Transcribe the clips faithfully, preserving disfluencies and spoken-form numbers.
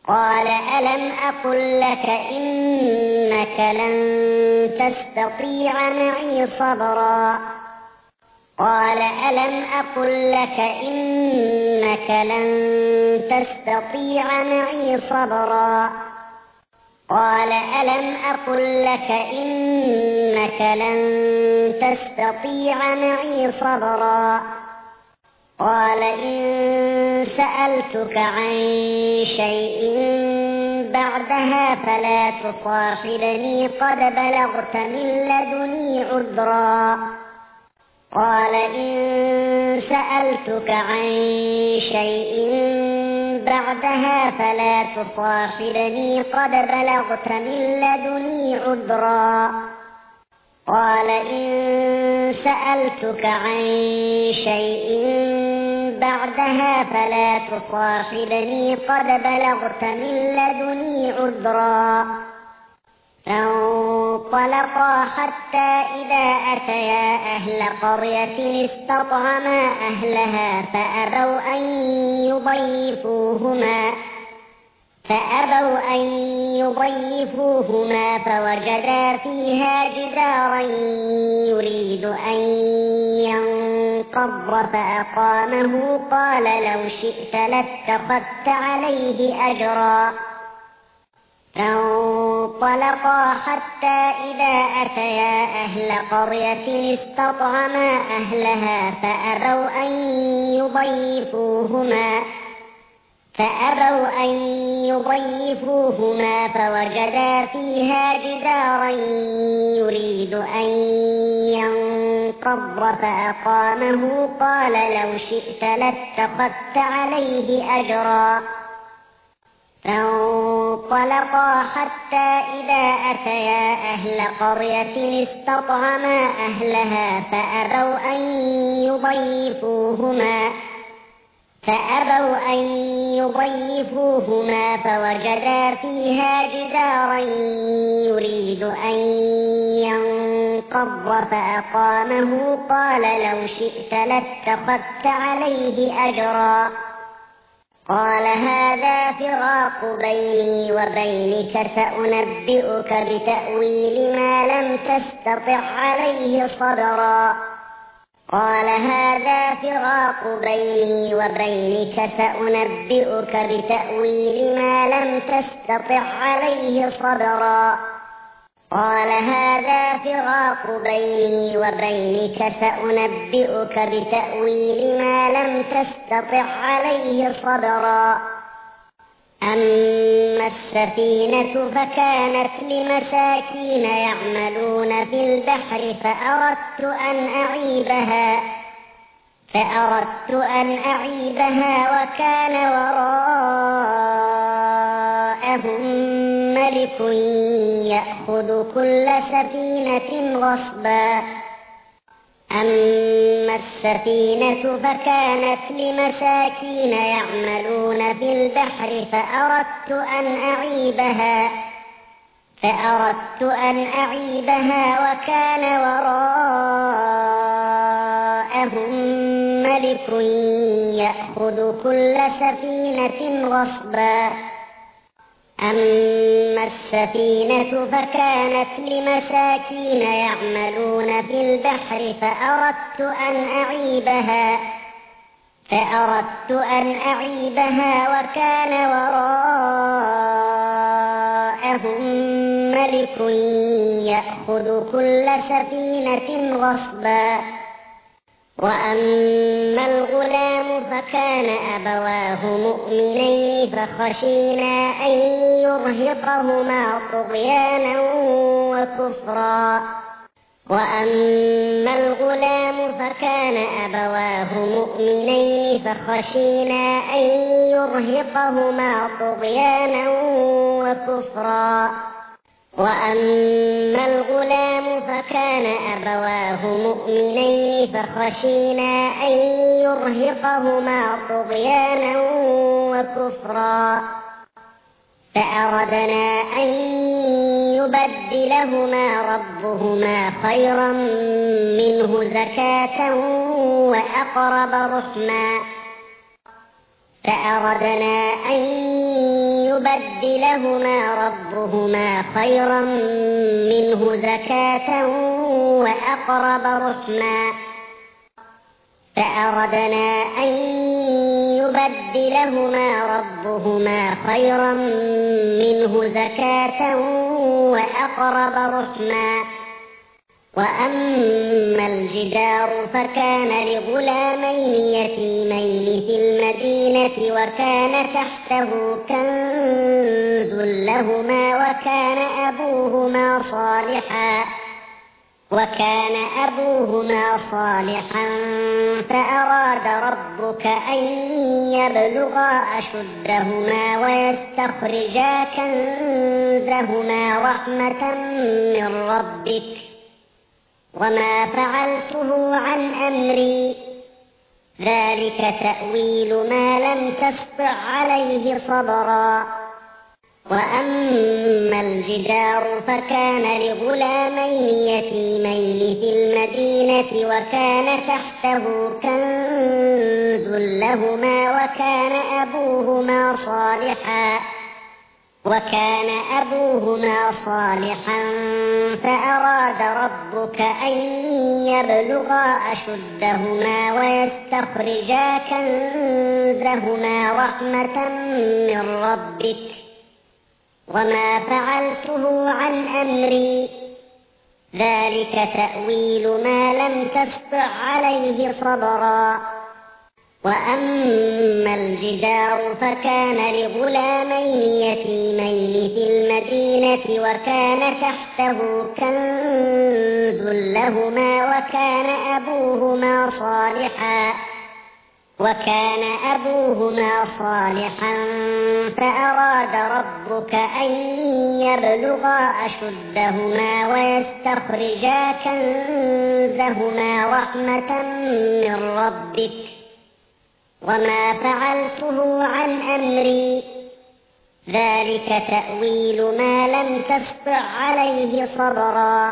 قال ألم أقل لك إنك لن تستطيع معي صبرا قال ألم أقل لك إنك لن تستطيع معي صبرا قال ألم أقل لك إنك لن تستطيع معي صبرا قال إن سألتك عن شيء بعدها فلا تصاحبني قد بلغت من لدني عذرا قال إن سألتك عن شيء بعدها فلا تصاحبني قد بلغت من لدني عذرا قال إن سألتك عن شيء بعدها فلا تصاحبني قد بلغت من لدني عذرا فانطلقا حتى إذا أتيا أهل قرية استطعما أهلها فأبوا أن يضيفوهما فأبوا أن يضيفوهما فوجدا فيها جدارا يريد أن ينقض فأقامه قال لو شئت لاتخذت عليه أجرا فانطلقا حتى إذا أتيا أهل قرية استطعما أهلها فأبوا أن يضيفوهما فأبوا أن يضيفوهما فوجدا فيها جدارا يريد أن ينقض فأقامه قال لو شئت لاتخذت عليه أجرا فانطلقا حتى إذا أتيا أهل قرية استطعما أهلها فأبوا أن يضيفوهما فأبوا أن يضيفوهما فوجدا فيها جدارا يريد أن ينقض فأقامه قال لو شئت لاتخذت عليه أجرا قال هذا فراق بيني وبينك سأنبئك بتأويل ما لم تستطع عليه صبرا قال هذا فراق بيني وبينك سأنبئك بتأويل ما لم تستطع عليه صبرا قال هذا فراق بيني وبينك سأنبئك بتأويل ما لم تستطع عليه صبرا أما السفينة فكانت لمساكين يعملون في البحر فأردت أن أعيبها فأردت أن أعيبها وكان وراءهم ملك يأخذ كل سفينة غصبا أما السفينة فكانت لمساكين يعملون في البحر فأردت أن أعيبها فأردت أن أعيبها وكان وراءهم ملك يأخذ كل سفينة غصبا أما السفينة فكانت لمساكين يعملون في البحر فأردت أن أعيبها فأردت أن أعيبها وكان وراءهم ملك يأخذ كل سفينة غصبا وأما الغلام فكان أبواه مؤمنين فخشينا أن يرهقهما طغيانا وكفرا وأما الغلام فكان أبواه مؤمنين فخشينا أن يرهقهما طغيانا وكفرا وأما الغلام فكان أبواه مؤمنين فخشينا أن يرهقهما طغيانا وكفرا فأردنا أن يبدلهما ربهما خيرا منه زكاة وأقرب رحما فأردنا أن يبدلهما ربهما خيرا منه زكاة وأقرب رحما فأردنا أن يبدلهما ربهما خيرا منه زكاة وأقرب رحما وأما الجدار فكان لغلامين يتيمين في المدينة وكان تحته كنز لهما وكان أبوهما صالحا وكان أبوهما صالحا فأراد ربك أن يبلغا أشدهما ويستخرجا كنزهما رحمة من ربك وما فعلته عن أمري ذلك تأويل ما لم تسطع عليه صبرا وأما الجدار فكان لغلامين يتيمين في المدينة وكان تحته كنز لهما وكان أبوهما صالحا وكان أبوهما صالحا فأراد ربك أن يبلغا أشدهما ويستخرجا كنزهما رحمة من ربك وما فعلته عن أمري ذلك تأويل ما لم تسطع عليه صبرا وأما الجدار فكان لغلامين يتيمين في المدينة وكان تحته كنز لهما وكان أبوهما صالحا وكان أبوهما صالحا فأراد ربك أن يبلغا أشدهما ويستخرجا كنزهما رحمة من ربك وما فعلته عن أمري ذلك تأويل ما لم تسطع عليه صبرا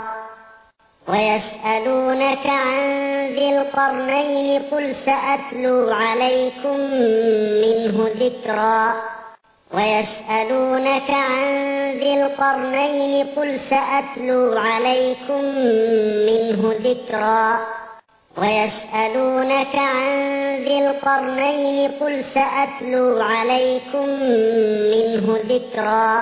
ويسألونك عن ذي القرنين قل سأتلو عليكم منه ذكرا ويسألونك عن ذي القرنين قل سأتلو عليكم منه ذكرا ويسألونك عن ذي القرنين قل سأتلو عليكم منه ذكرا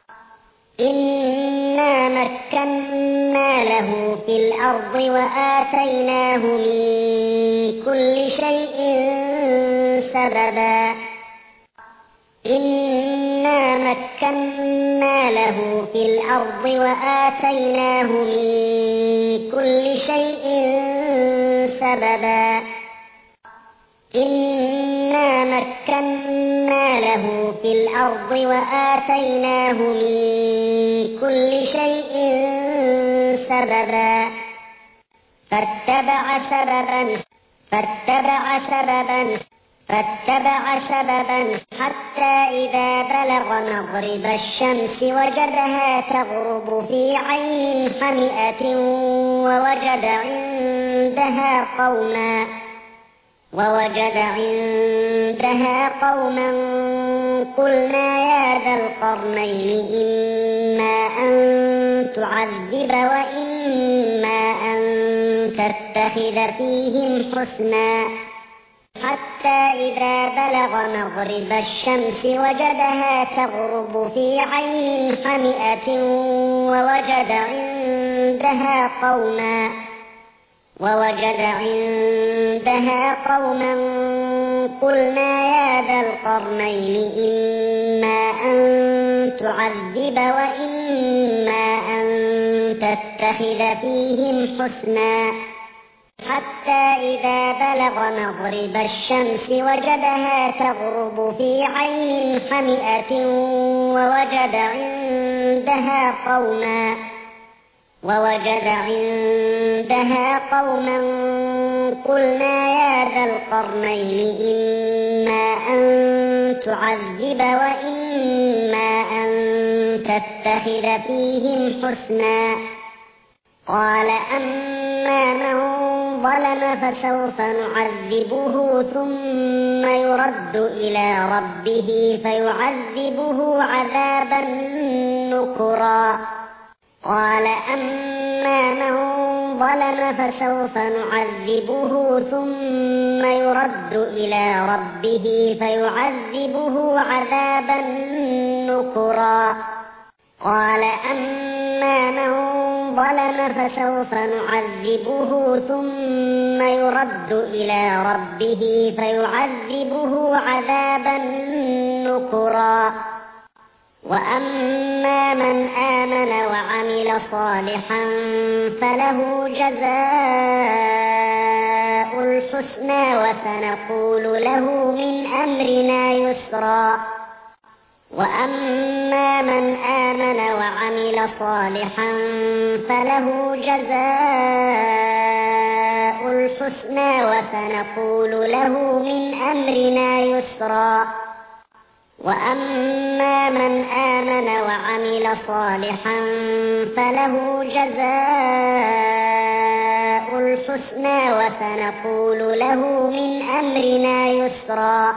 إنا مكنا له في الأرض وآتيناه من كل شيء سببا إنا مكنا له في الأرض وآتيناه من كل شيء سببا إنا مكنا له في الأرض وآتيناه من كل شيء سببا فاتبع سببا فاتبع سببا فاتبع سببا حتى إذا بلغ مغرب الشمس وجدها تغرب في عين حمئة ووجد عندها قوما ووجد عندها قوما قلنا يا ذا القرنين إما أن تعذب وإما أن تتخذ فيهم حسنا حتى إذا بلغ مغرب الشمس وجدها تغرب في عين حمئة ووجد عندها قوما ووجد عندها قوما قلنا يا ذا القرنين إما أن تعذب وإما أن تتخذ فيهم حسنا حتى إذا بلغ مغرب الشمس وجدها تغرب في عين حمئة ووجد عندها قوما ووجد عندها قوما قلنا يا ذا القرنين إما أن تعذب وإما أن تتخذ فيهم حسنا قال أما من ظلم فسوف نعذبه ثم يرد إلى ربه فيعذبه عذابا نكرا قال أما من ظلم فسوف نعذبه ثم يرد إلى ربه فيعذبه عذابا نكرا قال أما من ظلم فسوف نعذبه ثم يرد إلى ربه فيعذبه عذابا نكرا وأما من آمن وعمل صالحا فله جزاء الحسنى وسنقول له من أمرنا يسرا وأما من آمن وعمل صالحا فله جزاء الحسنى وسنقول له من أمرنا يسرا وأما من آمن وعمل صالحا فله جزاء الحسنى وسنقول له من أمرنا يسرا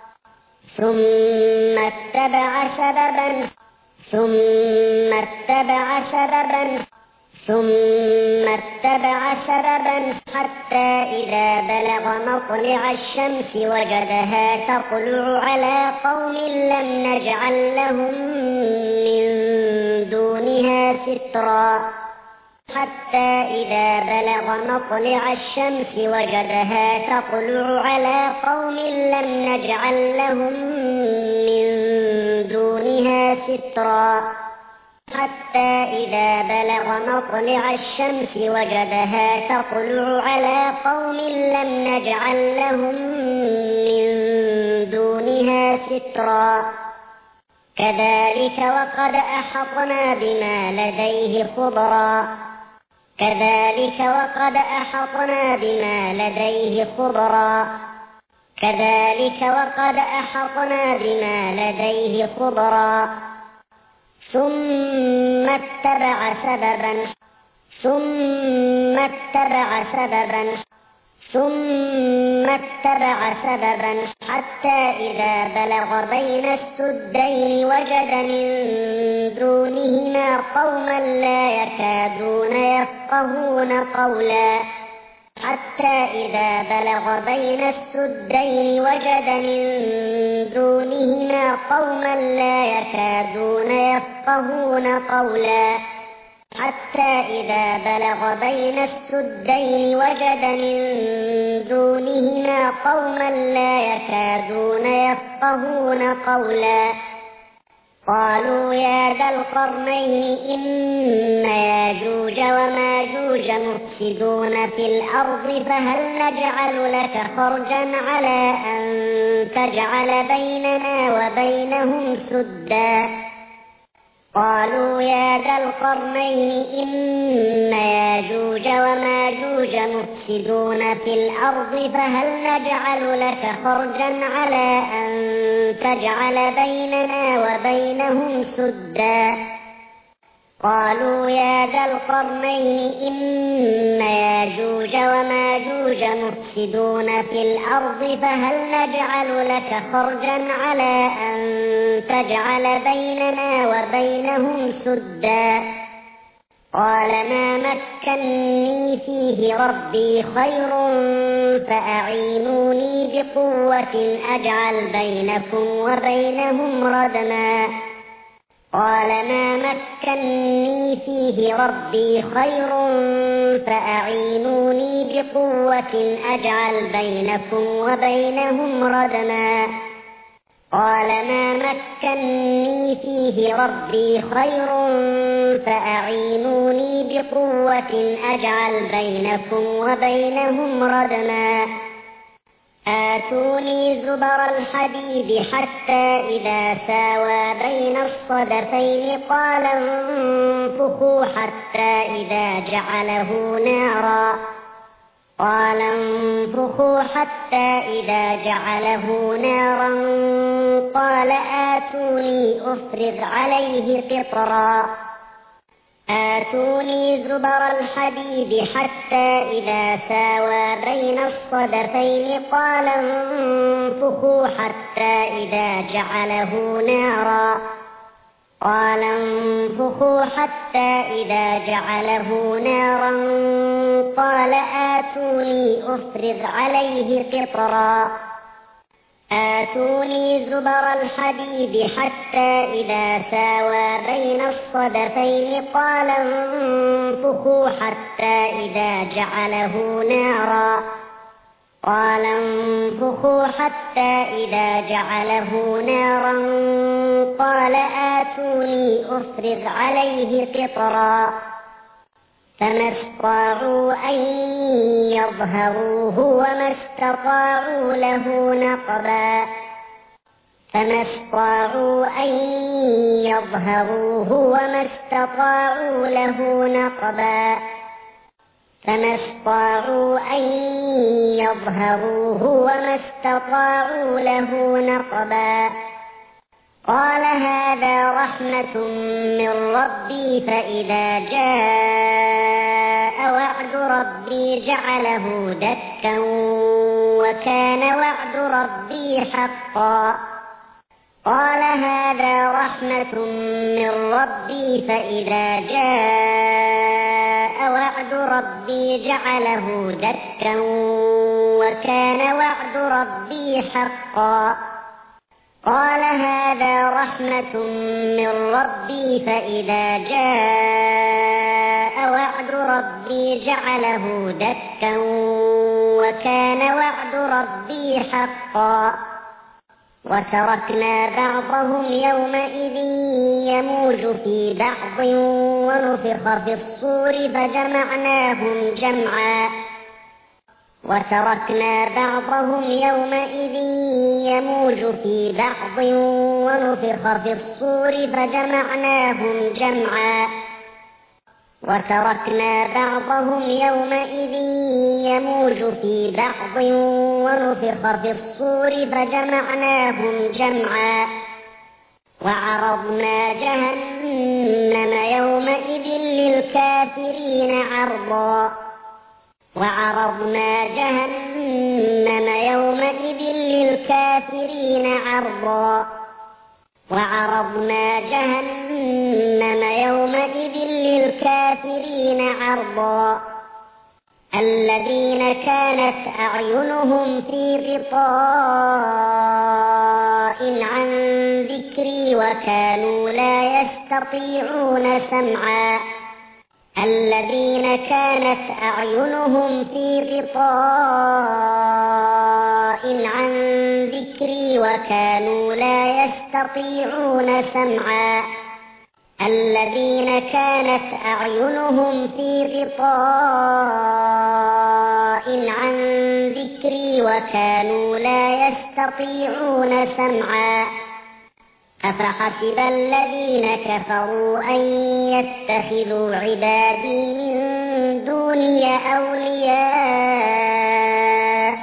ثم اتبع سببا ثم اتبع سببا ثم اتبع سببا حتى إذا بلغ مطلع الشمس وجدها تطلع على قوم لم نجعل لهم من دونها سترا حتى إذا بلغ مطلع الشمس وجدها تطلع على قوم لم نجعل لهم من دونها سترا حتى إذا بلغ مطلع الشمس وجدها تطلع على قوم لم نجعل لهم من دونها سترا كذلك وقد أحطنا بما لديه خبرا كذلك وقد أحطنا بما لديه خبرا كذلك وقد أحطنا بما لديه خبرا ثم اتبع سببا ثم اتبع سببا ثم اتبع سببا حتى إذا بلغ بين السدين وجد من دونهما قوما لا يكادون يفقهون قولا حتى إذا بلغ بين السدين وجد من دونهما قوما لا يكادون يفقهون قولا حتى إذا بلغ بين السدين وجد من دونهما قوما لا يكادون يفقهون قولا قالوا يا ذا القرنين إن ياجوج وماجوج مفسدون في الأرض فهل نجعل لك خرجا على أن تجعل بيننا وبينهم سدا قالوا يا ذا القرنين إن ياجوج وماجوج مفسدون في الأرض فهل نجعل لك خرجا على أن تجعل بيننا وبينهم سدا قالوا يا ذا القرنين إن ياجوج وماجوج مفسدون في الأرض فهل نجعل لك خرجا على أن تجعل بيننا وبينهم سدا قال ما مكني فيه ربي خير فأعينوني بقوة أجعل بينكم وبينهم ردما قال ما مكني فيه ربي خير فأعينوني بقوة أجعل بينكم وبينهم ردما قال ما مكني فيه ربي خير فأعينوني بقوة أجعل بينكم وبينهم ردما آتوني زبر الحديد حتى إذا ساوى بين الصدفين قال انفخوا حتى إذا جعله نارا قال انفخوا حتى إذا جعله نارا قال آتوني أفرغ عليه قطرا آتوني زبر الحديد حتى إذا ساوى بين الصدفين قال انفخوا حتى إذا جعله نارا قال انفخوا حتى إذا جعله نارا قال آتوني أفرغ عليه قطرا آتوني زبر الحديد حتى إذا ساوى بين الصدفين قال انفخوا حتى إذا جعله نارا قال انفخوا حتى إذا جعله نارا قال آتوني أفرغ عليه قطرا فما استطاعوا أن يظهروه وما استطاعوا له نقبا فما استطاعوا أن يظهروه وما استطاعوا له نقبا فما استطاعوا أن يظهروه وما استطاعوا له نقبا قال هذا رحمة من ربي فإذا جاء وعد ربي جعله دكا وكان وعد ربي حقا قال هذا رحمة من ربي فإذا جاء وعد ربي جعله دكا وكان وعد ربي حقا قال هذا رحمة من ربي فإذا جاء وعد ربي جعله دكا وكان وعد ربي حقا وتركنا بعضهم يومئذ يموج في بعض ونفخ في الصور فجمعناهم جمعا وتركنا بعضهم يومئذ يموج في بعض ونفخ في الصور فجمعناهم جمعا وتركنا بعضهم يومئذ يموج في بعض ونفخ في الصور فجمعناهم جمعا وعرضنا جهنم يومئذ للكافرين عرضا وعرضنا جهنم يومئذ للكافرين عرضا وعرضنا جهنم يومئذ للكافرين عرضا الذين كانت أعينهم في غطاء عن ذكري وكانوا لا يستطيعون سمعا الذين كانت أعينهم في غطاء عن ذكري وكانوا لا يستطيعون سمعا الذين كانت أعينهم في غطاء عن ذكري وكانوا لا يستطيعون سمعا أفحسب الذين كفروا أن يتخذوا عبادي من دوني أولياء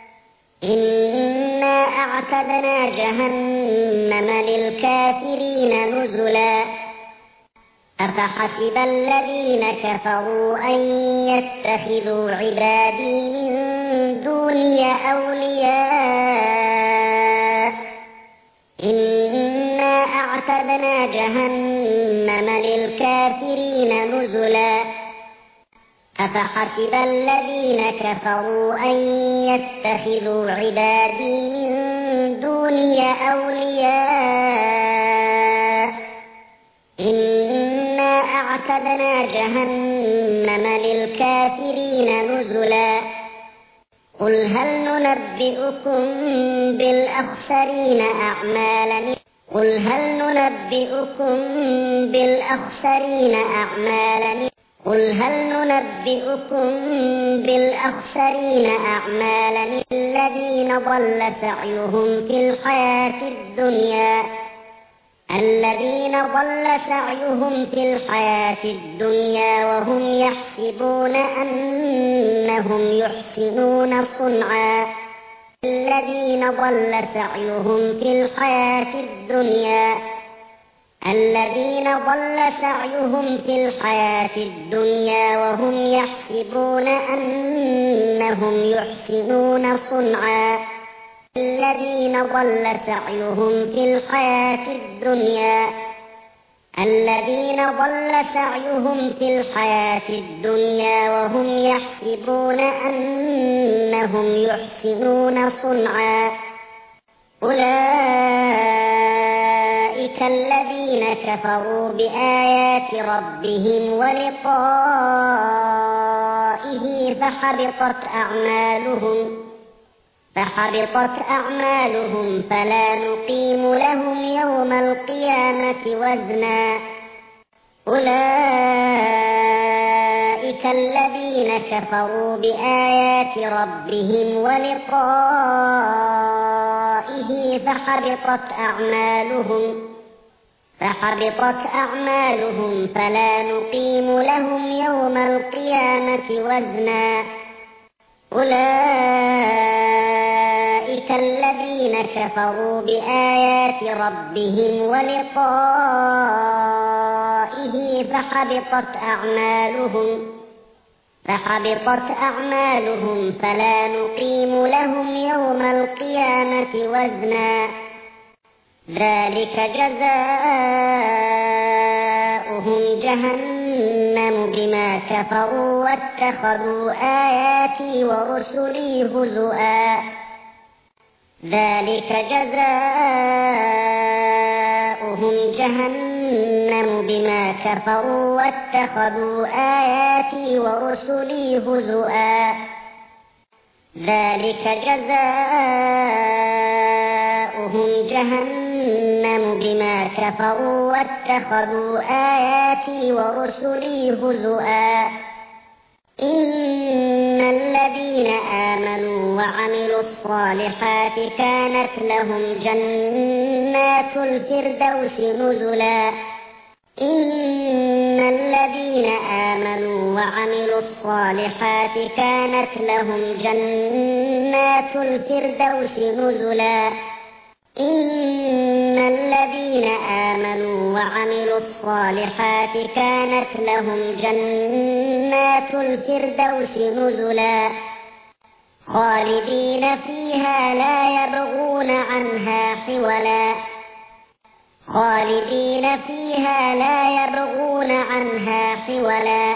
إنا أعتدنا جهنم للكافرين نزلا أفحسب الذين كفروا أن يتخذوا عبادي من دوني أولياء إنا أعتدنا جهنم للكافرين نزلا أفحسب الذين كفروا أن يتخذوا عبادي من دوني أولياء إنا أعتدنا جهنم للكافرين نزلا قل هل ننبئكم بالأخسرين أعمالا قل هل ننبئكم بالأخسرين أعمالا قل هل ننبئكم بالأخسرين أعمالا الذين ضل سعيهم في الحياة الدنيا الذين ضل سعيهم في الحياة الدنيا وهم يحسبون أنهم يحسنون صنعا الذين ضل سعيهم في الحياة الدنيا الذين ضل سعيهم في الحياة الدنيا وهم يحسبون أنهم يحسنون صنعا الذين ضل سعيهم في الحياة الدنيا الذين ضل سعيهم في الحياة الدنيا وهم يحسبون أنهم يحسنون صنعا أولئك الذين كفروا بآيات ربهم ولقائه فحبطت أعمالهم فحبطت أعمالهم فلا نقيم لهم يوم القيامة وزنا أولئك الذين كفروا بآيات ربهم ولقائه فحبطت أعمالهم فحبطت أعمالهم فلا نقيم لهم يوم القيامة وزنا أولئك الذين كفروا بآيات ربهم ولقائه فحبطت أعمالهم فحبطت أعمالهم فلا نقيم لهم يوم القيامة وزنا ذلك جزاؤهم جهنم بما كفروا واتخذوا آياتي ورسلي هزؤا ذلك جزاؤهم جهنم بما كفروا واتخذوا آياتي ورسلي هزؤا ذلك جزاؤهم جهنم بما كفروا واتخذوا آياتي ورسلي هزؤا إن الذين آمنوا وعملوا الصالحات كانت لهم جنات الفردوس نزلا إن الذين آمنوا وعملوا الصالحات كانت لهم جنات الفردوس نزلا إن الذين آمنوا وعملوا الصالحات كانت لهم جنات الفردوس نزلا خالدين فيها لا يبغون عنها حولا خالدين فيها لا يبغون عنها حولا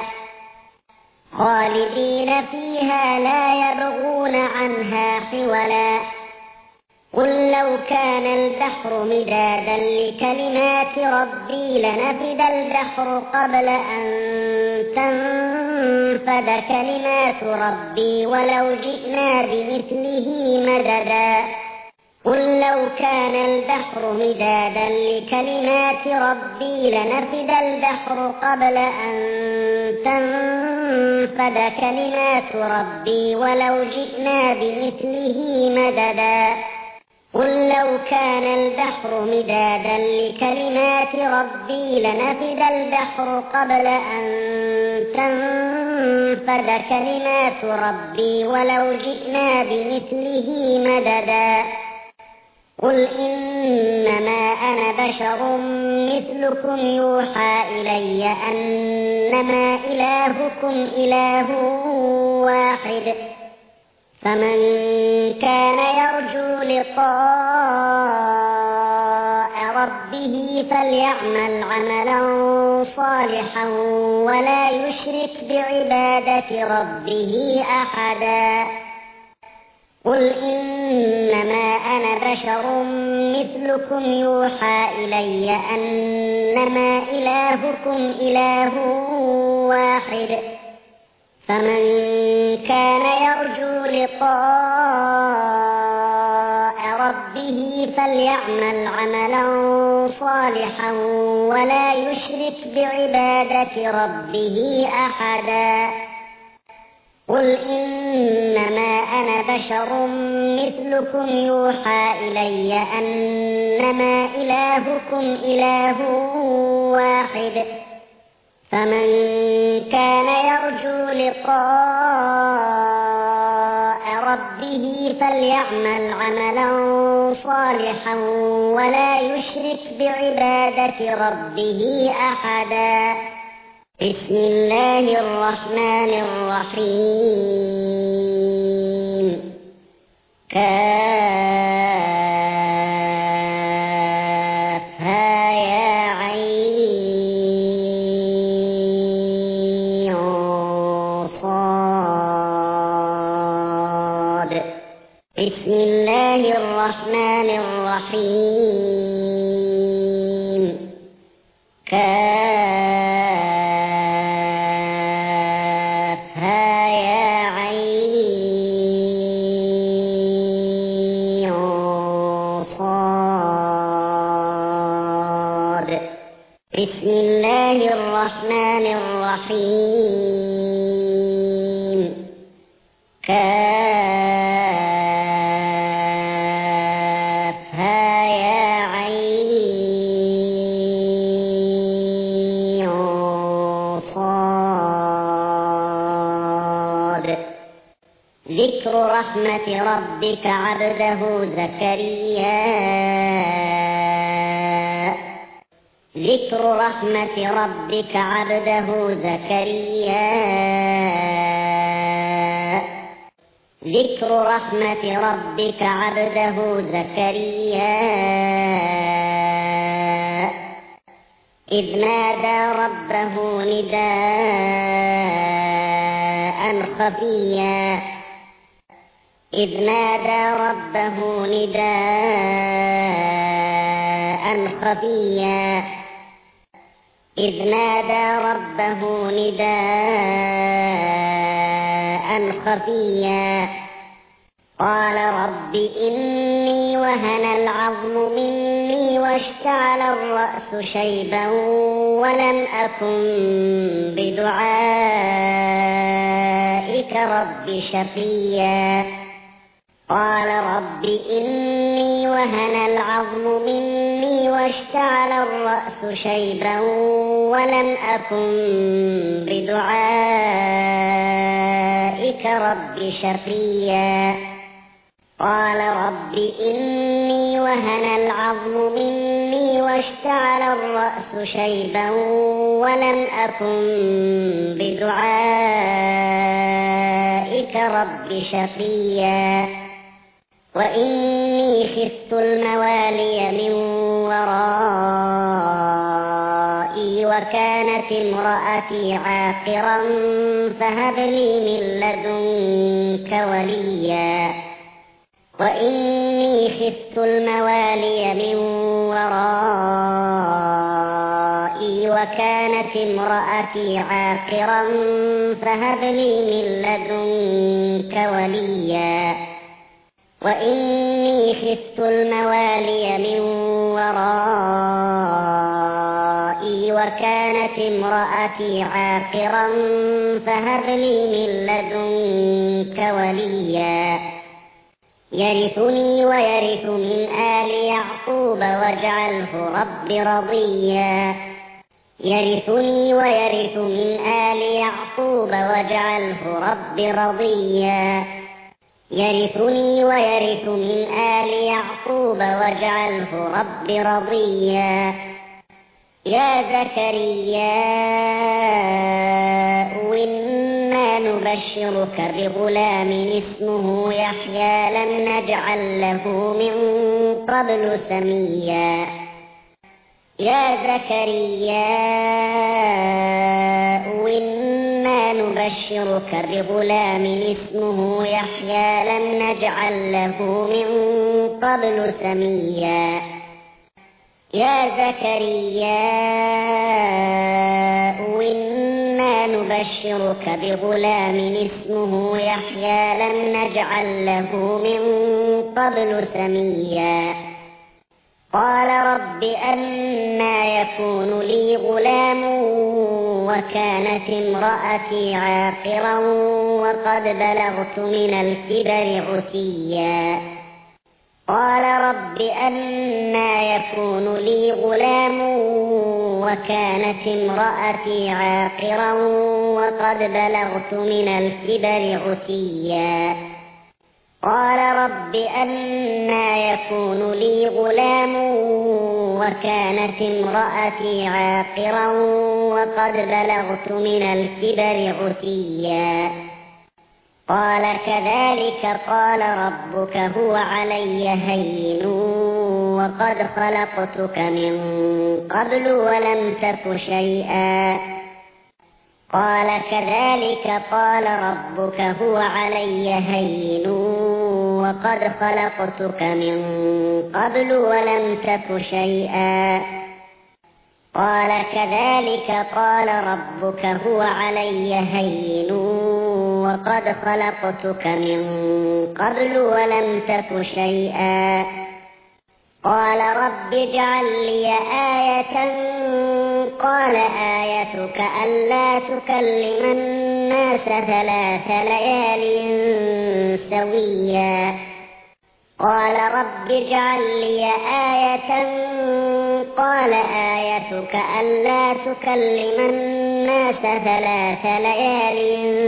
خالدين فيها لا يبغون عنها حولا قل لو كان البحر مدادا لكلمات ربي لنفد البحر قبل أن تنفد كلمات ربي ولو جئنا بمثله مددا قل لو كان البحر مدادا لكلمات ربي لنفد البحر قبل أن تنفد كلمات ربي ولو جئنا بمثله مددا قل لو كان البحر مدادا لكلمات ربي لنفد البحر قبل أن تنفد كلمات ربي ولو جئنا بمثله مددا قل إنما أنا بشر مثلكم يوحى إلي أنما إلهكم إله واحد فمن كان يرجو لقاء ربه فليعمل عملا صالحا ولا يشرك بعبادة ربه أحدا قل إنما أنا بشر مثلكم يوحى إلي أنما إلهكم إله واحد فمن كان يرجو لقاء ربه فليعمل عملا صالحا ولا يشرك بعبادة ربه أحدا قل إنما أنا بشر مثلكم يوحى إلي أنما إلهكم إله واحد فمن كان يرجو لقاء ربه فليعمل عملا صالحا ولا يشرك بعبادة ربه أحدا. بسم الله الرحمن الرحيم. كافها يا عين صاد. بسم الله الرحمن الرحيم. كافها يا عين صاد. بسم الله الرحمن الرحيم. كافها يا عين صاد. ذكر رحمة ربك عبده زكريا. ذكر رحمة ربك عبده زكريا. ذكر رحمة ربك عبده زكريا إذ نادى ربه نداء خفيا. إذ نادى ربه نداء خفيا. إذ نادى ربه نداء خفيا. قال رب إني وهن العظم مني واشتعل الرأس شيبا ولم أكن بدعائك رب شقيا. قال رب إني وهن العظم مني واشتعل الرأس شيبا ولم أكن بدعائك رب شقيا. قال رب إني وهن العظم مني واشتعل الرأس شيبا ولم أكن بدعائك رب شقيا. وإني خفت الموالي من ورائي وكانت امرأتي عاقرا فهب لي من لدنك وليا. وإني خفت الموالي من ورائي وكانت امرأتي عاقرا فهب لي من لدنك وليا. وإني خفت الموالي من ورائي وكانت امرأتي عاقرا فهب لي من لدنك وليا. يرثني ويرث من آل يعقوب واجعله رب رضيا. يرثني ويرث من آل يعقوب واجعله رب رضيا. يرثني ويرث من آل يعقوب واجعله رب رضيا. يا زكريا إنا نبشرك بغلام اسمه يحيى لم نجعل له من قبل سميا. يا زكريا إنا نبشرك بغلام اسمه يحيى لم نجعل له من قبل سميا. يا زكريا إنا نبشرك بغلام اسمه يحيى لم نجعل له من قبل سميا. قال رب أنى يكون لي غلام وكانت امرأتي عاقرا وقد بلغت من الكبر عتيا. قال رب أنى يكون لي غلام وكانت امرأتي عاقرا وقد بلغت من الكبر عتيا. قال رب أنى يكون لي غلام وكانت امرأتي عاقرا وقد بلغت من الكبر عتيا قال كذلك قال ربك هو علي هين وقد خلقتك من قبل ولم تك شيئا قال كذلك قال ربك هو علي هين وقد خلقتك من قبل ولم تك شيئا قال كذلك قال ربك هو علي هين وقد خلقتك من قبل ولم تك شيئا قال رب اجعل لي آية قال آيتك ألا تكلم الناس ثلاث ليال سويا قال رب اجعل لي آية قال آيتك ألا تكلم الناس ثلاث ليال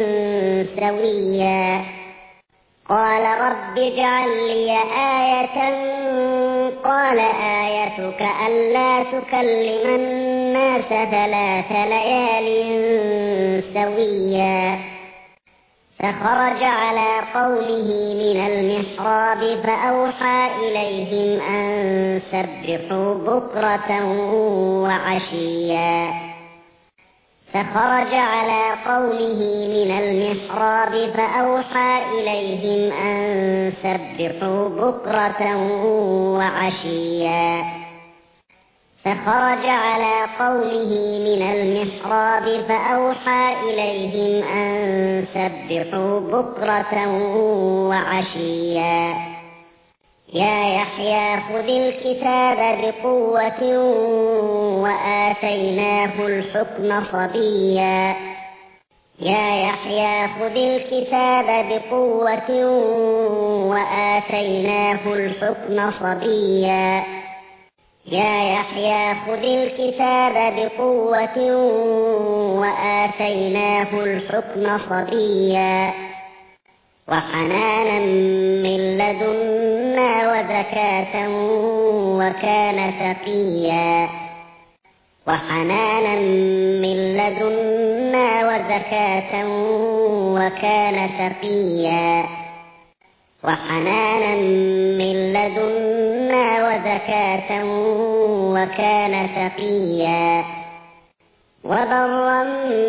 سويا قال رب اجعل لي آية قال آيتك ألا تكلم الناس ثلاث ليال سويا فخرج على قومه من المحراب فأوحى إليهم أن سبحوا بكرة وعشيا فخرج على قومه من المحراب فأوحى إليهم أن سبحوا بكرة وعشيا فخرج على قومه من المحراب فأوحى إليهم أن سبحوا بكرة وعشيا يا يحيى خذ الكتاب بقوة وآتيناه الحكم صبيا يا يحيى خذ الكتاب بقوة وآتيناه الحكم صبيا يا يحيى خذ الكتاب بقوة وآتيناه الحكم صبيا وحنانا من لدنا وزكاة وكان تقيا وحنانا من لدنا وزكاة وكان تقيا وحنانا من لدنا وزكاة وكان تقيا وبرا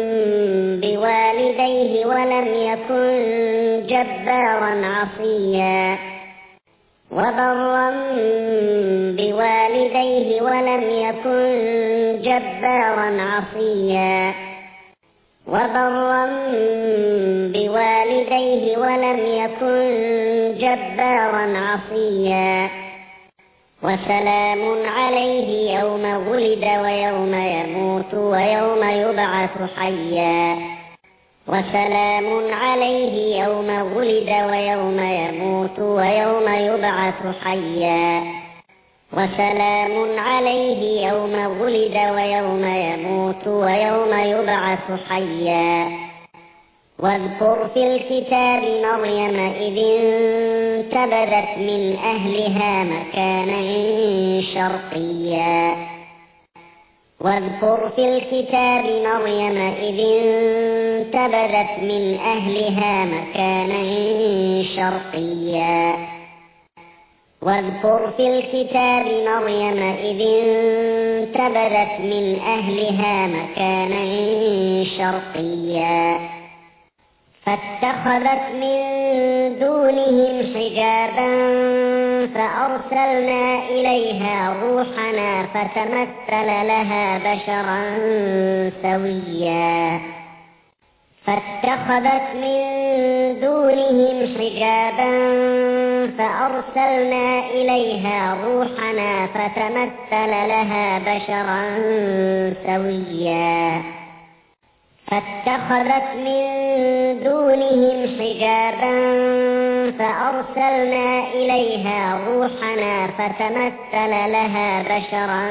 بوالديه ولم يكن جبارا عصيا وبرا بوالديه ولم يكن جبارا عصيا وبرا بوالديه ولم يكن جبارا عصيا وسلام عليه يوم ولد ويوم يموت ويوم يبعث حيا وسلام عليه يوم ولد ويوم يموت ويوم يبعث حيا وسلام عليه يوم ولد ويوم يموت ويوم يبعث حيا واذكر في الكتاب مريم إذ انتبذت من أهلها مكانا شرقيا واذكر في الكتاب مريم إذ انتبذت من أهلها مكانا شرقيا واذكر في الكتاب مريم إذ انتبذت من أهلها مكانا شرقيا فاتخذت من دونهم حجابا فأرسلنا إليها روحنا فتمثل لها بشرا سويا فاتخذت من دونهم حجابا فأرسلنا إليها روحنا فتمثل لها بشرا سويا فاتخذت من دونهم حجابا فأرسلنا إليها روحنا فتمثل لها بشرا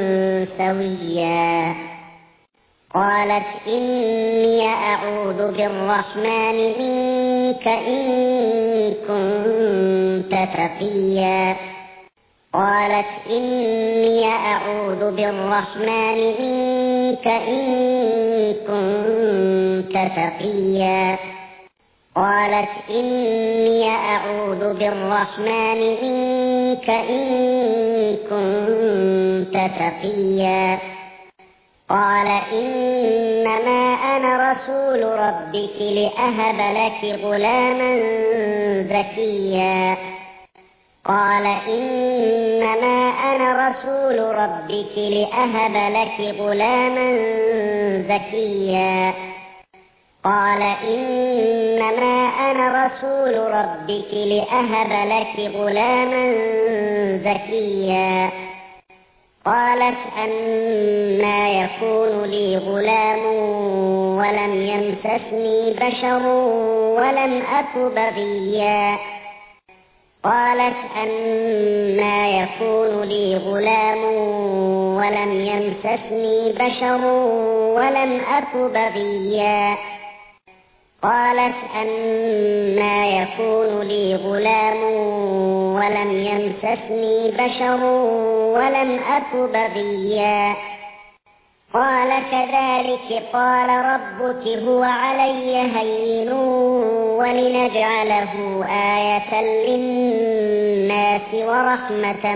سويا قالت إني أعوذ بالرحمن منك منك إن كنت تقيا. قالت إني أعوذ بالرحمن منك إن كنت تقيا. قالت إني أعوذ بالرحمن منك إن كنت تقيا. قال إنما أنا رسول ربك لأهب لك غلاما زكيا. قال إنما أنا رسول ربك لأهب لك غلاما زكيا. قال إنما أنا رسول ربك لأهب لك غلاما زكيا. قالت أنى يكون لي غلام ولم يمسسني بشر ولم أك بغيا. قالت أنى يكون لي غلام ولم يمسسني بشر ولم أك بغيا. قالت أنى يكون لي غلام ولم يمسسني بشر ولم أك بغيا. قال كذلك قال ربك هو علي هين ولنجعله آية للناس ورحمة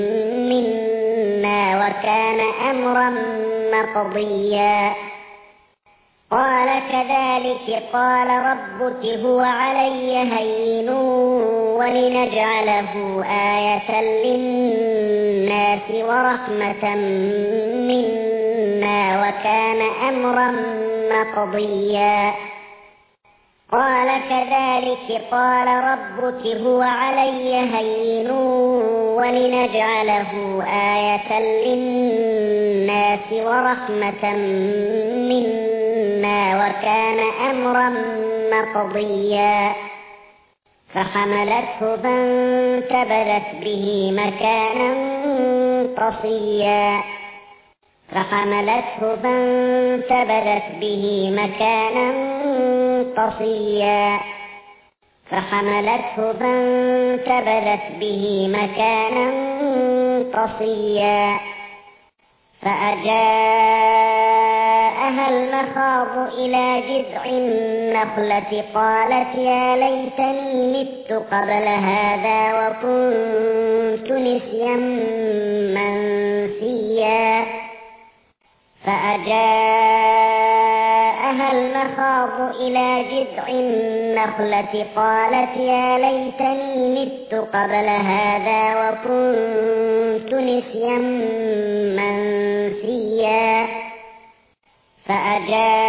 منا وكان أمرا مقضيا. قال كذلك قال ربك هو علي هين ولنجعله آية للناس ورحمة منا وكان أمرا مقضيا. قال كذلك قال ربك هو علي هين ولنجعله آية للناس ورحمة منا وكان أمرا مقضيا. فحملته فانتبذت به مكانا قصيا. فحملته فانتبذت به مكانا قصيا. فحملته فانتبذت به مكانا قصيا. فأجاءها المخاض إلى جذع النخلة قالت يا ليتني مت قبل هذا وكنت نسيا منسيا. فأجاءها المخاض إلى جذع النخلة قالت يا ليتني مت قبل هذا وكنت نسيا منسيا. فأجاءها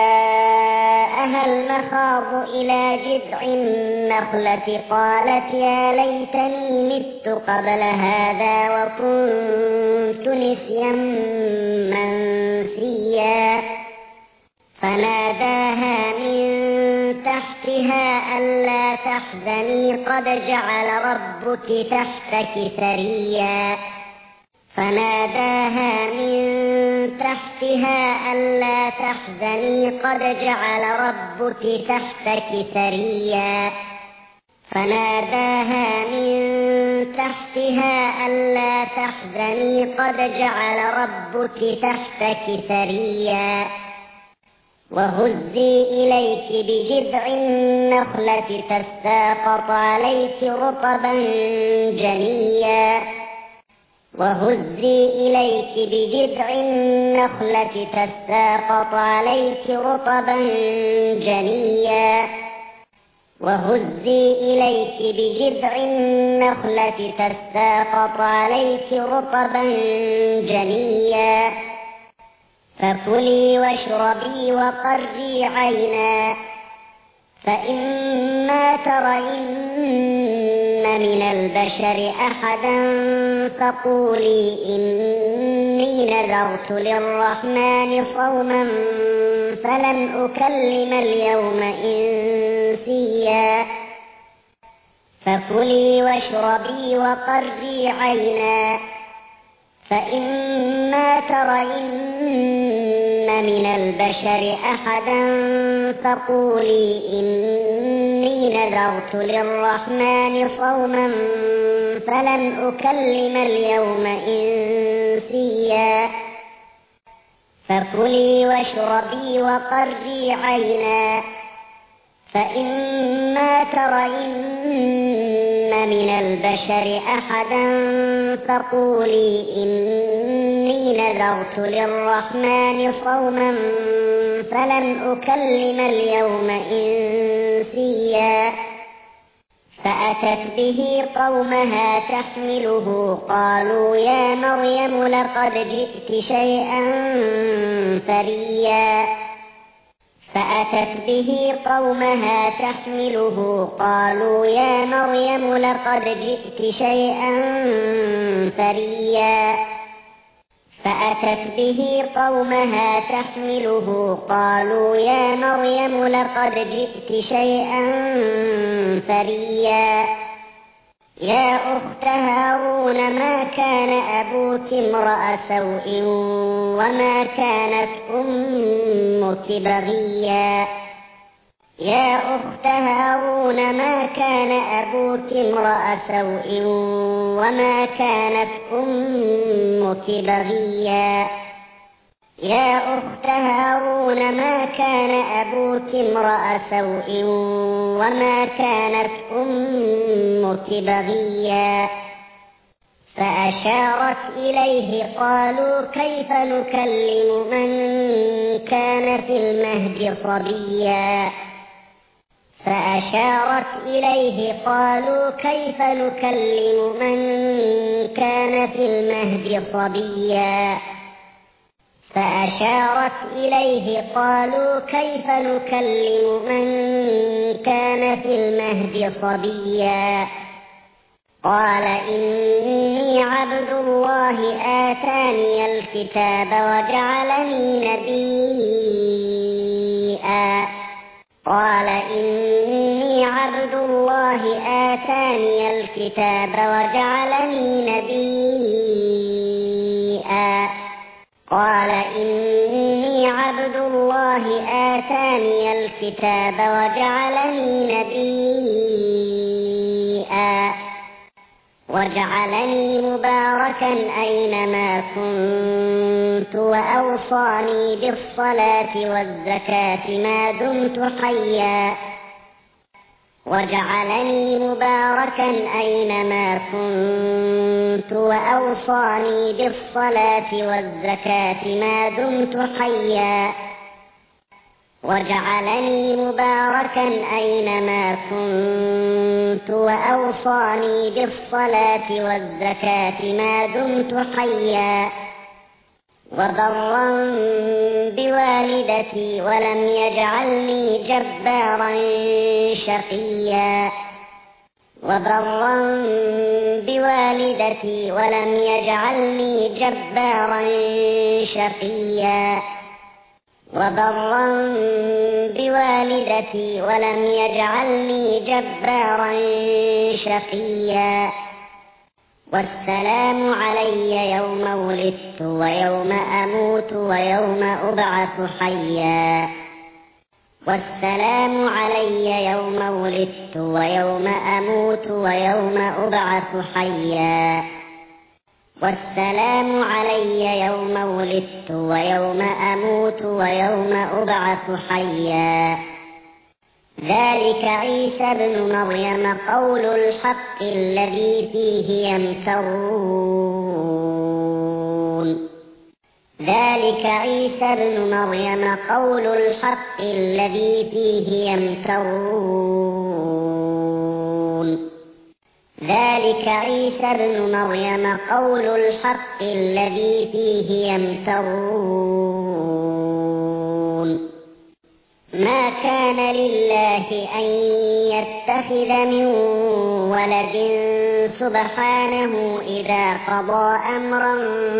المخاض إلى جذع النخلة قالت يا ليتني مت قبل هذا وكنت نسيا منسيا. فناداها من تحتها ألا تحزني قد جعل ربك تحتك سريا. فناداها من تحتها ألا تحزني قد جعل ربك تحتك سريا. فناداها من تحتها ألا تحزني قد جعل ربك تحتك سريا. وهزي إليك بجذع النخلة تساقط عليك رطبا جنيا. وهزي إليك بجذع النخلة تساقط عليك رطبا جنيا. وهزي إليك بجذع النخلة تساقط عليك رطبا جنيا. فكلي واشربي وقري عينا فإما ترين من البشر أحدا فقولي إني نذرت للرحمن صوما فلن أكلم اليوم إنسيا. فكلي واشربي وقري عينا فإما ترين من البشر أحدا فقولي إني نذرت للرحمن صوما فلن أكلم اليوم إنسيا فكلي واشربي وقري عينا فإما ترين من البشر أحدا فقولي إني نذرت للرحمن صوما فلن أكلم اليوم إنسيا فأتت به قومها تحمله قالوا يا مريم لقد جئت شيئا فريا فأتت به قومها تحمله قالوا يا مريم لقد جئت شيئا فريا فأتت به قومها تحمله قالوا يا مريم لقد جئت شيئا فريا يا أخت هارون ما كان أبوك امرأ سوء وما كانت أمك بغيا يا أخت هارون ما كان أبوك امرأ سوء وما كانت أمك بغيا يا أخت هارون ما كان أبوك امرأ سوء وما كانت أمك بغيا فأشارت إليه قالوا كيف نكلم من كان في المهد صبيا فأشارت إليه قالوا كيف نكلم من كان في المهد صبيا فأشارت إليه قالوا كيف نكلم من كان في المهد صبيا قال إني عبد الله آتاني الكتاب وجعلني نبيا قال إني عبد الله آتاني الكتاب وجعلني نبيا قال إني عبد الله آتاني الكتاب وجعلني نبيا وجعلني مباركا أينما كنت وأوصاني بالصلاة والزكاة ما دمت حيا وجعلني مباركا أينما كنت وأوصاني بالصلاة والزكاة ما دمت حيا وجعلني مباركا أينما كنت وأوصاني بالصلاة والزكاة ما دمت حيا وبرا بوالدتي ولم يجعلني جبارا شقيا وبرا بوالدتي ولم يجعلني جبارا شقيا وبرا بوالدتي ولم يجعلني جبارا شقيا والسلام علي يوم ولدت ويوم أموت ويوم أبعث حيا والسلام علي يوم ولدت ويوم أموت ويوم أبعث حيا والسلام علي يوم ولدت ويوم أموت ويوم أبعث حيا ذلك عيسى ابن مريم قول الحق الذي فيه يمترون ذلك عيسى ابن مريم قول الحق الذي فيه يمترون ذلك عيسى ابن مريم قول الحق الذي فيه يمترون ما كان لله أن يتخذ من ولد سبحانه إذا قضى أمرا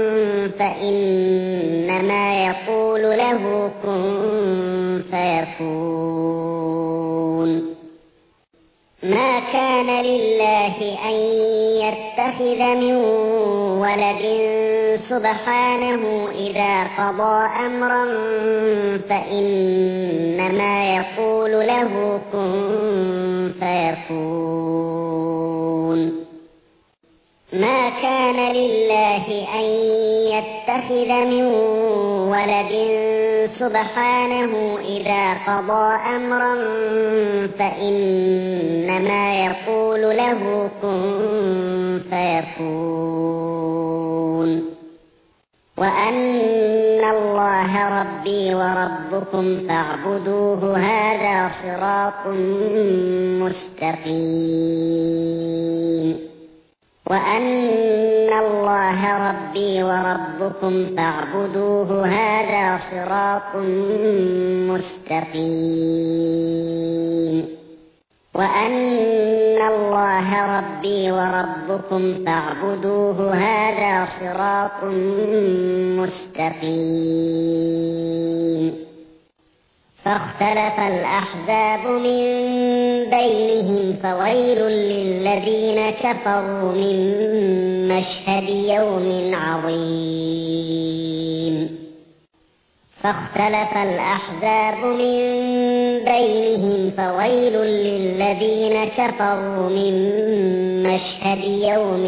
فإنما يقول له كن فيكون ما كان لله أن يتخذ من ولد سبحانه إذا قضى أمرا فإنما يقول له كن فيكون. ما كان لله أن يتخذ من ولد سبحانه إذا قضى أمرا فإنما يقول له كن فيكون. وأن الله ربي وربكم فاعبدوه هذا صراط مستقيم. وأن الله ربي وربكم فاعبدوه هذا صراط مستقيم. وأن الله ربي وربكم فاعبدوه هذا صراط مستقيم. فاختلف الأحزاب من بينهم فويل للذين كفروا من مشهد يوم عظيم. فاختلف الأحزاب من بينهم فويل للذين كفروا من مشهد يوم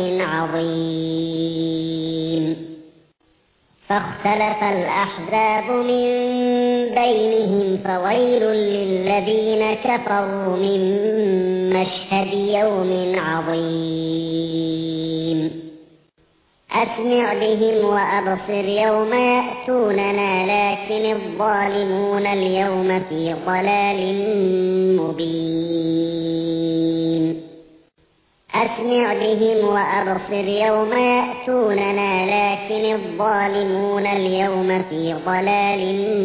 عظيم. فاختلف الأحزاب من بينهم فويل للذين كفروا من مشهد يوم عظيم. أسمع بهم وأبصر يوم يأتوننا لكن الظالمون اليوم في ضلال مبين. أسمع بهم وأبصر يوم يأتوننا لكن الظالمون اليوم في ضلال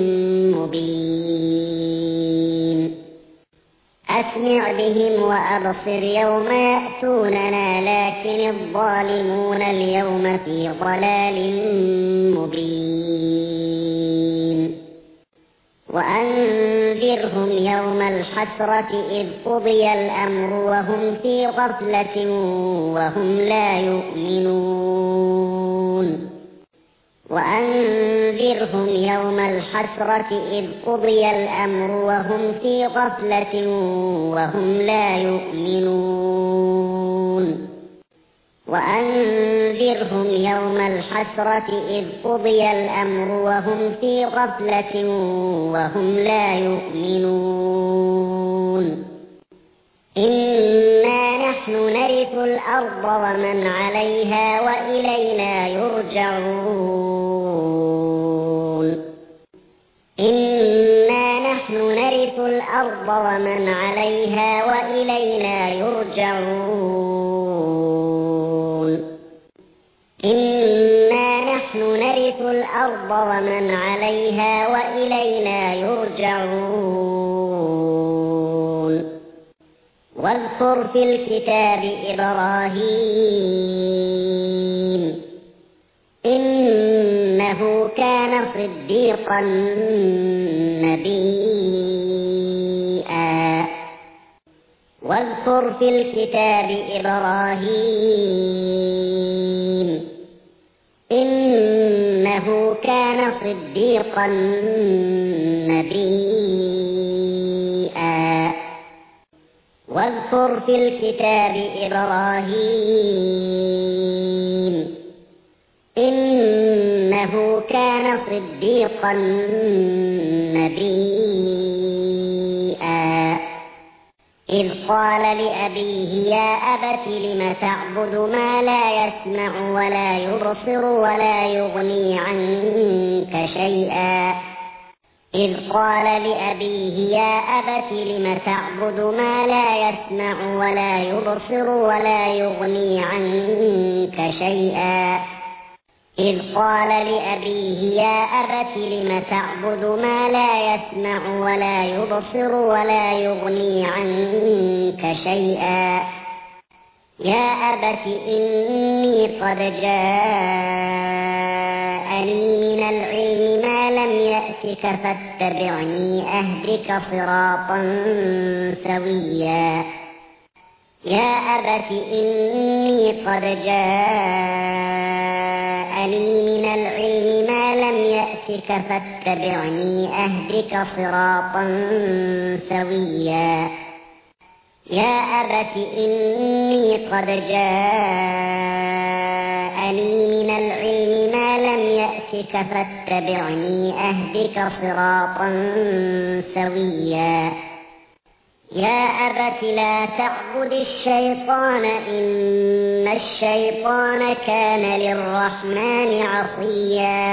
مبين. أسمع بهم وأبصر يوم يأتوننا لكن الظالمون اليوم في ضلال مبين. وأنذرهم يوم الحسرة إذ قضي الأمر وهم في غفلة وهم لا يؤمنون. وأنذرهم يوم الحسرة إذ قضي الأمر وهم في غفلة وهم لا يؤمنون. وأنذرهم يوم الحسرة إذ قضي الأمر وهم في غفلة وهم لا يؤمنون. إنا نحن نرث الأرض ومن عليها وإلينا يرجعون. إنا نحن نرث الأرض ومن عليها وإلينا يرجعون. إنا نحن نرث الأرض ومن عليها وإلينا يرجعون. واذكر في الكتاب إبراهيم إنه كان صديقا نبيا. واذكر في الكتاب إبراهيم إنه كان صديقا نبيا. واذكر في الكتاب إبراهيم إنه كان صديقا نبيا. إذ قال لأبيه يا أبت لم تعبد ما لا يسمع ولا يبصر ولا يغني عنك شيئا. إذ قال لأبيه يا أبت لم تعبد ما لا يسمع ولا يبصر ولا يغني عنك شيئا. إذ قال لأبيه يا أبت لم تعبد ما لا يسمع ولا يبصر ولا يغني عنك شيئا. يا أبت إني قد جاءني من العلم ما لم يأتك فاتبعني أهدك صراطا سويا. يا أبت إني قد جاءني جاءني من العلم ما لم يأتك فاتبعني أهدك صراطا سويا يا أبت إني قد جاءني من العلم ما لم يأتك فاتبعني أهدك صراطا سويا يا أبت لا تعبد الشيطان إن الشيطان كان للرحمن عصيا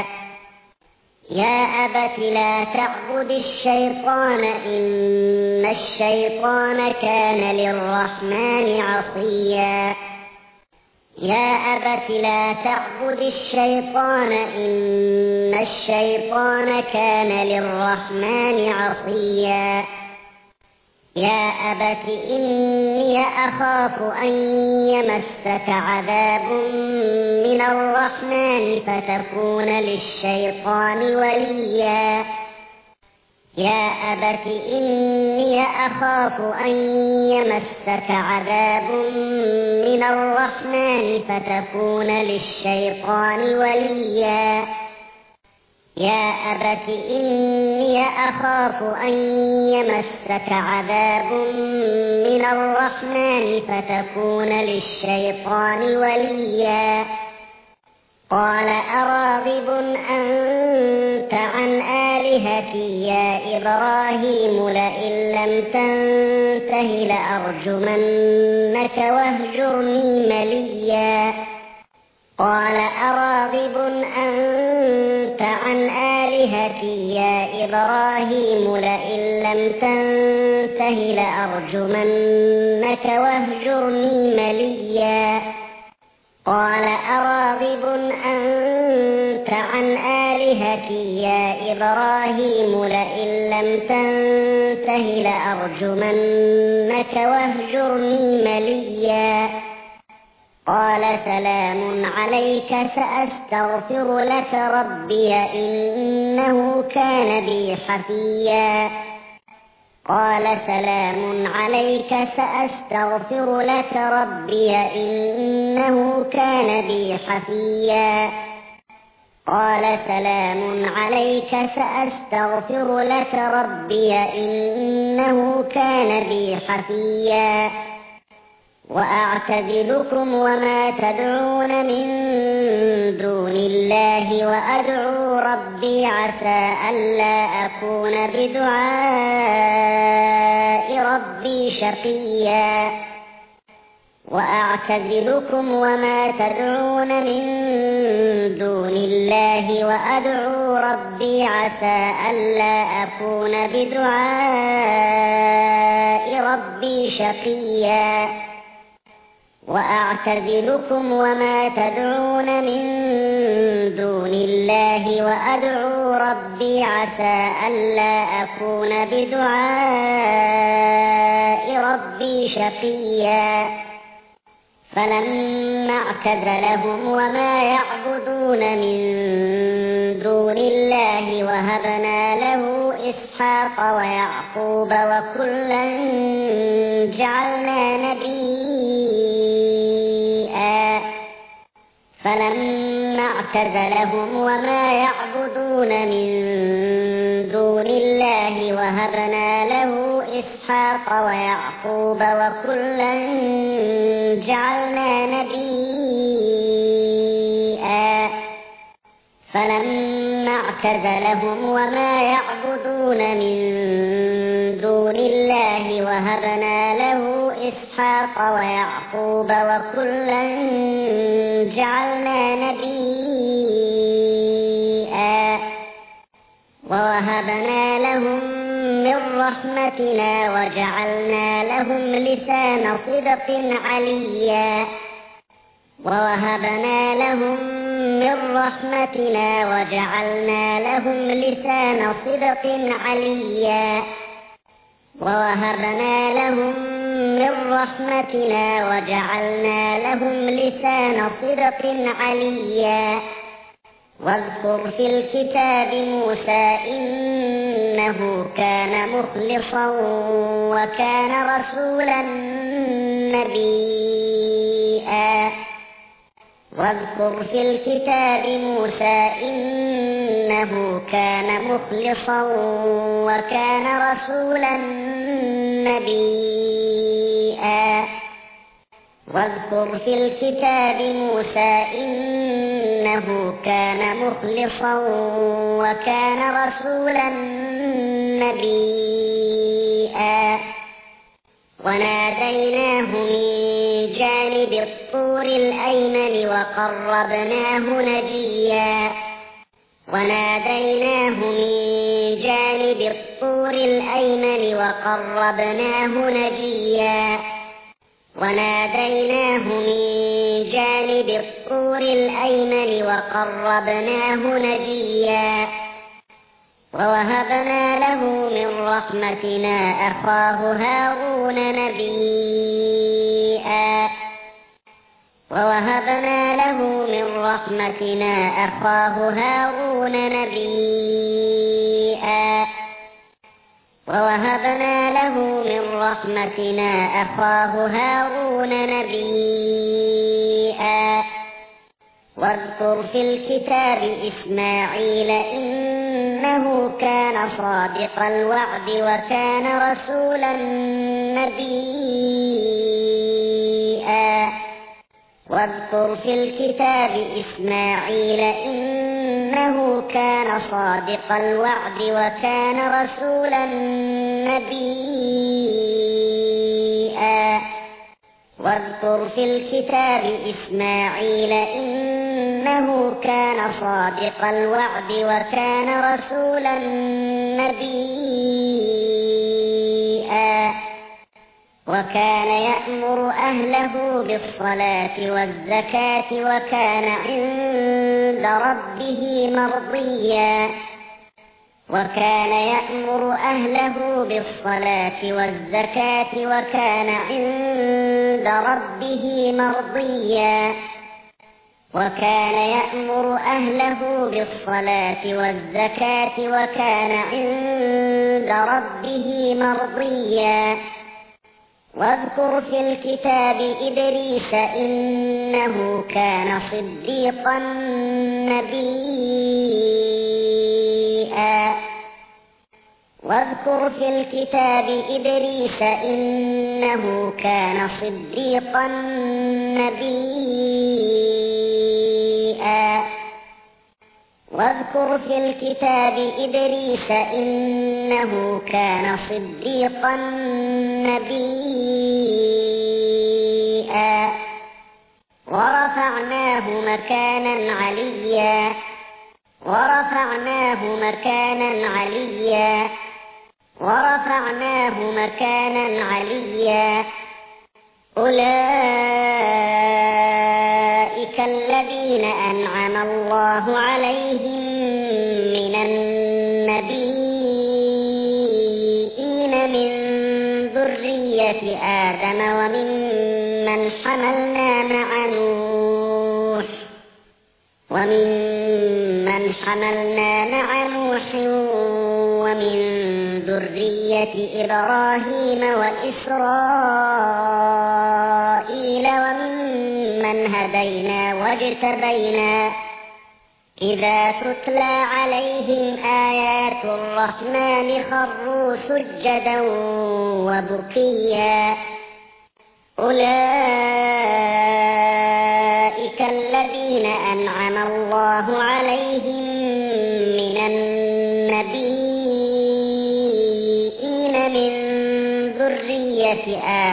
يا أبت لا تعبد الشيطان إن الشيطان كان للرحمن عصيا يا أبت لا تعبد الشيطان إن الشيطان كان للرحمن عصيا يا أبت إني أخاف أن يمسك عذاب من الرحمن فتكون للشيطان وليا يا أبت إني أخاف أن يمسك عذاب من الرحمن فتكون للشيطان وليا يا أبت إني أخاف أن يمسك عذاب من الرحمن فتكون للشيطان وليا قال أراغب أنت عن آلهتي يا إبراهيم لئن لم تنته لأرجمنك واهجرني مليا قال أراغب أنت عن آلهتي يا إبراهيم لئن لم تنته لأرجمنك واهجرني مليا قال أراغب أنت عن آلهتي يا إبراهيم لئن لم تنته لأرجمنك واهجرني مليا قال سلام عليك سأستغفر لك ربي إنه كان بي حفيا قال سلام عليك سأستغفر لك ربي إنه كان بي حفيا قال سلام عليك سأستغفر لك ربي إنه كان بي حفيا وأعتزلكم وما تدعون من دون الله وأدعو ربي عسى ألا أكون بدعاء ربي شقيا وأعتزلكم وما تدعون من دون الله وأدعو ربي عسى ألا أكون بدعاء ربي شقيا وأعتزلكم وما تدعون من دون الله وأدعو ربي عسى ألا أكون بدعاء ربي شقيا فلما اعتزلهم وما يعبدون من دون الله وهبنا له إسحاق ويعقوب وكلا جعلنا نبيا فلما اعتزلهم وما يعبدون من دون الله وهبنا له إسحاق ويعقوب وكلا جعلنا نبيا فلما اعتزلهم وما يعبدون من دون الله وهبنا له إسحاق ويعقوب وكلا جعلنا نبيا ووهبنا لهم من رحمتنا وجعلنا لهم لسان صدق عليا ووهبنا لهم من رحمتنا وجعلنا لهم لسان صدق عليا ووهبنا لهم من رحمتنا وجعلنا لهم لسان صدق عليا واذكر في الكتاب موسى إنه كان مخلصا وكان رسولا نبيا واذكر في الكتاب موسى إنه كان مخلصا وكان رسولا نبيا واذكر في الكتاب موسى إنه كان مخلصا وكان رسولا نبيا وناديناه من جانب الطور الأيمن وقربناه نجيا وناديناه من جانب الطور الأيمن وقربناه نجيا وناديناه من جانب الطور الأيمن وقربناه نجيا ووهبنا له من رحمتنا أخاه هارون نبيا ووهبنا له من رحمتنا أخاه هارون نبيا ووهبنا له من رحمتنا أخاه هارون نبيا واذكر في الكتاب إسماعيل إنه كان صادق الوعد وكان رسولا نبيا واذكر في الكتاب إسماعيل إنه كان صادق الوعد وكان رسولا نبيا واذكر في الكتاب إسماعيل إنه كان صادق الوعد وكان رسولا نبيا وكان يأمر أهله بالصلاة والزكاة وكان عند ربه مرضيا وكان يأمر أهله بالصلاة والزكاة وكان عند ربه مرضيا وكان يأمر أهله بالصلاة والزكاة وكان عند ربه مرضيا واذكر في الكتاب إدريس إنه كان صديقا نبيا واذكر في الكتاب إدريس إنه كان صديقا نبيا واذكر في الكتاب إدريس إنه كان صديقا نبيا ورفعناه مكانا عليا ورفعناه مكانا عليا ورفعناه مكانا عليا أولئك الذين أنعم الله عليهم من النبيين من ذرية آدم وممن حملنا مع نوح وممن حملنا مع نوح ومن ذرية إبراهيم وإسرائيل وممن هدينا واجتبينا إذا تتلى عليهم آيات الرحمن خروا سجدا وبكيا أولئك الذين أنعم الله عليهم من النبيين من ذرية آدم. آدم وممن حملنا مع نوح وممن هدينا واجتبينا إذا تتلى عليهم آيات الرحمن خروا سجدا وبكيا أولئك الذين أنعم الله عليهم من النبيين من ذرية آدم وممن حملنا مع نوح وممن هدينا واجتبينا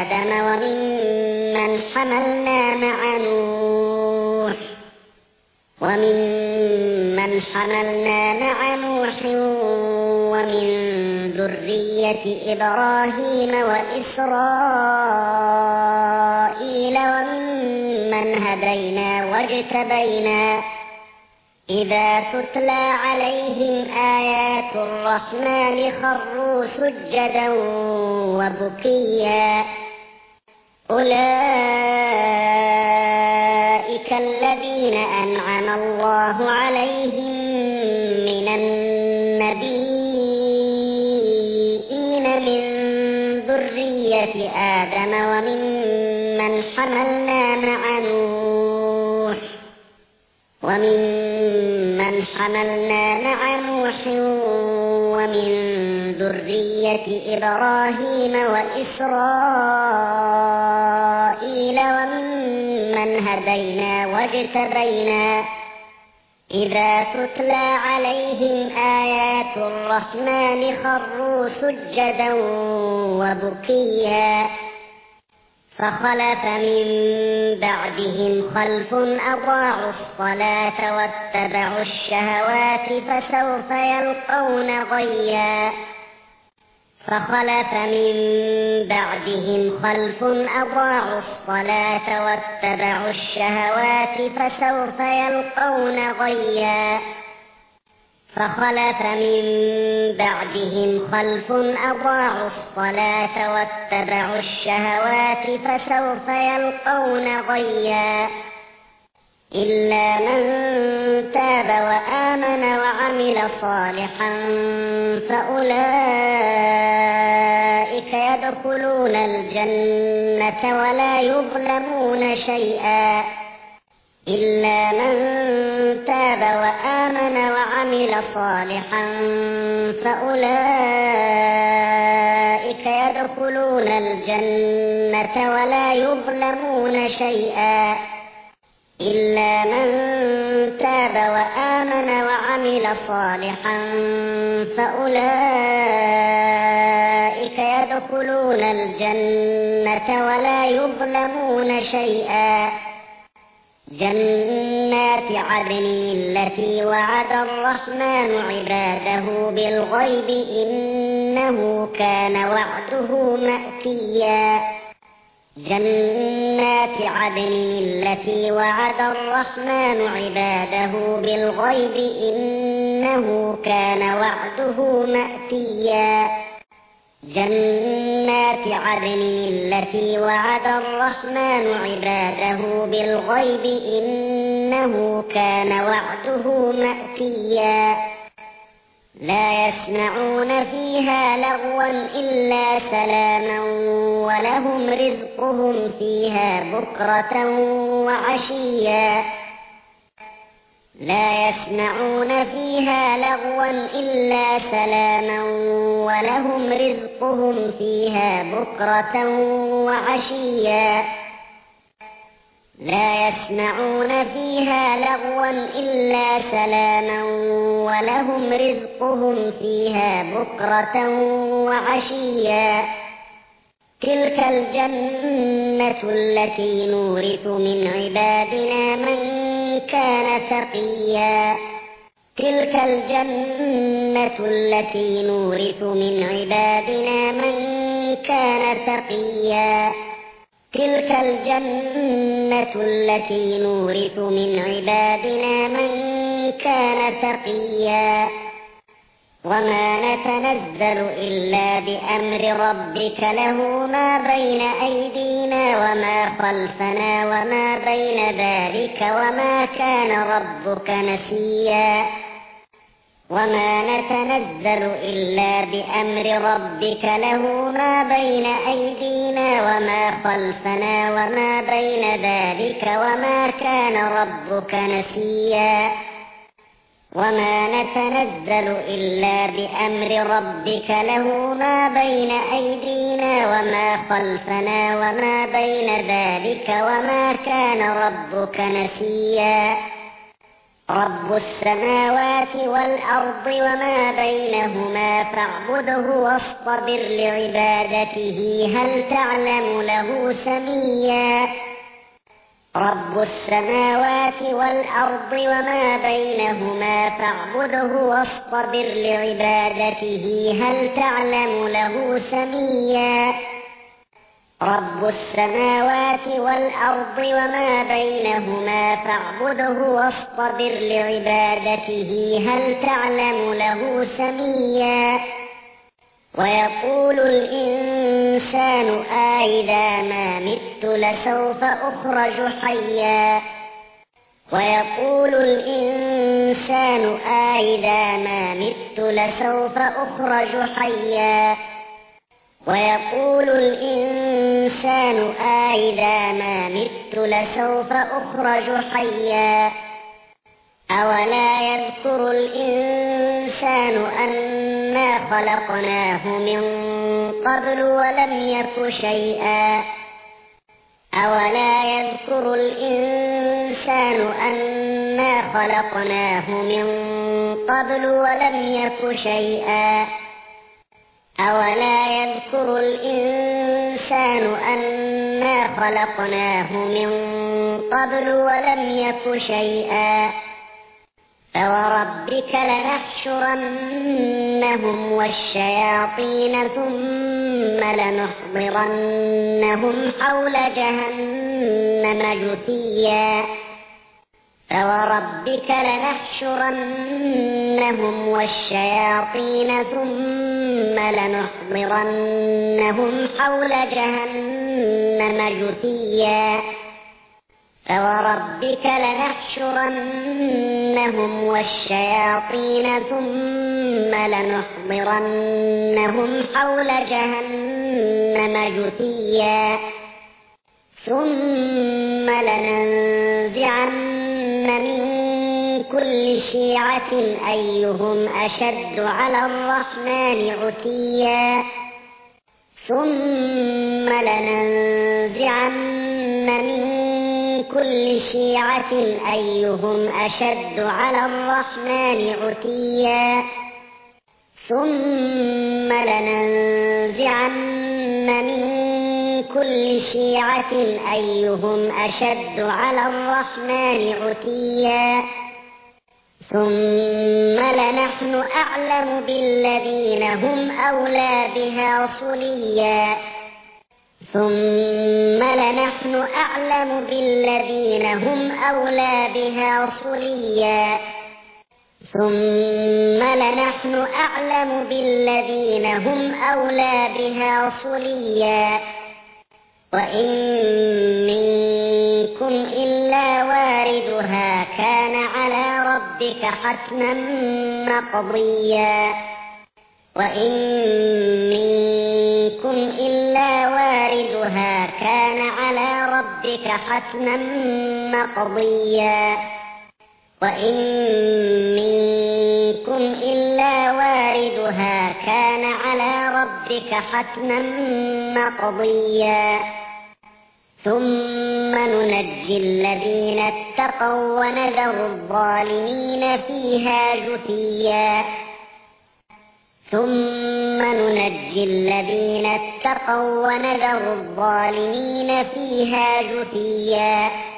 وممن حملنا مع نوح ومن ذرية إبراهيم وإسرائيل وممن هدينا واجتبينا إذا تتلى عليهم آيات الرحمن خروا سجدا وبكيا أولئك الذين أنعم الله عليهم من النبيين من ذرية آدم وممن حملنا مع نوح وممن حملنا مع نوح ومن ذرية إبراهيم وإسرائيل وممن هدينا واجتبينا إذا تتلى عليهم آيات الرحمن خروا سجدا وبكيا فخلف من بعدهم خلف أضاعوا الصلاة واتبعوا الشهوات فسوف يلقون غيا فخلف من بعدهم خلف أضاعوا الصلاة واتبعوا الشهوات فسوف يلقون غيا فخلف من بعدهم خلف أضاعوا الصلاة واتبعوا الشهوات فسوف يلقون غيا إلا من تاب وآمن وعمل صالحا فأولئك يدخلون الجنة ولا يظلمون شيئا إلا من تاب وآمن وعمل صالحا فأولئك يدخلون الجنة ولا يظلمون شيئا إلا من تاب وآمن وعمل صالحا فأولئك يدخلون الجنة ولا يظلمون شيئا جنات عدن التي وعد الرحمن عباده بالغيب إنه كان وعده مأتيا جنات عدن التي وعد الرحمن عباده بالغيب إنه كان وعده مأتيا جنات عدن التي وعد الرحمن عباده بالغيب إنه كان وعده مأتيا لا يسمعون فيها لغوا إلا سلاما ولهم رزقهم فيها بكرة وعشيا لا يسمعون فيها لغوا إلا سلاما ولهم رزقهم فيها بكرة وعشيا لا يسمعون فيها لغوا إلا سلاما ولهم رزقهم فيها بكرة وعشيا تلك الجنة التي نورث من عبادنا من كان تقيا تلك الجنة التي نورث من عبادنا من كان تقيا تلك الجنة التي نورث من عبادنا من كان تقيا وما نتنزل إلا بأمر ربك له ما بين أيدينا وما خلفنا وما بين ذلك وما كان ربك نسيا وما نتنزل إلا بأمر ربك له ما بين أيدينا وما خلفنا وما بين ذلك وما كان ربك نسيا وما نتنزل إلا بأمر ربك له ما بين أيدينا وما خلفنا وما بين ذلك وما كان ربك نسيا رب السماوات والأرض وما بينهما فاعبده واصطبر لعبادته هل تعلم له سميا رب السماوات والأرض وما بينهما فاعبده واصطبر لعبادته هل تعلم له سميا رب السماوات والأرض وما بينهما فاعبده واصطبر لعبادته هل تعلم له سميا ويقول الإنسان أإذا ما مت لسوف أخرج حيا ويقول الإنسان أإذا ما مت لسوف أخرج حيا ويقول الإنسان أإذا ما مت لسوف أخرج حيا أولا يذكر الإنسان أنا خلقناه من قبل ولم يك شيئا أولا يذكر الإنسان أنا خلقناه من قبل ولم يك شيئا أولا يذكر الإنسان أنا خلقناه من قبل ولم يك شيئا فوربك لنحشرنهم والشياطين ثم لنحضرنهم حول جهنم جثيا فوربك لنحشرنهم والشياطين ثم لنحضرنهم حول جهنم جثيا فوربك لنحشرنهم والشياطين ثم لنحضرنهم حول جهنم جثيا ثم لننزعن من كل شيعة أيهم أشد على الرحمن عتيا ثم لننزعن من كل شيعة أيهم أشد على الرحمن عتيا ثم لننزعن من كل شيعة أيهم أشد على الرحمن عتيا ثم لنحن أعلم بالذين هم أولى بها صليا ثم لنحن أعلم بالذين هم أولى بها صليا ثم لنحن أعلم بالذين هم أولى بها صليا وإن منكم إلا واردها كان على ربك حتما مقضيا وإن منكم إلا واردها كان على ربك حتما مقضيا وإن منكم إلا واردها كان على ربك حتما مقضيا ثم ننجي الذين اتقوا ونذر الظالمين فيها جثيا ثم ننجي الذين اتقوا ونذر الظالمين فيها جثيا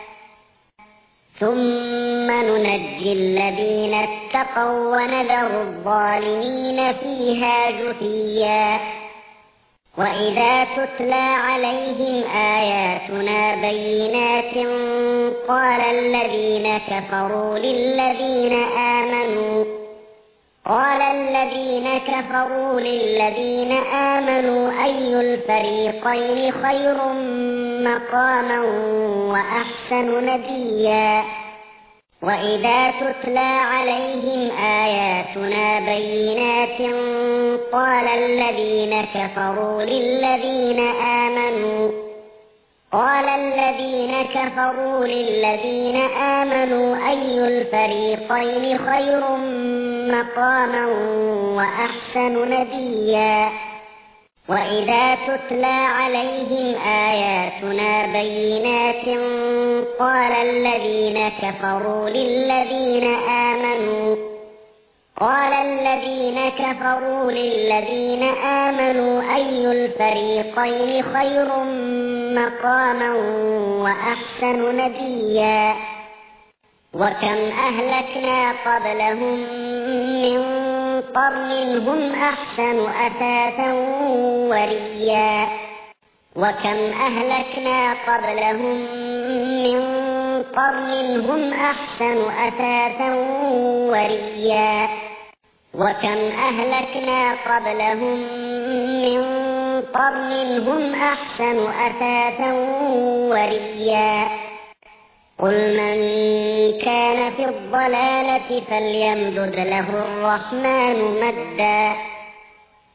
ثم ننجي الذين اتقوا ونذر الظالمين فيها جثيا وإذا تتلى عليهم آياتنا بينات قال الذين كفروا للذين آمنوا قال الذين كفروا للذين آمنوا أي الفريقين خير مقاما وأحسن نديا وإذا تتلى عليهم آياتنا بينات قال الذين كفروا للذين آمنوا قال الذين كفروا للذين آمنوا أي الفريقين خير مقاما وأحسن نديا وإذا تتلى عليهم آياتنا بينات قال الذين كفروا للذين آمنوا قال الذين كفروا للذين آمنوا أي الفريقين خير مقاما وأحسن نديا وكم أهلكنا قبلهم من قرن هم أحسن أثاثا ورئيا وكم أهلكنا قبلهم من قرن هم أحسن أثاثا ورئيا وكم أهلكنا قبلهم من قرن هم أحسن أثاثا ورئيا قل من كان في الضلالة فليمدد له الرحمن مدا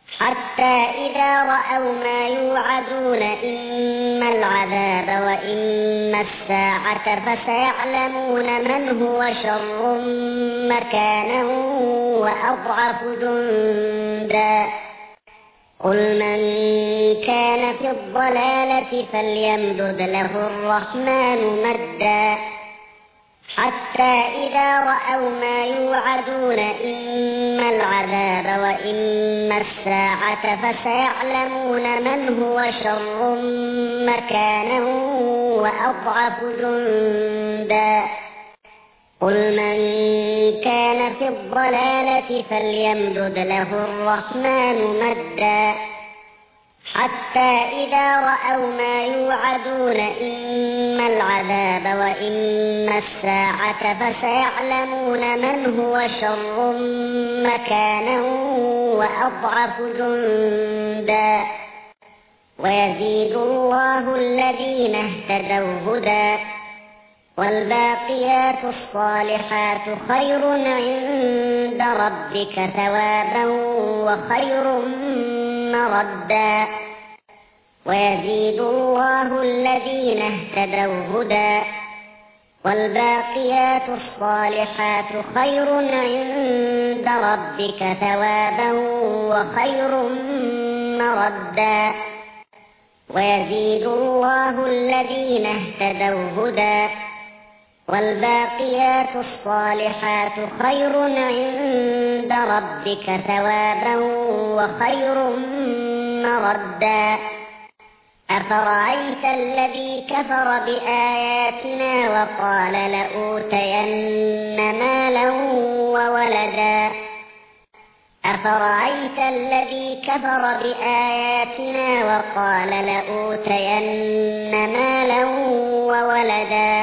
حتى إذا رأوا ما يوعدون إما العذاب وإما الساعة فسيعلمون من هو شر مكانا وأضعف جندا قل من كان في الضلالة فليمدد له الرحمن مدا حتى إذا رأوا ما يوعدون إما العذاب وإما الساعة فسيعلمون من هو شر مكانا وأضعف جندا قل من كان في الضلالة فليمدد له الرحمن مدا حتى إذا رأوا ما يوعدون إما العذاب وإما الساعة فسيعلمون من هو شر مكانا وأضعف جندا ويزيد الله الذين اهتدوا هدى والباقيات الصالحات خير عند ربك ثوابا وخير مردا ويزيد الله الذين اهتدوا هدى والباقيات الصالحات خير عند ربك ثوابا وخير مردا ويزيد الله الذين اهتدوا هدى والباقيات الصالحات خير عند ربك ثوابا وخير مردا أفرأيت الذي كفر بآياتنا وقال لأوتين مالا وولدا أفرأيت الذي كفر بآياتنا وقال لأوتين مالا وولدا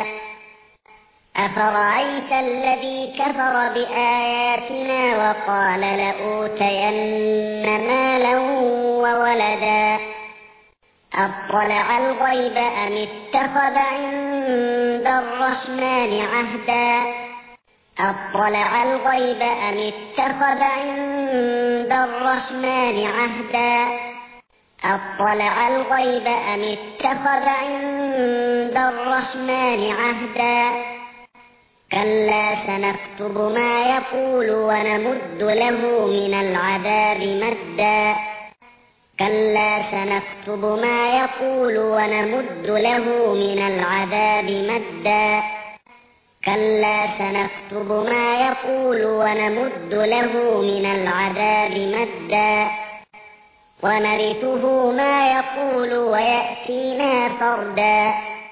أفرأيت الذي كفر بآياتنا وقال لأوتين مالا وولدا أطلع الغيب أم اتخذ عند الرحمن عهدا أطلع الغيب أم اتخذ عند الرحمن عهدا أطلع الغيب أم اتخذ عند الرحمن عهدا كلا سنكتب ما يقول ونمد له من العذاب مدا كلا سنكتب ما يقول ونمد له من العذاب مدا كلا سنكتب ما يقول ونمد له من العذاب مدا ونرثه ما يقول ويأتينا فردا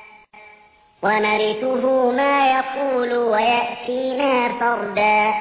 ونرثه ما يقول ويأتينا فردا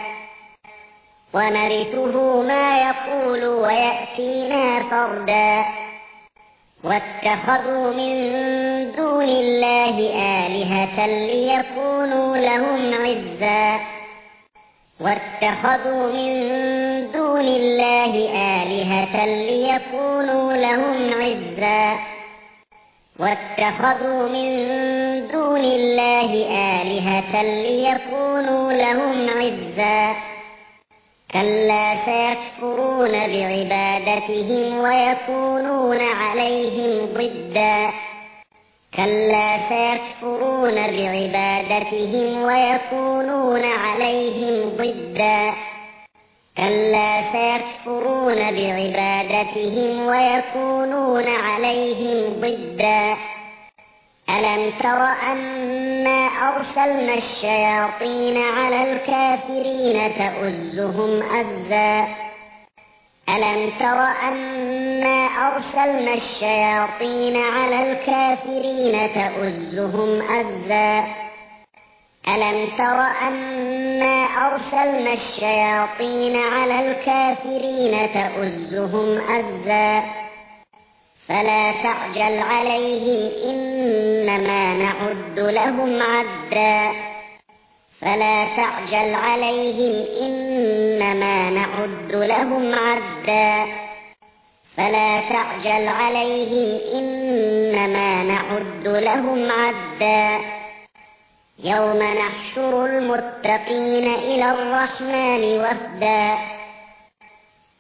ونرثه ما يقول ويأتينا فردا واتخذوا من دون الله آلهة ليكونوا لهم عزا واتخذوا من دون الله آلهة ليكونوا لهم عزا واتخذوا من دون الله آلهة ليكونوا لهم عزا كلا سيكفرون بعبادتهم ويكونون عليهم ضدا كلا سيكفرون بعبادتهم ويكونون عليهم ضدا كلا سيكفرون بعبادتهم ويكونون عليهم ضدا ألم تر أنا أرسلنا الشياطين على الكافرين تؤزهم أزا ألم تر أنا أرسلنا الشياطين على الكافرين تؤزهم أزا ألم تر أنا أرسلنا الشياطين على الكافرين تؤزهم أزا فلا تعجل عليهم إنما نعد لهم عدا فلا تعجل عليهم إنما نعد لهم عدا فلا تعجل عليهم إنما نعد لهم عدا يوم نحشر المتقين إلى الرحمن وفدا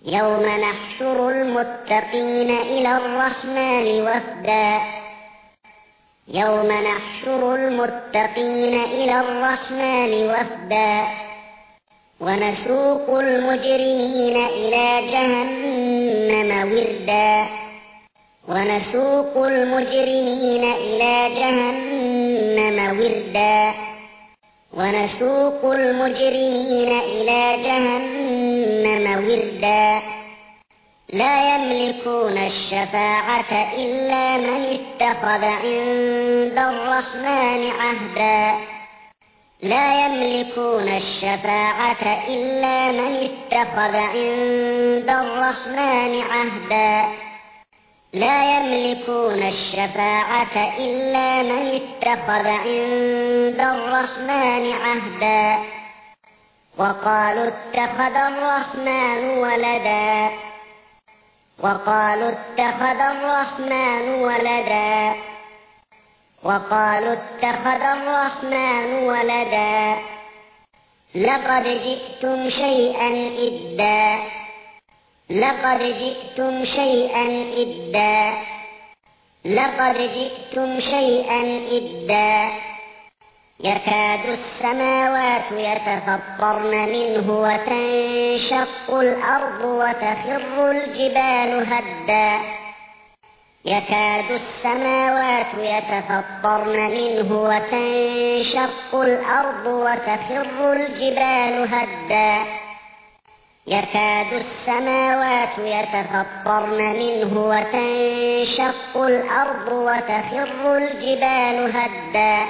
يوم نحشر المتقين إلى الرحمن وفدا يوم نحشر المتقين إلى الرحمن وفدا ونسوق المجرمين إلى جهنم وردا ونسوق المجرمين إلى جهنم وردا ونسوق المجرمين إلى جهنم وردا لا يملكون الشفاعة إلا من اتخذ عند الرحمن عهدا لا يملكون الشفاعة إلا من اتخذ عند الرحمن عهدا لا يملكون الشفاعة إلا من اتخذ عند الرحمن عهدا وقالوا اتخذ الرحمن ولدا وقالوا اتخذ الرحمن ولدا وقالوا اتخذ الرحمن ولدا لقد جئتم شيئا إدا لقد جئتم شيئا إدا لقد جئتم شيئا إدا يكاد السماوات يتفطرن منه وتنشق الأرض وتخر الجبال هدا يكاد السماوات يتفطرن منه وتنشق الأرض وتخر الجبال هدا يكاد السماوات يتفطرن منه وتنشق الأرض وتخر الجبال هدا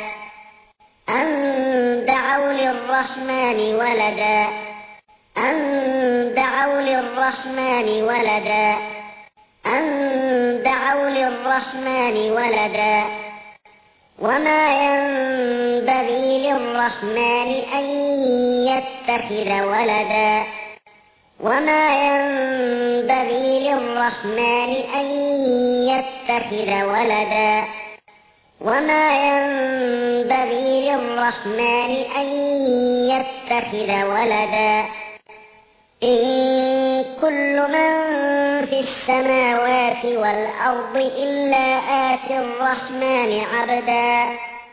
أن دعوا للرحمن ولدا أن دعوا للرحمن ولدا أن دعوا للرحمن ولدا وما ينبغي للرحمن أن يتخذ ولدا وما ينبغي للرحمن أن يتخذ ولدا وما ينبغي للرحمن أن يتخذ ولدا إن كل من في السماوات والأرض إلا آتي الرحمن عبدا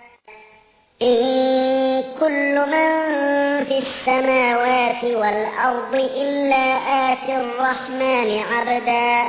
إن كل من في السماوات والأرض إلا آتي الرحمن عبدا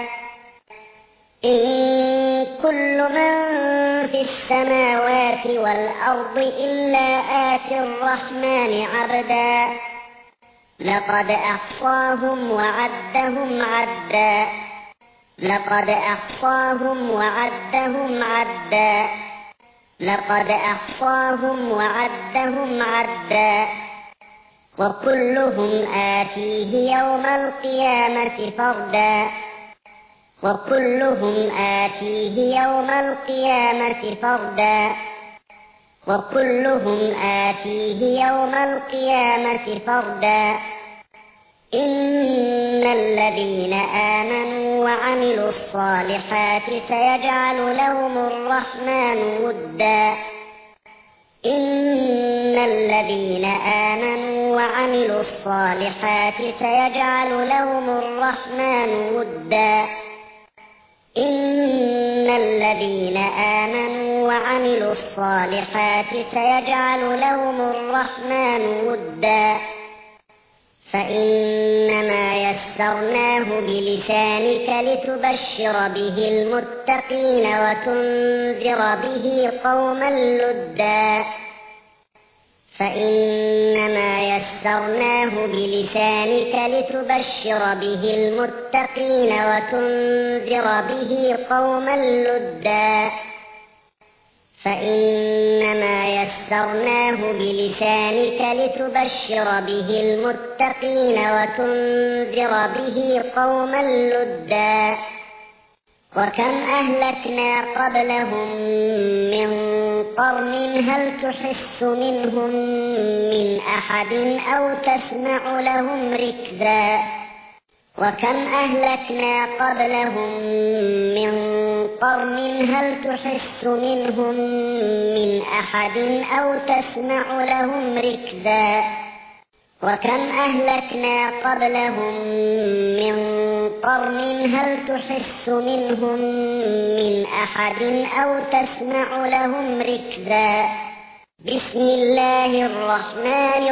إن كل من في السماوات والأرض إلا آتي الرحمن عبدا لقد أحصاهم وعدهم عدا لقد أحصاهم وعدهم عدا لقد أحصاهم وعدهم عدا وكلهم آتيه يوم القيامة فردا وكلهم آتيه يوم القيامة فردا وكلهم آتيه يوم القيامة فردا إن الذين آمنوا وعملوا الصالحات سيجعل لهم الرحمن ودا إن الذين آمنوا وعملوا الصالحات سيجعل لهم الرحمن ودا إن الذين آمنوا وعملوا الصالحات سيجعل لهم الرحمن ودا فإنما يسرناه بلسانك لتبشر به المتقين وتنذر به قوما لدا فإنما يسرناه بلسانك لتبشر به المتقين وتنذر به قوما لدا فإنما يسرناه بلسانك لتبشر به المتقين وتنذر به قوما لدا وكم أهلكنا قبلهم من قرن هل تحس منهم من أحد أو تسمع لهم ركزا وكم أهلكنا قبلهم من قرن هل تحس منهم من أحد أو تسمع لهم ركزا وكم أهلكنا قبلهم من قرن هل تحس منهم من أحد أو تسمع لهم ركزا بسم الله الرحمن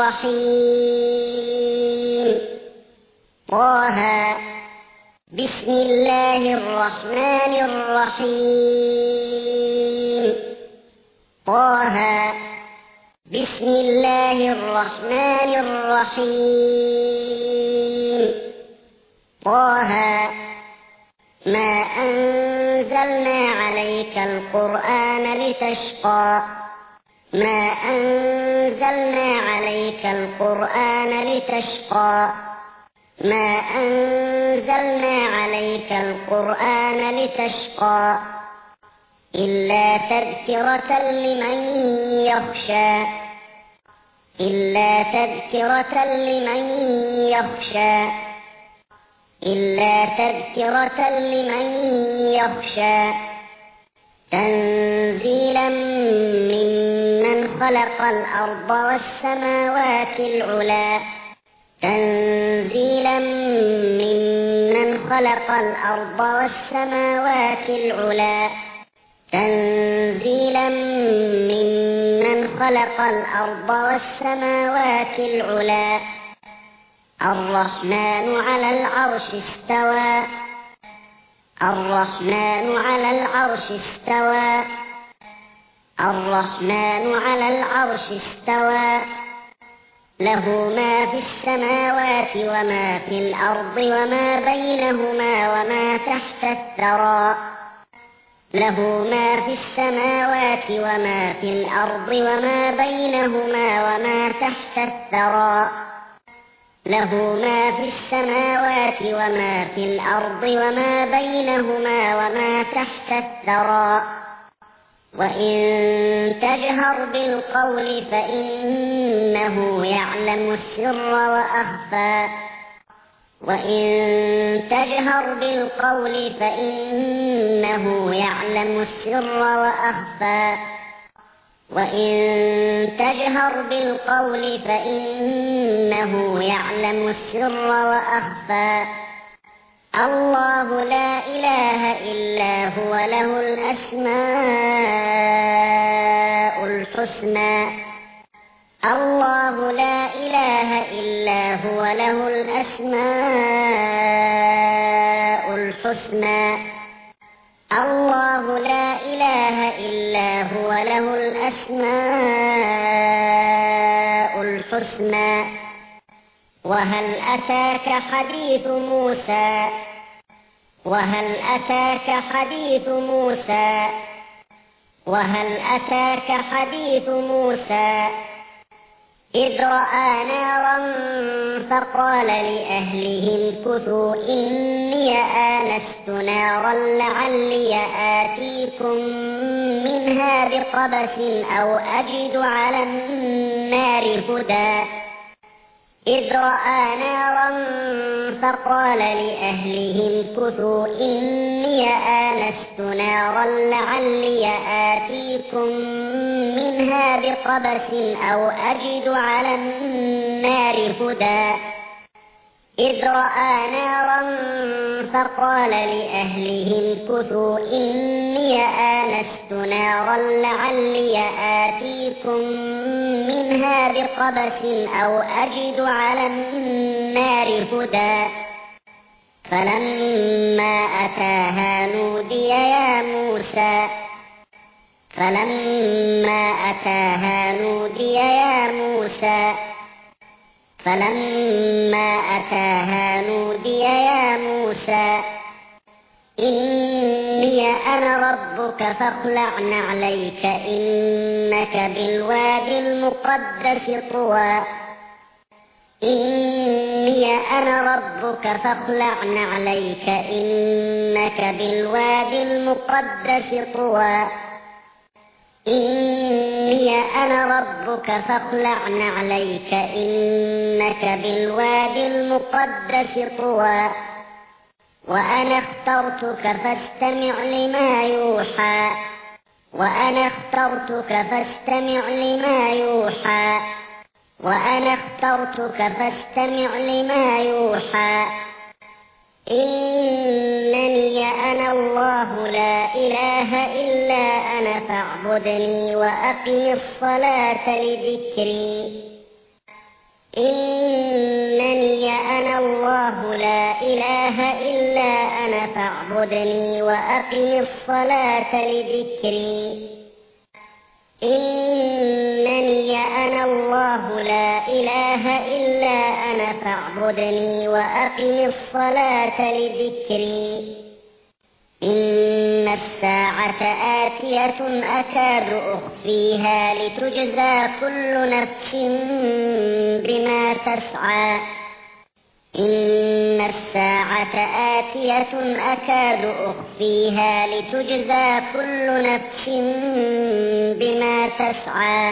الرحيم طه بسم الله الرحمن الرحيم طه بسم الله الرحمن الرحيم طه ما أنزلنا عليك القرآن لتشقى ما أنزلنا عليك القرآن لتشقى ما أنزلنا عليك القرآن لتشقى إلا تذكرة لمن يخشى إلا تذكرة لمن يخشى إلا تذكرة لمن يخشى تنزيلا ممن خلق الأرض والسماوات العلى تنزيلا ممن خلق الأرض والسماوات العلى تنزيلا ممن خلق الأرض والسماوات العلى الرحمن على العرش استوى الرحمن على العرش استوى الرحمن على العرش استوى له ما في السماوات وما في الأرض وما بينهما وما تحت الثرى له ما في السماوات وما في الأرض وما بينهما وما تحت الثرى له ما في السماوات وما في الأرض وما بينهما وما تحت الثرى وإن تجهر بالقول فإنه يعلم السر وأخفى وإن تجهر بالقول فإنه يعلم السر وأخفى وإن تجهر بالقول فإنه يعلم السر وأخفى الله لا إله إلا هو له الأسماء الحسنى الله لا إله إلا هو له الأسماء الحسنى الله لا إله إلا هو له الأسماء الحسنى وهل أتاك حديث موسى وهل أتاك حديث موسى وهل أتاك حديث موسى إذ رأى نارا فقال لأهلهم كثوا إني آنست نارا لعلي آتيكم منها بقبس أو أجد على النار هدى إذ رأى نارا فقال لأهلهم كثوا إني آنست نارا لعلي آتيكم منها بقبس أو أجد على النار هدى إذ رأى نارا فقال لأهلهم كثوا إني آنست نارا لعلي آتيكم منها بقبس أو أجد على النار هدى فلما أتاها نودي يا موسى فلما أتاها نودي يا موسى فلما أتاها نودي يا موسى إني أنا ربك فاخلع نعليك إنك بالوادي المقدس طوى إني أنا ربك فاخلع نعليك إنك بالوادي المقدس طوى إني أنا ربك فاخلع نعليك إنك بالوادي المقدس طوى وأنا اخترتك فاستمع لما يوحى وأنا اخترتك فاستمع لما يوحى وأنا اخترتك فاستمع لما يوحى إنني أنا الله لا إله إلا أنا فاعبدني وأقم الصلاة لذكري إنني أنا الله لا إله إلا أنا فاعبدني وأقم الصلاة لذكري إنني أنا الله لا إله إلا أنا فاعبدني وأقم الصلاة لذكري إن الساعة آتية أكاد أخفيها لتجزى كل نفس بما تسعى إن الساعة آتية أكاد أخفيها لتجزى كل نفس بما تسعى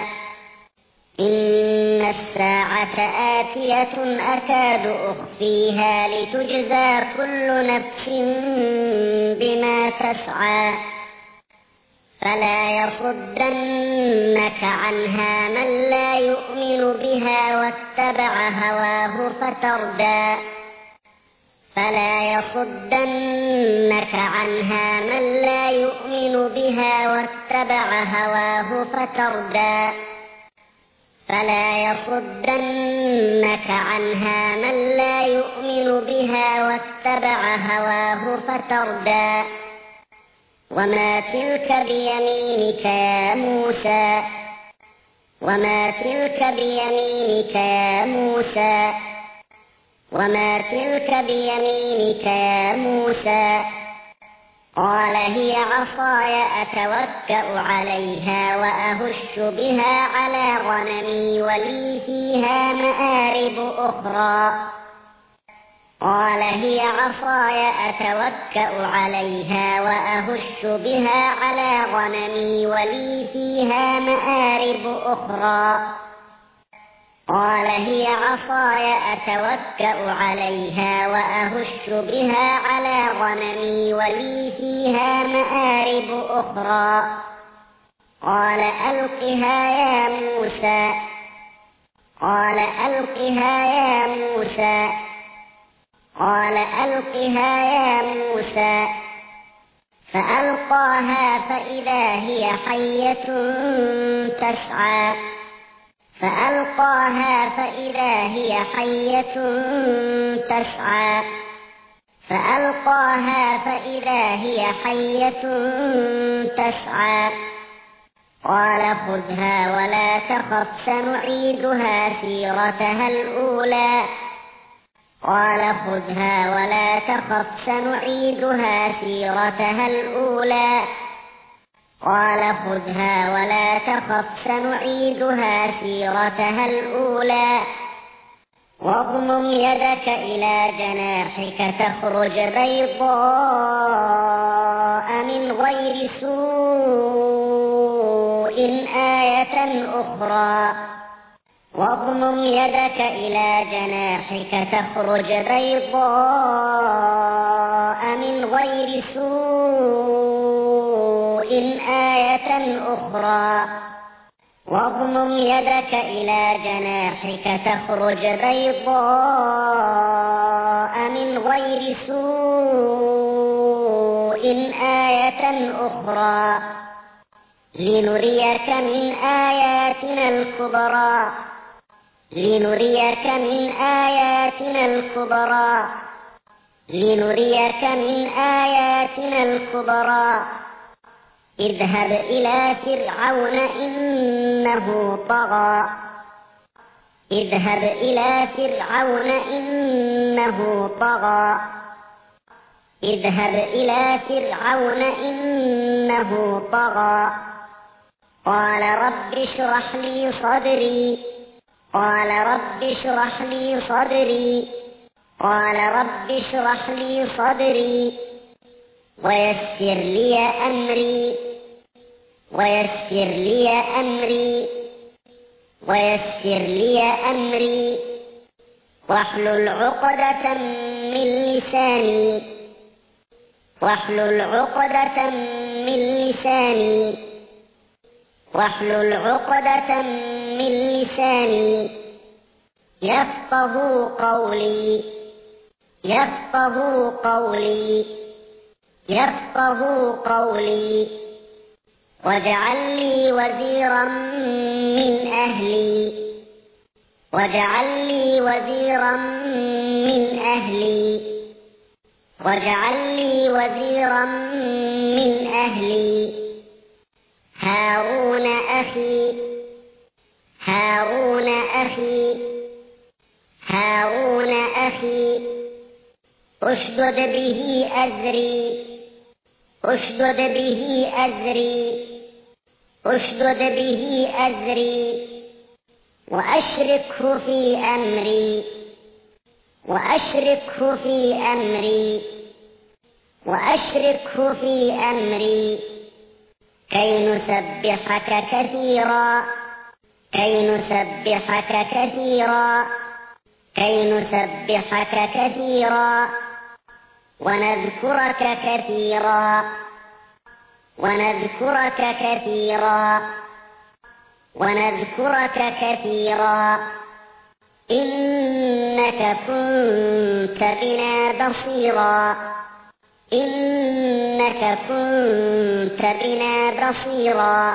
إن الساعة آتية أكاد أخفيها لتجزى كل نفس بما تسعى فلا يصدنك عنها من لا يؤمن بها واتبع هواه فتردى فلا يصدنك عنها من لا يؤمن بها واتبع هواه فتردى فلا يصدنك عنها من لا يؤمن بها واتبع هواه فتردى وما تلك بيمينك يا موسى وما تلك بيمينك يا موسى وما تلك بيمينك يا موسى قال هي عصاي أتوكأ عليها وأهش بها على غنمي ولي فيها مآرب أخرى قال هي عصاي أتوكأ عليها وأهش بها على غنمي ولي فيها مآرب أخرى قال هي عصاي أتوكأ عليها وأهش بها على غنمي ولي فيها مآرب أخرى قال ألقها يا موسى قال ألقها يا موسى قال ألقها يا موسى فألقاها فإذا هي حية تسعى فألقاها فإذا هي حية تسعى فألقاها فإذا هي حية تسعى قال خذها ولا تخف سنعيدها سيرتها الأولى قال خذها ولا تخف سنعيدها سيرتها الأولى قال خذها ولا تخف سنعيدها سيرتها الأولى واضمم يدك إلى جناحك تخرج بيضاء من غير سوء آية أخرى واضمم يدك إلى جناحك تخرج بيضاء من غير سوء آية أخرى واضمم يدك إلى جناحك تخرج بيضاء من غير سوء آية أخرى لنريك من آياتنا الكبرى لنريك من آياتنا الكبرى لنريك من آياتنا الكبرى اذهب إلى فرعون إنه طغى اذهب إلى فرعون إنه طغى اذهب إلى فرعون إنه طغى قال رب اشرح لي صدري قال رب اشرح لي صدري قال رب اشرح لي صدري ويسر لي أمري ويسر لي أمري ويسر لي أمري واحلل عقدة من لساني واحلل عقدة من لساني واحلل عقدة من لساني يفقه قولي يفقهوا قولي يفقهوا قولي واجعل لي وزيرا من أهلي واجعل لي وزيرا من أهلي واجعل لي وزيرا من أهلي هارون أخي هارون أخي هارون أخي أشدد به أزري أشدد به أزري أشدد به أزري وأشركه في أمري وأشركه في أمري وأشركه في أمري كي نسبحك كثيرا كي نسبحك كثيرا كي نسبحك كثيرا ونذكرك كثيرا ونذكرك كثيرا ونذكرك كثيرا إنك كنت بنا بصيرا إنك كنت بنا بصيرا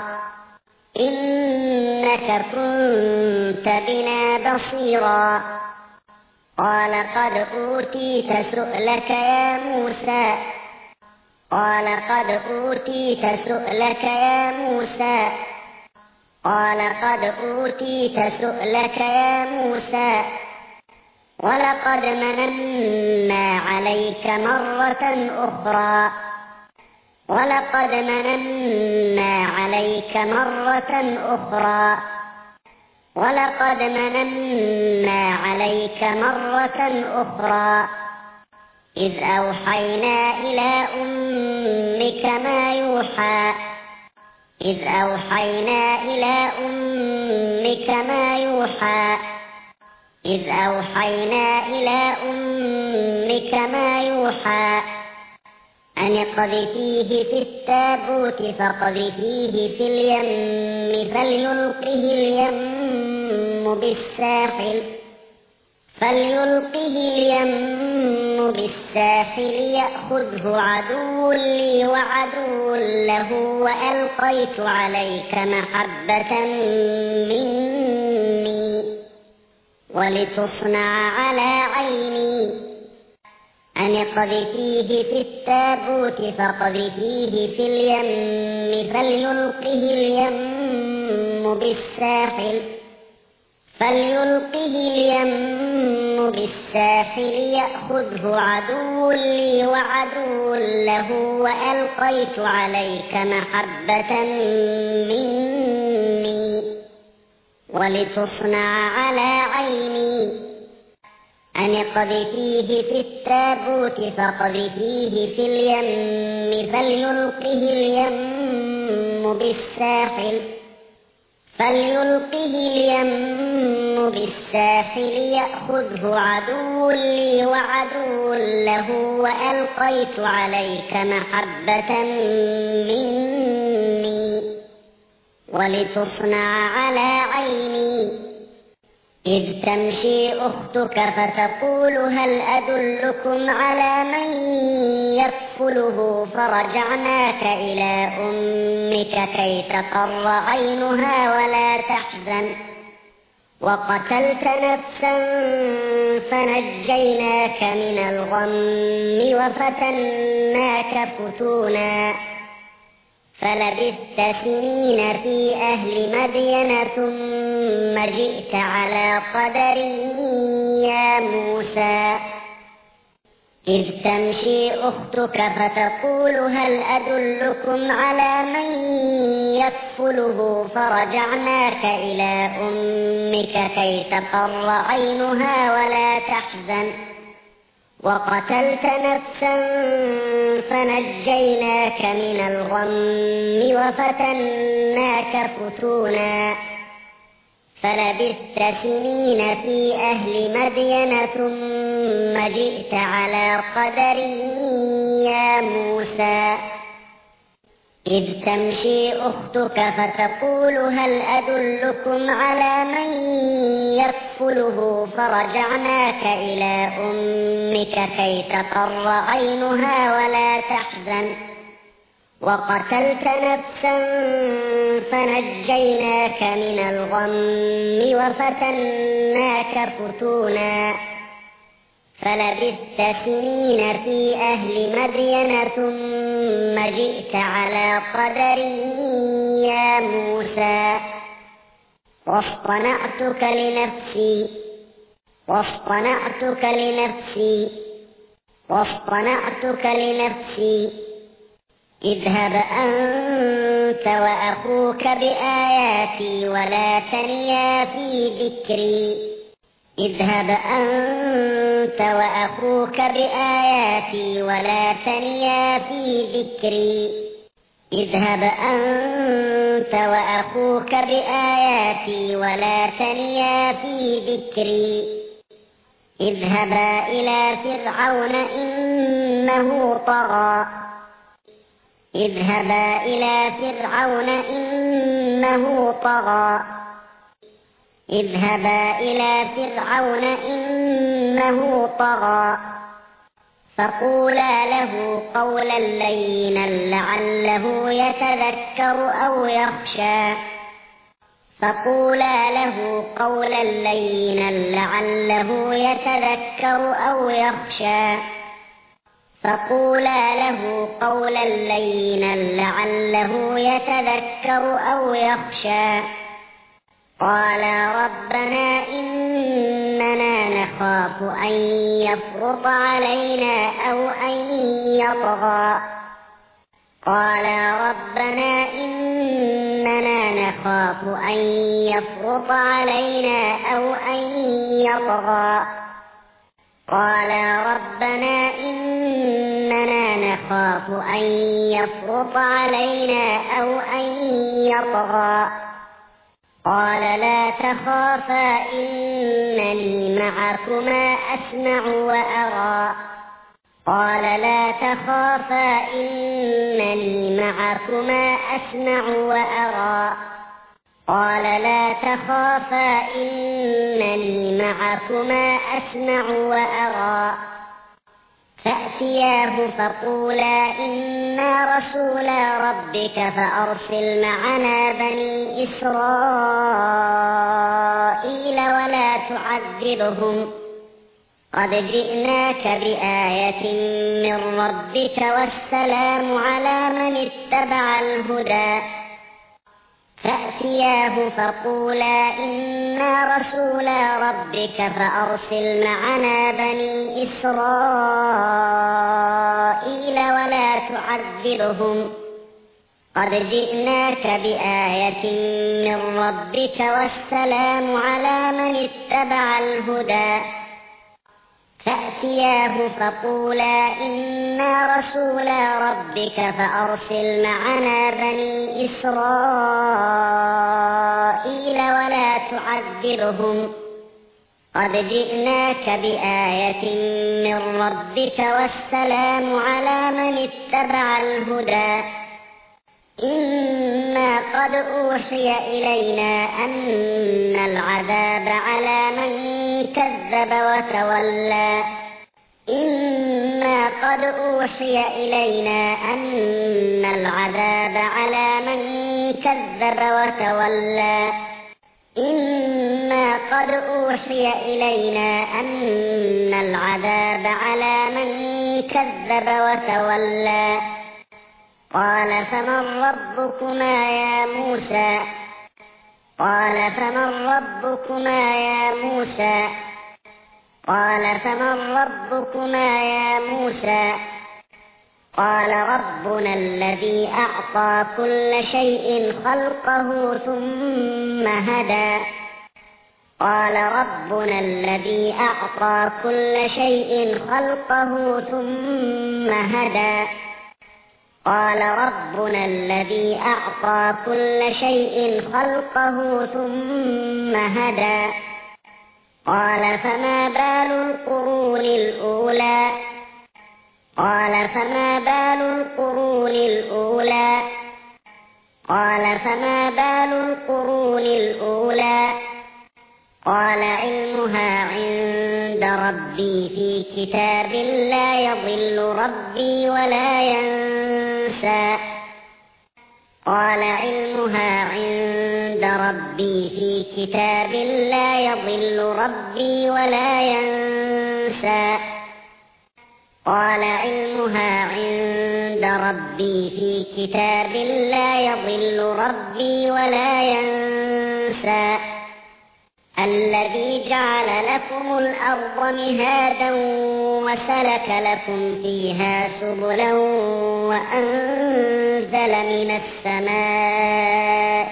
إنك كنت بنا بصيرا قال قد أوتيت سؤلك يا موسى قال قد أوتيت سؤلك يا موسى قال قد أوتيت سؤلك يا موسى ولقد مننا عليك مرة أخرى ولقد مننا عليك مرة أخرى ولقد مننا عليك مرة أخرى إذ أوحينا إلى أمك ما يوحى إذ أوحينا إلى أمك ما يوحى إذ أوحينا إلى أمك ما يوحى أن اقذفيه في التابوت فاقذفيه في اليم فليلقه اليم بالساحل فليلقه اليم بالساحل يأخذه عدو لي وعدو له وألقيت عليك محبة مني ولتصنع على عيني أن اقذفيه في التابوت فاقذفيه في اليم فليلقه اليم بالساحل فليلقه اليم بالساحل يأخذه عدو لي وعدو له وألقيت عليك محبة مني ولتصنع على عيني أن اقذفيه في التابوت فاقذفيه في اليم فليلقه اليم بالساحل فليلقه اليم بالساحل يأخذه عدو لي وعدو له وألقيت عليك محبة مني ولتصنع على عيني إذ تمشي أختك فتقول هل أدلكم على من يكفله فرجعناك إلى أمك كي تقر عينها ولا تحزن وقتلت نفسا فنجيناك من الغم وفتناك فتونا فلبثت سنين في أهل مدين ثم جئت على قدر يا موسى إذ تمشي أختك فتقول هل أدلكم على من يكفله فرجعناك إلى أمك كي تقر عينها ولا تحزن وقتلت نفسا فنجيناك من الغم وفتناك فتونا فلبثت سنين في أهل مدين ثم جئت على قدر يا موسى إذ تمشي أختك فتقول هل أدلكم على من يكفله فرجعناك إلى أمك كي تقر عينها ولا تحزن وقتلت نفسا فنجيناك من الغم وفتناك فتونا فلبثت سنين في أهل مدين ثم جئت على قدر يا موسى واصطنعتك لنفسي واصطنعتك لنفسي واصطنعتك لنفسي اذهب أنت وأخوك بآياتي ولا تنيا في ذكري اذهب أنت وأخوك بآياتي ولا تنيا في ذكري اذهب أنت وأخوك بآياتي ولا تنيا في ذكري اذهبا إلى فرعون إنه طغى اذهبا إلى فرعون إنه طغى اذهبا إلى فرعون إنه طغى فقولا له قولا لينا لعله يتذكر أو يخشى فقولا له قولا لينا لعله يتذكر أو يخشى فقولا له قولا لينا لعله يتذكر أو يخشى قالا ربنا إننا نخاف أن يفرط علينا أو أن يطغى قالا ربنا إننا نخاف أن يفرط علينا أو أن يطغى قالا ربنا إننا نخاف أن يفرط علينا أو أن يطغى قال لا تخافا إنني معكما أسمع وأرى قال لا تخافا إنني معكما أسمع وأرى قال لا تخافا إنني معكما أسمع وأرى فأتياه فقولا إنا رسولا ربك فأرسل معنا بني إسرائيل ولا تعذبهم قد جئناك بآية من ربك والسلام على من اتبع الهدى فأتياه فقولا إنا رسولا ربك فأرسل معنا بني إسرائيل ولا تعذبهم قد جئناك بآية من ربك والسلام على من اتبع الهدى فأتياه فقولا إنا رسولا ربك فأرسل معنا بني إسرائيل ولا تعذبهم قد جئناك بآية من ربك والسلام على من اتبع الهدى إنا قد أوحي إلينا أن العذاب على من كذب وتولى إنا قد أوحي إلينا أن العذاب على من كذب وتولى إنا قد أوحي إلينا أن العذاب على من كذب وتولى قال فمن ربكما يا موسى قال فمن ربكما يا موسى قال فمن ربكما يا موسى قال ربنا الذي أعطى كل شيء خلقه ثم هدى قال ربنا الذي أعطى كل شيء خلقه ثم هدى قال ربنا الذي أعطى كل شيء خلقه ثم هدى قال فما بال القرون الأولى قال فما بال القرون الأولى قال فما بال القرون الأولى قال علمها عند ربي في كتاب لا يضل ربي ولا ينسى قال علمها عند ربي في كتاب لا يضل ربي ولا ينسى قال علمها عند ربي في كتاب لا يضل ربي ولا ينسى الذي جعل لكم الأرض مهادا وسلك لكم فيها سبلا وأنزل من السماء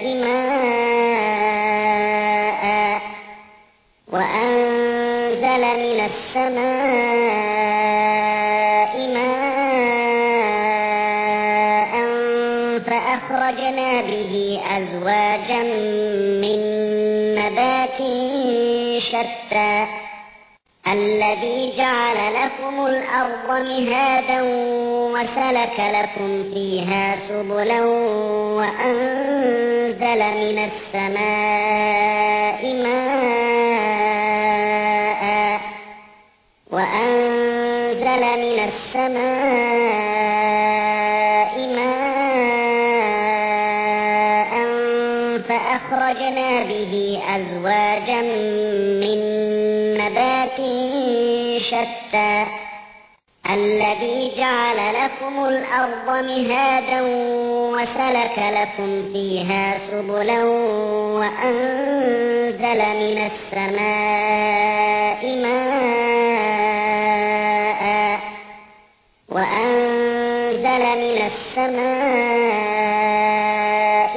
ماء وأنزل من السماء ماء فأخرجنا به أزواجا من نبات شتى الذي جعل لكم الأرض مهادا وسلك لكم فيها سبلا وأنزل من السماء ماء وأنزل من السماء ماء فأخرجنا به أزواجا من نبات شتى الذي جعل لكم الأرض مهادا وسلك لكم فيها سبلا وأنزل من السماء ماء وأنزل من السماء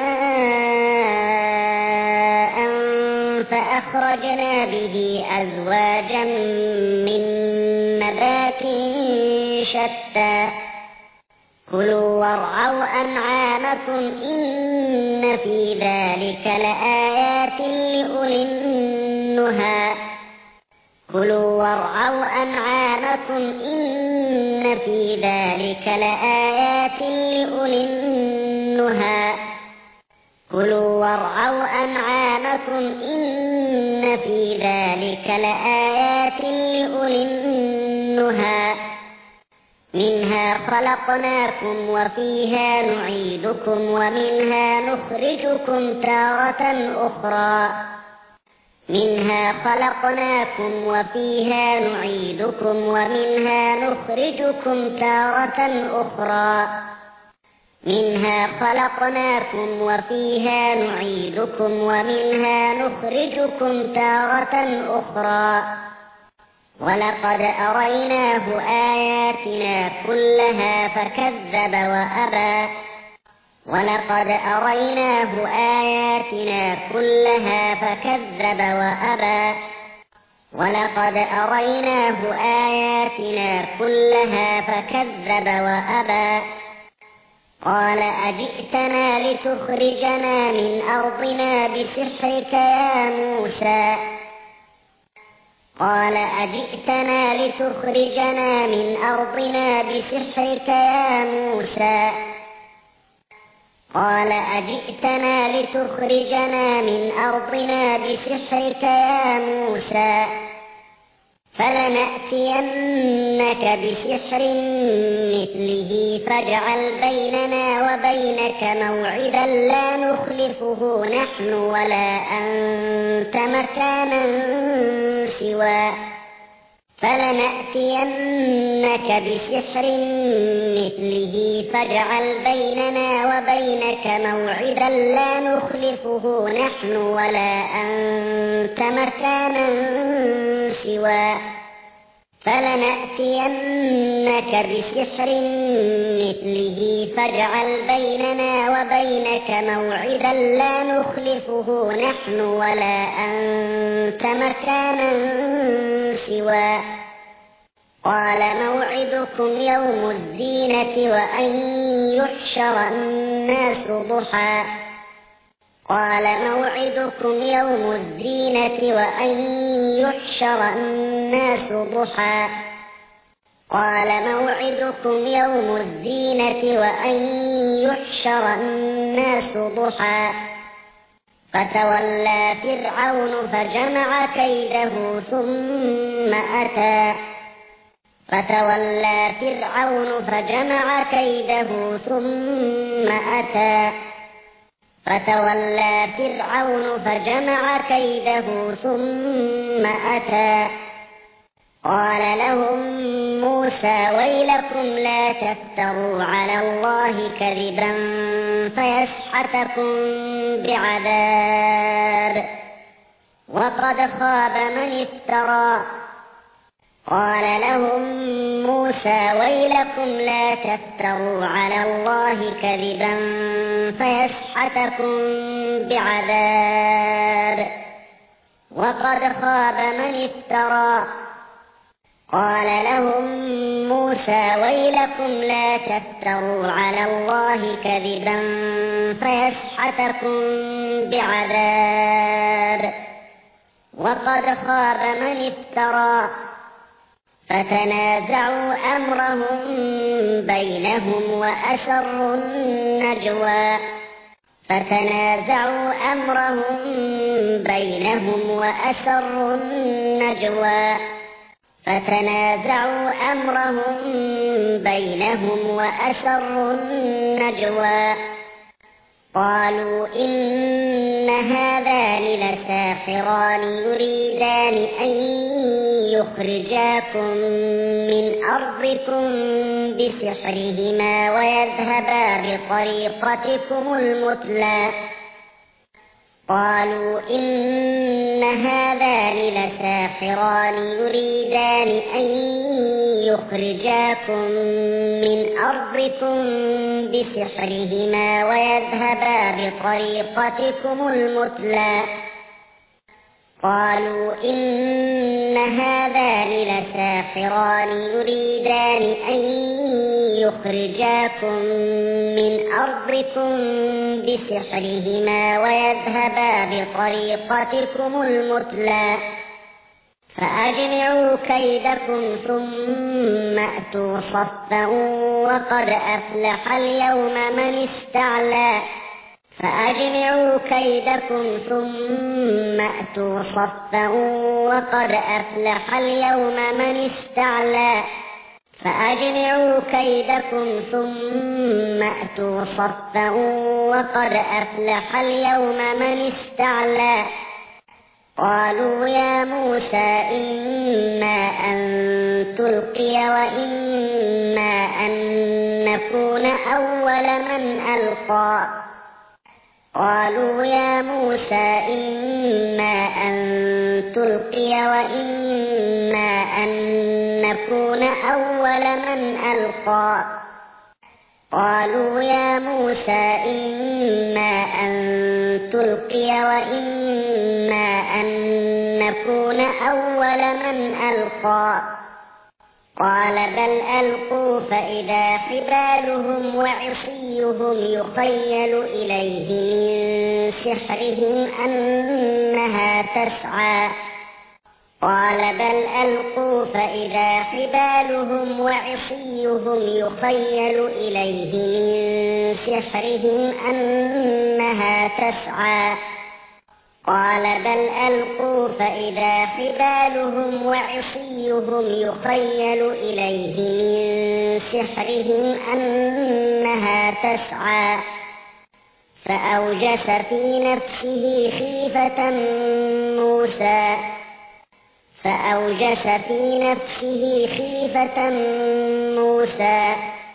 ماء فأخرجنا به أزواجا من نبات شتى كلوا وارعوا أنعامكم إن في ذلك لآيات لأولي النهى كلوا وارعوا أنعامكم إن في ذلك لآيات لأولي النهى كلوا وارعوا أنعامكم إن في ذلك لآيات لأولي النهى منها خلقناكم وفيها نعيدكم ومنها نخرجكم تارة أخرى منها خلقناكم وفيها نعيدكم ومنها نخرجكم تارة أخرى منها خلقناكم وفيها نعيدكم ومنها نخرجكم تارة أخرى ولقد أريناه آياتنا كلها فكذب وأبى ولقد أريناه آياتنا كلها فكذب وأبى ولقد أريناه آياتنا كلها فكذب وأبى قال أجئتنا لتخرجنا من أرضنا بسحرك يا موسى قال أجئتنا لتخرجنا من أرضنا بسحرك يا موسى قال أجئتنا لتخرجنا من أرضنا بسحرك يا موسى فلنأتينك بسحر مثله فاجعل بيننا وبينك موعدا لا نخلفه نحن ولا أنت مكانا سوى فلنأتينك بسحر مثله فاجعل بيننا وبينك موعدا لا نخلفه نحن ولا أنت مكانا سوى فلنأتينك بسحر مثله فاجعل بيننا وبينك موعدا لا نخلفه نحن ولا أنت مكانا سوى قال موعدكم يوم الزينة وأن يحشر الناس ضحى قال موعدكم يوم الزينة وأن يحشر الناس ضحى قال موعدكم يوم الزينة وأن يحشر الناس ضحى فتولى فرعون فجمع كيده ثم أتى فتولى فرعون فجمع كيده ثم أتى فتولى فرعون فجمع كيده ثم أتى قال لهم موسى ويلكم لا تفتروا على الله كذبا فيسحتكم بعذاب وقد خاب من افترى قال لهم موسى ويلكم لا تفتروا على الله كذبا فيسحتكم بعذاب وقد خاب من افترى قال لهم موسى ويلكم لا تفتروا على الله كذبا فيسحتكم بعذاب وقد خاب من افترى فتنازعوا أمرهم بينهم وأسروا النجوى فتنازعوا أمرهم بينهم وأسروا النجوى فتنازعوا أمرهم بينهم وأسروا النجوى قالوا إن هذان لساحران يريدان أن يخرجاكم من أرضكم بسحرهما ويذهبا بطريقتكم المثلى قالوا إن هذان لساحران يريدان أن يخرجاكم من أرضكم بسحرهما ويذهبا بطريقتكم المثلى قالوا إن هذان لساحران يريدان أن يخرجاكم من أرضكم بسحرهما ويذهبا بطريقتكم المثلى فأجمعوا كيدكم ثم أتوا صفا وقد أفلح اليوم من استعلى فأجمعوا كيدكم ثم أتوا صفا وقد أفلح اليوم من استعلى فأجمعوا كيدكم ثم أتوا صفا وقد أفلح اليوم من استعلى قالوا يا موسى إما أن تلقي وإما أن نكون أول من ألقى قالوا يا موسى إما أن تلقي وإما أن نكون أول من ألقى قالوا يا موسى إما أن تلقي وإما أن نكون أول من ألقى قال بل ألقوا فإذا حبالهم وعصيهم يخيل إليه من سحرهم أنها تسعى قال بل ألقوا فإذا حبالهم وعصيهم يخيل إليه من سحرهم أنها تسعى قال بل ألقوا فإذا حبالهم وعصيهم يخيل إليه من سحرهم أنها تسعى فأوجس في نفسه خيفة موسى فأوجس في نفسه خيفة موسى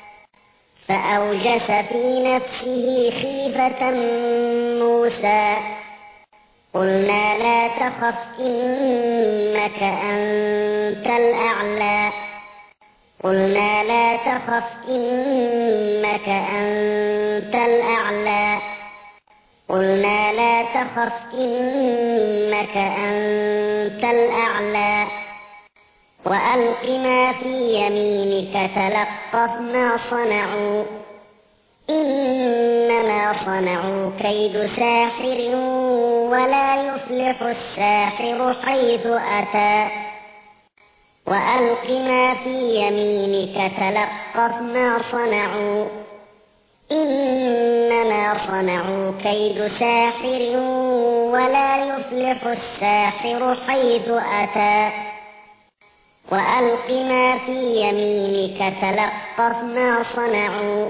فأوجس في نفسه خيفة موسى قلنا لا تخف إنك أنت الأعلى قلنا لا تخف إنك أنت الأعلى قلنا لا تخف إنك أنت الأعلى وألق ما في يمينك تلقف ما صنعوا إنما صنعوا كيد ساحر ولا يفلح الساحر حيث أتى وألق ما في يمينك تلقف ما صنعوا إنما صنعوا كيد ساحر ولا يفلح الساحر حيث أتى وألق ما في يمينك تلقف ما صنعوا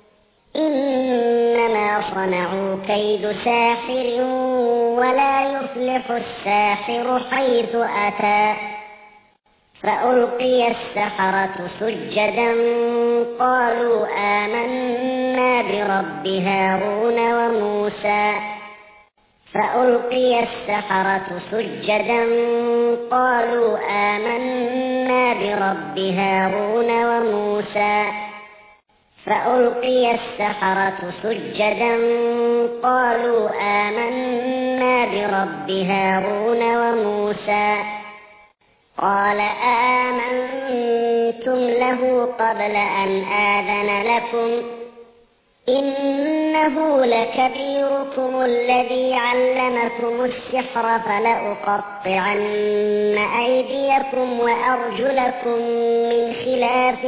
إنما صنعوا كيد ساحر ولا يفلح الساحر حيث أتى فألقي السحرة سجدا قالوا آمنا برب هارون وموسى فألقي السحرة سجدا قالوا آمنا برب هارون وموسى فألقي السحرة سجدا قالوا آمنا برب هارون وموسى قال آمنتم له قبل أن آذن لكم إنه لكبيركم الذي علمكم السحر فلأقطعن أيديكم وأرجلكم من خلاف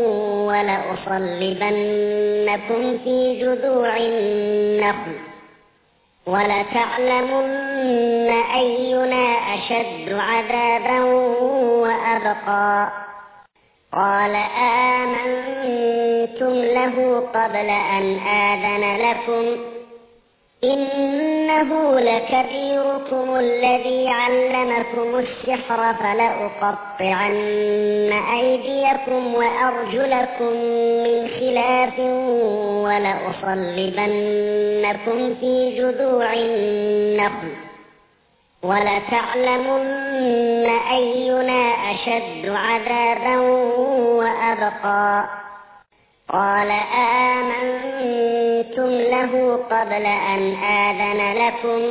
ولأصلبنكم في جذوع النخل ولتعلمن أينا أشد عذابا وأبقى قال آمنتم له قبل أن آذن لكم إنه لكبيركم الذي علمكم السحر فلأقطعن أيديكم وأرجلكم من خلاف ولأصلبنكم في جذوع النخل ولتعلمن أينا أشد عذابا وأبقى قال آمنتم له قبل أن آذن لكم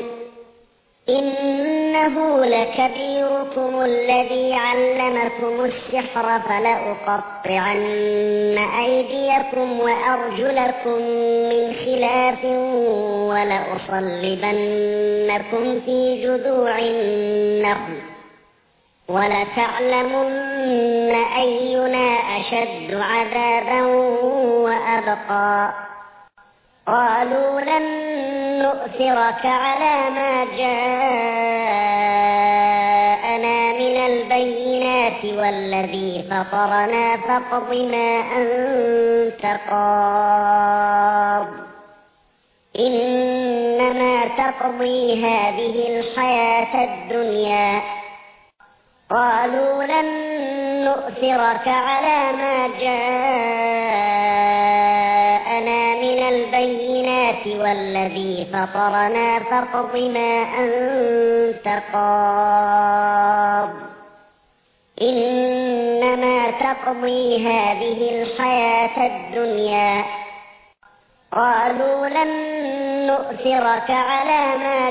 إنه لكبيركم الذي علمكم السحر فلأقطعن أيديكم وأرجلكم من خلاف ولأصلبنكم في جذوع النخل ولتعلمن أينا أشد عذابا وأبقى قالوا لن نؤثرك على ما جاءنا من البينات والذي فطرنا فاقض ما أنت قاض إنما تقضي هذه الحياة الدنيا قالوا لن نؤثرك على ما جاءنا من البينات والذي فطرنا فاقض ما أنت قاض إنما تقضي هذه الحياة الدنيا قالوا لن نؤثرك على ما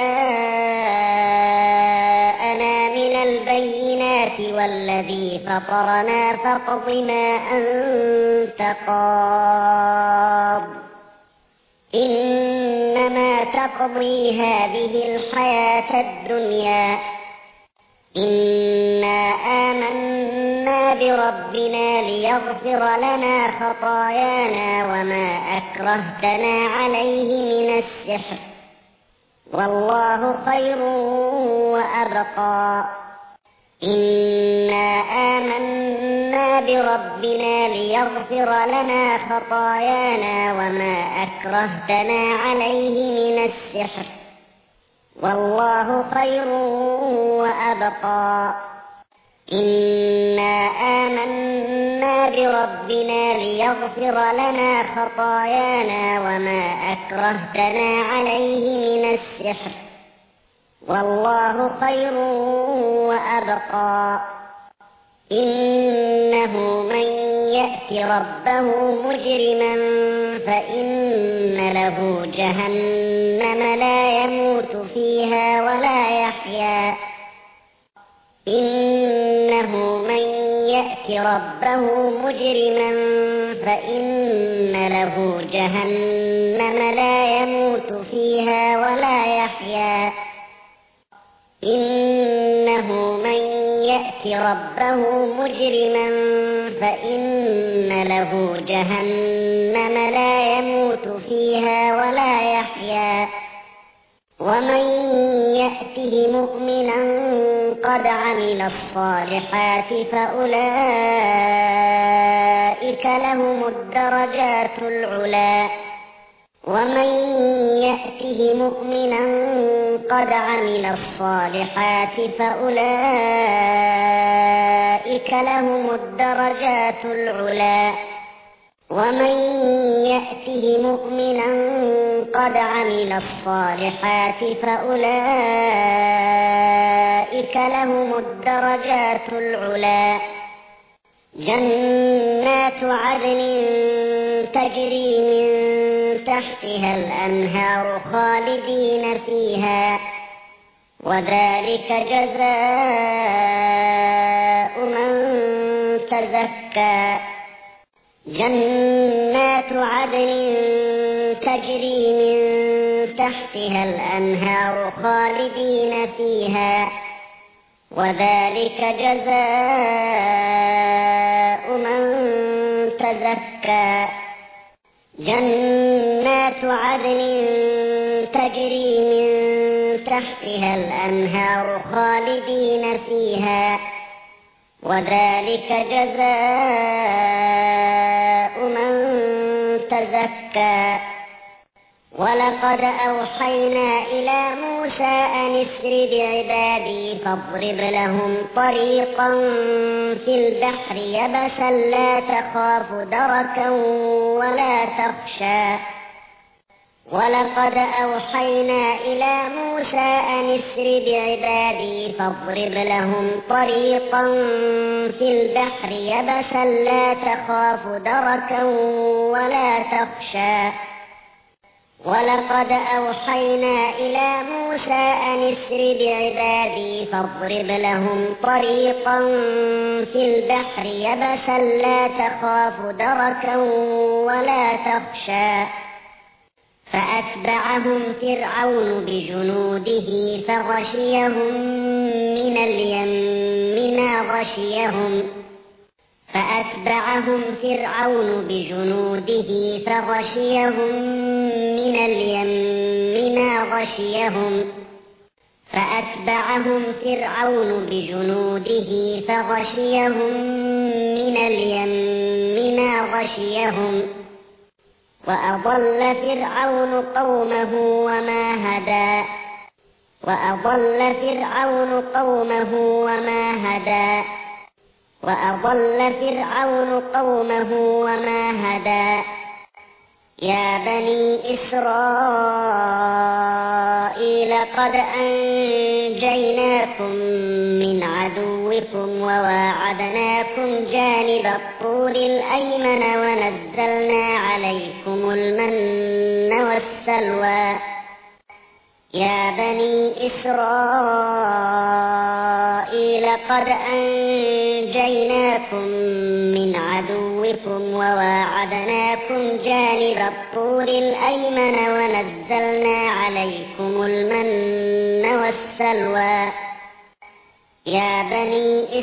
جاءنا من البينات والذي فطرنا فاقض ما أنت قاض إنما تقضي هذه الحياة الدنيا إنا آمنا بربنا ليغفر لنا خطايانا وما أكرهتنا عليه من السحر والله خير وأبقى إنا آمنا بربنا ليغفر لنا خطايانا وما أكرهتنا عليه من السحر والله خير وأبقى إنا آمنا بربنا ليغفر لنا خطايانا وما أكرهتنا عليه من السحر والله خير وأبقى إنه من يأت ربه مجرما فإن له جهنم لا يموت فيها ولا يحيا إنه من يأت ربه مجرما فإن له جهنم لا يموت فيها ولا يحيا إنه من يأت ربه مجرما فإن له جهنم لا يموت فيها ولا يحيا ومن يأته مؤمنا قد عمل الصالحات فأولئك لهم الدرجات العلى ومن يأته مؤمنا قد عمل الصالحات فأولئك لهم الدرجات العلى ومن يأته مؤمنا قد عمل الصالحات فأولئك لهم الدرجات العلى جنات عدن تجري من تحتها الأنهار خالدين فيها وذلك جزاء من تزكى جنات عدن تجري من تحتها الأنهار خالدين فيها وذلك جزاء من تزكى جنات عدن تجري من تحتها الأنهار خالدين فيها وذلك جزاء من تزكى ولقد أوحينا إلى موسى أن اسر بعبادي فاضرب لهم طريقا في البحر يبسا لا تخاف دركا ولا تخشى ولقد أوحينا إلى موسى أن اسر بعبادي فاضرب لهم طريقا في البحر يبسا لا تخاف دركا ولا تخشى ولقد أوحينا إلى موسى أن اسر بعبادي فاضرب لهم طريقا في البحر يبسا لا تخاف دركا ولا تخشى فأتبعهم فرعون بجنوده فغشيهم من اليم ما غشيهم فأتبعهم فرعون بجنوده فغشيهم من اليم ما غشيهم فأتبعهم فرعون بجنوده فغشيهم من اليم ما غشيهم وأضل فرعون قومه وما هدى وأضل فرعون قومه وما هدى وأضل فرعون قومه وما هدى يا بني إسرائيل قد أنجيناكم من عدوكم وواعدناكم جانب الطور الأيمن ونزلنا عليكم المن والسلوى يا بني إسرائيل قد أنجيناكم من عدوكم وواعدناكم جانب الطور الأيمن ونزلنا عليكم المن والسلوى يا بني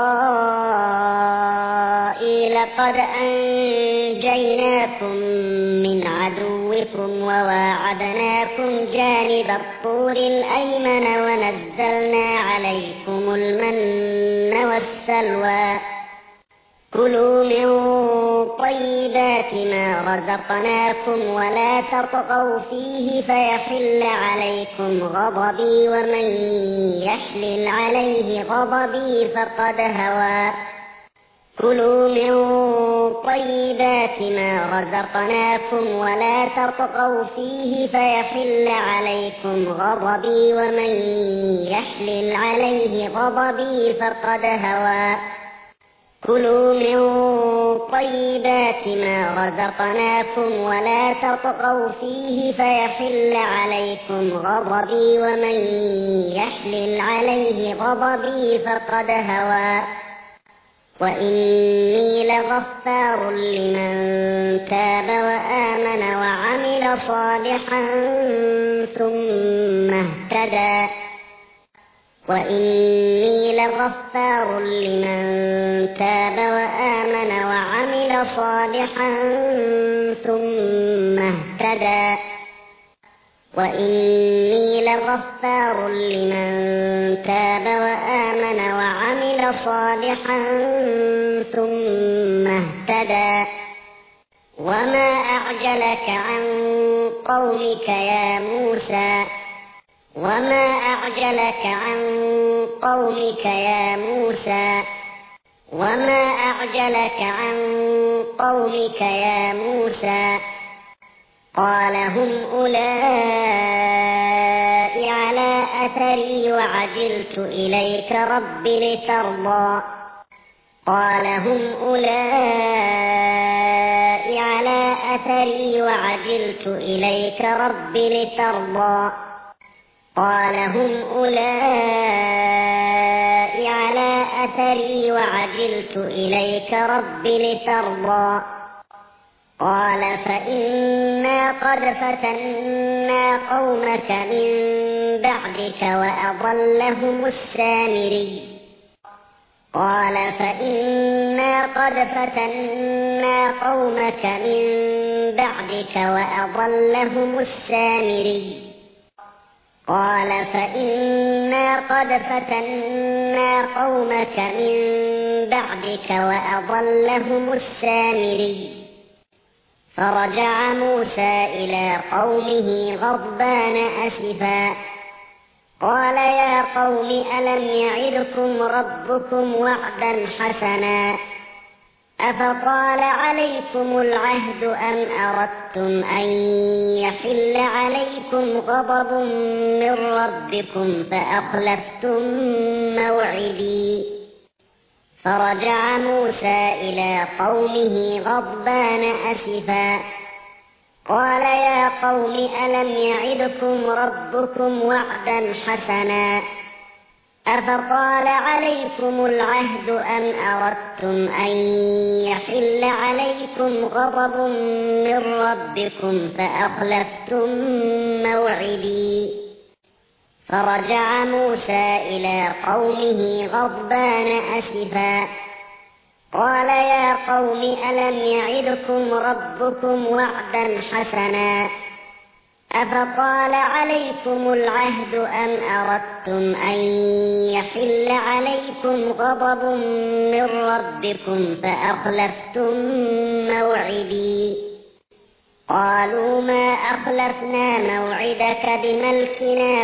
إسرائيل قد أنجيناكم من عدوكم وواعدناكم جانب الطور الأيمن ونزلنا عليكم المن والسلوى كلوا من طيبات ما رزقناكم ولا تطغوا فيه فيحل عليكم غضبي ومن يحلل عليه غضبي فقد هوى كلوا من طيبات ما رزقناكم ولا تطغوا فيه فيحل عليكم غضبي ومن يحلل عليه غضبي فقد هوى كلوا من طيبات ما رزقناكم ولا تطغوا فيه فيحل عليكم غضبي ومن يحلل عليه غضبي فقد هوى وإني لغفار لمن تاب وآمن وعمل صالحا ثم اهتدى وإني لغفار لمن تاب وآمن وعمل صالحا ثم اهتدى وإني لغفار لمن تاب وآمن وعمل صالحا ثم اهتدى وما أعجلك عن قومك يا موسى وما أعجلك عن قومك يا موسى وما أعجلك عن قومك يا موسى قال هم أولئك على أثري وعجلت إليك رب لترضى قال هم أولئك على أثري وعجلت إليك رب لترضى قال هم أولئك على أثري وعجلت إليك رب لترضى قال فإنا قد فتنا قومك من بعدك وأضلهم السامري قال فإنا قد فتنا قومك من بعدك وأضلهم السامري قال فإنا قد فتنا قومك من بعدك وأضلهم السامري فرجع موسى إلى قومه غضبان أسفا قال يا قوم ألم يعدكم ربكم وعدا حسنا أفطال عليكم العهد أم أردتم أن يحل عليكم غضب من ربكم فأخلفتم موعدي فرجع موسى إلى قومه غضبان أسفا قال يا قوم ألم يعدكم ربكم وعدا حسنا أفطال عليكم العهد أم أردتم أن يحل عليكم غضب من ربكم فأخلفتم موعدي فرجع موسى إلى قومه غضبان أسفا قال يا قوم ألم يعدكم ربكم وعدا حسنا أفطال عليكم العهد أم أردتم أن يحل عليكم غضب من ربكم فأخلفتم موعدي قالوا ما أخلفنا موعدك بملكنا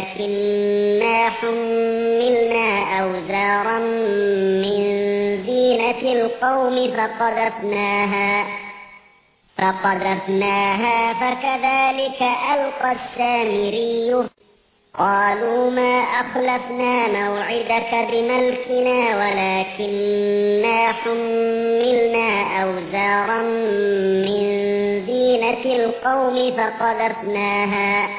ولكننا حملنا أوزارا من زينة القوم فقذفناها فقذفناها فكذلك ألقى السامري قالوا ما أخلفنا موعدك بملكنا ولكننا حملنا أوزارا من زينة القوم فقذفناها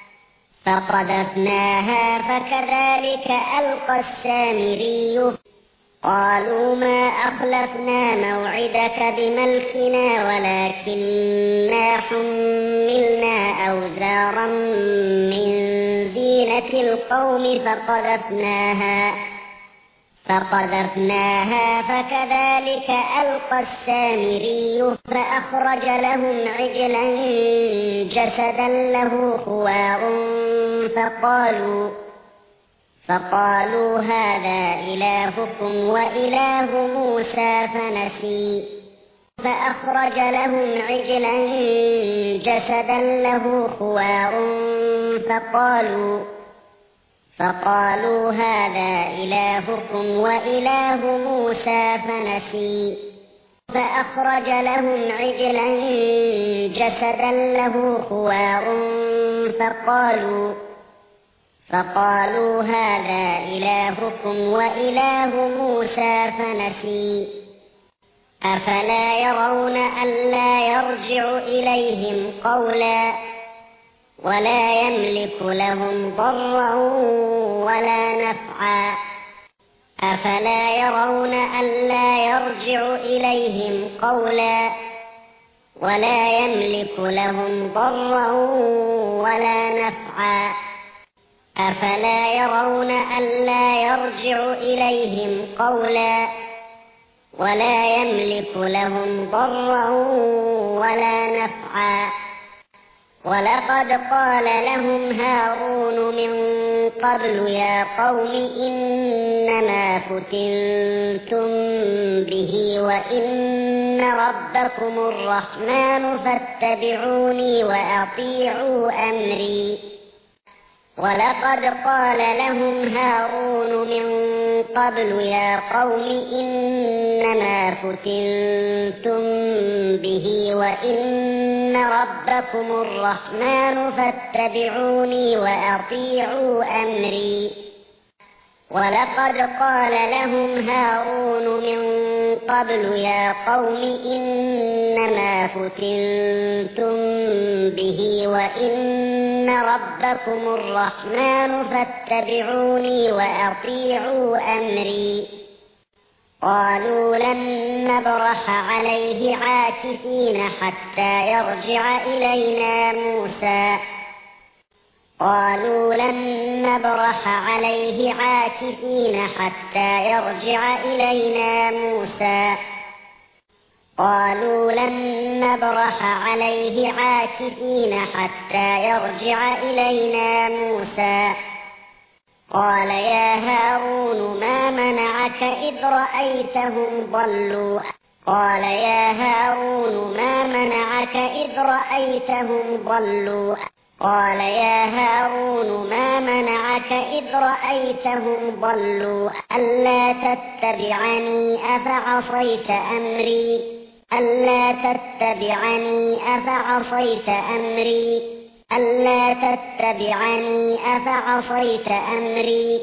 فقذفناها فكذلك ألقى السامري قالوا ما أخلفنا موعدك بملكنا ولكننا حملنا أوزارا من زينة القوم فقذفناها فقذفناها فكذلك ألقى السامري فأخرج لهم عجلا جسدا له خوار فقالوا فقالوا هذا إلهكم وإله موسى فنسي فأخرج لهم عجلا جسدا له خوار فقالوا فقالوا هذا إلهكم وإله موسى فنسي فأخرج لهم عجلا جسدا له خوار فقالوا فقالوا هذا إلهكم وإله موسى فنسي أفلا يرون ألا يرجع إليهم قولا ولا يملك لهم ضرا ولا نفعا أفلا يرون ألا يرجع إليهم قولا ولا يملك لهم ضرا ولا نفعا أفلا يرون ألا يرجع إليهم قولا ولا يملك لهم ضرا ولا نفعا ولقد قال لهم هارون من قبل يا قوم إنما فتنتم به وإن ربكم الرحمن فاتبعوني وأطيعوا أمري ولقد قال لهم هارون من قبل يا قوم إنما فتنتم به وإن ربكم الرحمن فاتبعوني وأطيعوا أمري ولقد قال لهم هارون من قبل يا قوم إنما فتنتم به وإن ربكم الرحمن فاتبعوني وأطيعوا أمري قالوا لن نبرح عليه عاكفين حتى يرجع إلينا موسى قالوا لن نبرح عليه عاكفين حتى يرجع إلينا موسى قالوا لن نبرح عليه عاكفين حتى يرجع إلينا موسى قال يا هارون ما منعك إذ رأيتهم ضلوا قال يا هارون ما منعك إذ رأيتهم ضلوا قال يا هارون ما منعك إذ رأيتهم ضلوا ألا تتبعني أفعصيت أمري ألا تتبعني أفعصيت أمري ألا تتبعني أفعصيت أمري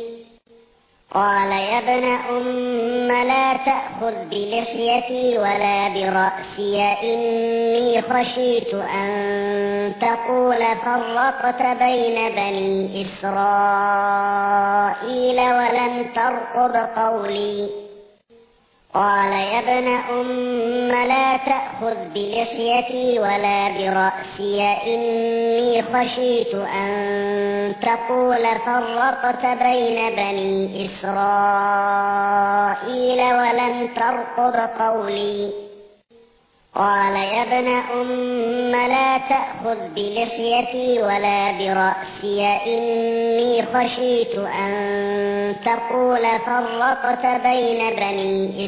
قال يا ابن أم لا تأخذ بلحيتي ولا برأسي إني خشيت أن تقول فرقت بين بني إسرائيل ولم ترقب قولي قال يا ابن أم لا تأخذ بلحيتي ولا برأسي إني خشيت أن تقول فرقت بين بني إسرائيل ولم ترقب قولي قال يا ابن أم لا تأخذ بلحيتي ولا برأسي إني خشيت أن تقول فرقت بين بني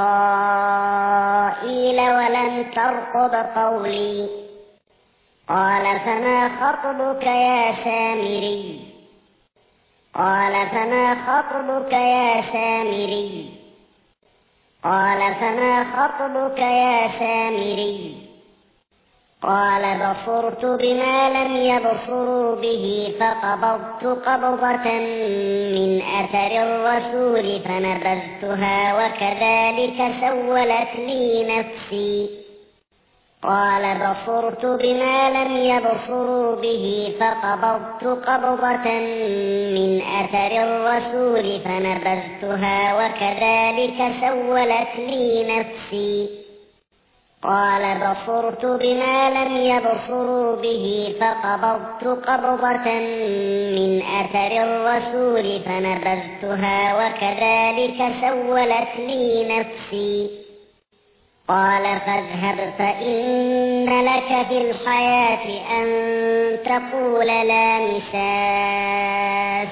إسرائيل ولم ترقب قولي قال فما خطبك يا سامري قال فما خطبك يا سامري قال فما خطبك يا سامري قال بصرت بما لم يبصروا به فقبضت قبضة من أثر الرسول فنبذتها وكذلك سولت لي نفسي قال بصرت بما لم يبصروا به فقبضت قبضة من أثر الرسول فنبذتها وكذلك سولت لي نفسي قال بصرت بما لم يبصروا به فقبضت قبضة من أثر الرسول فنبذتها وكذلك سولت لي نفسي قال فاذهب فإن لك في الحياة أن تقول لا مساس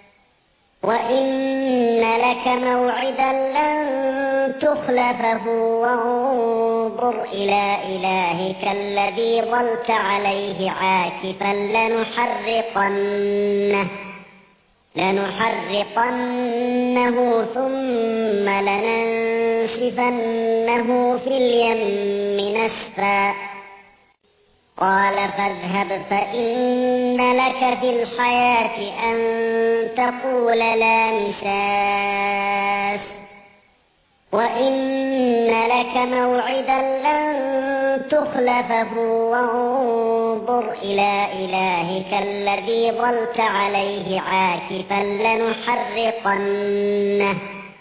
وإن لك موعدا لن تخلفه وانظر إلى إلهك الذي ظلت عليه عاكفا لنحرقنه لنحرقنه ثم لننسفنه في اليم نسفا قال فاذهب فإن لك في الحياة أن تقول لا مساس وإن لك موعدا لن تخلفه وانظر إلى إلهك الذي ظلت عليه عاكفا لنحرقنه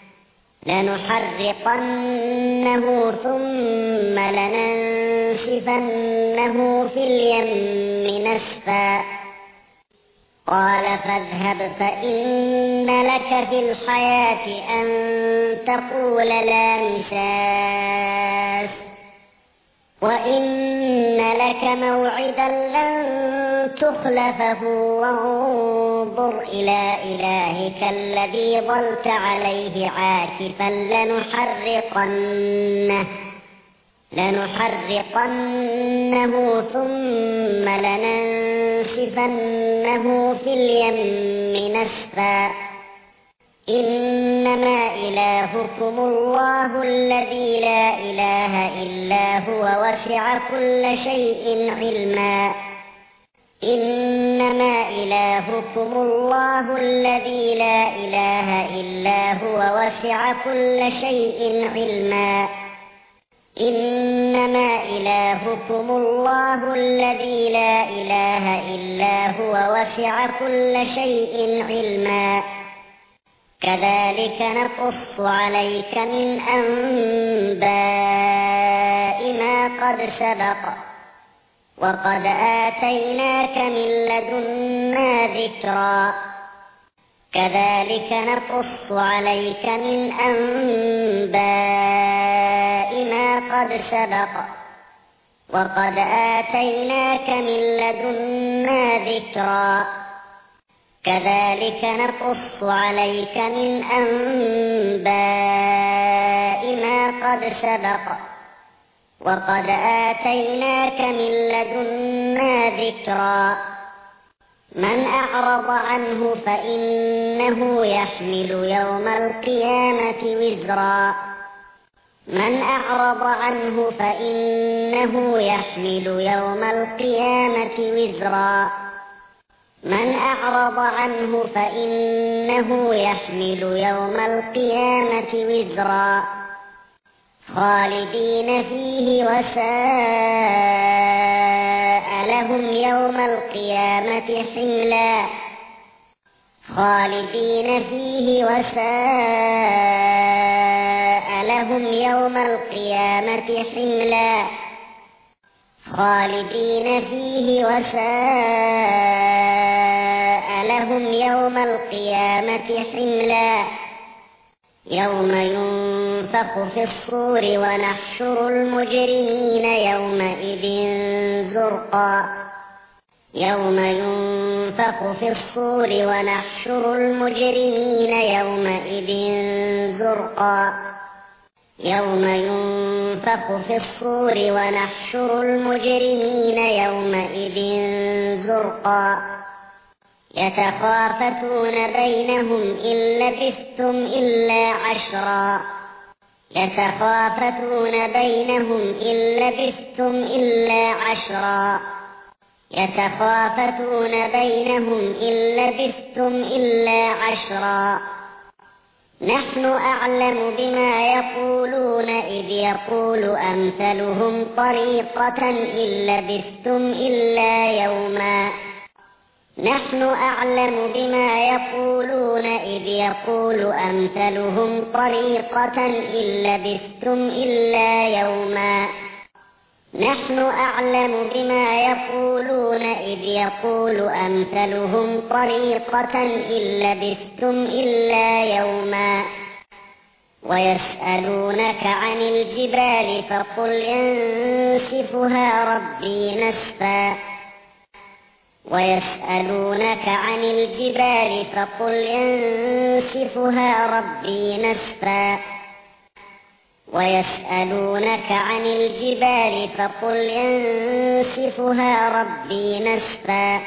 لنحرقنه ثم لننسفنه في اليم نسفا قال فاذهب فإن لك في الحياة أن تقول لا مساس وإن لك موعدا لن تخلفه وانظر إلى إلهك الذي ظلت عليه عاكفا لنحرقنه لنحرقنه ثم لننسفنه في اليم نسفا إنما إلهكم الله الذي لا إله إلا هو وسع كل شيء علما إنما إلهكم الله الذي لا إله إلا هو وسع كل شيء علما إنما إلهكم الله الذي لا إله إلا هو وسع كل شيء علما كذلك نقص عليك من أنباء ما قد سبق وقد آتيناك من لدنا ذكرا كذلك نقص عليك من أنباء ما قد سبق وقد آتيناك من لدنا ذكرا كذلك نقص عليك من أنباء ما قد سبق وقد آتيناك من لدنا ذكرا من أعرض عنه فإنه يحمل يوم القيامة وزرا من أعرض عنه فإنه يحمل يوم القيامة وزرا من أعرض عنه فإنه يحمل يوم القيامة وزرا خالدين فيه وساء لهم يوم القيامة حملا خالدين فيه وساء لهم يوم القيامة حملا خالدين فيه وساء لهم يوم القيامة حملا يوم ينفخ في الصور ونحشر المجرمين يومئذ زرقا يوم ينفخ في الصور ونحشر المجرمين يومئذ زرقا يوم ينفخ في الصور ونحشر المجرمين يومئذ زرقا يتخافتون بينهم إن لبثتم إلا عشرا يتخافتون بينهم إن لبثتم إلا عشرا يتخافتون بينهم إن لبثتم إلا عشرا نحن أعلم بما يقولون إذ يقول أمثلهم طريقة إن لبثتم إلا يوما نحن أعلم بما يقولون إذ يقول أمثلهم طريقة إن لبثتم إلا يوما نحن أعلم بما يقولون إذ يقول أمثلهم طريقة إن لبثتم إلا يوما ويسألونك عن الجبال فقل ينسفها ربي نسفا ويسألونك عن الجبال فقل ينسفها ربي نسفا ويسألونك عن الجبال فقل ينسفها ربي نسفا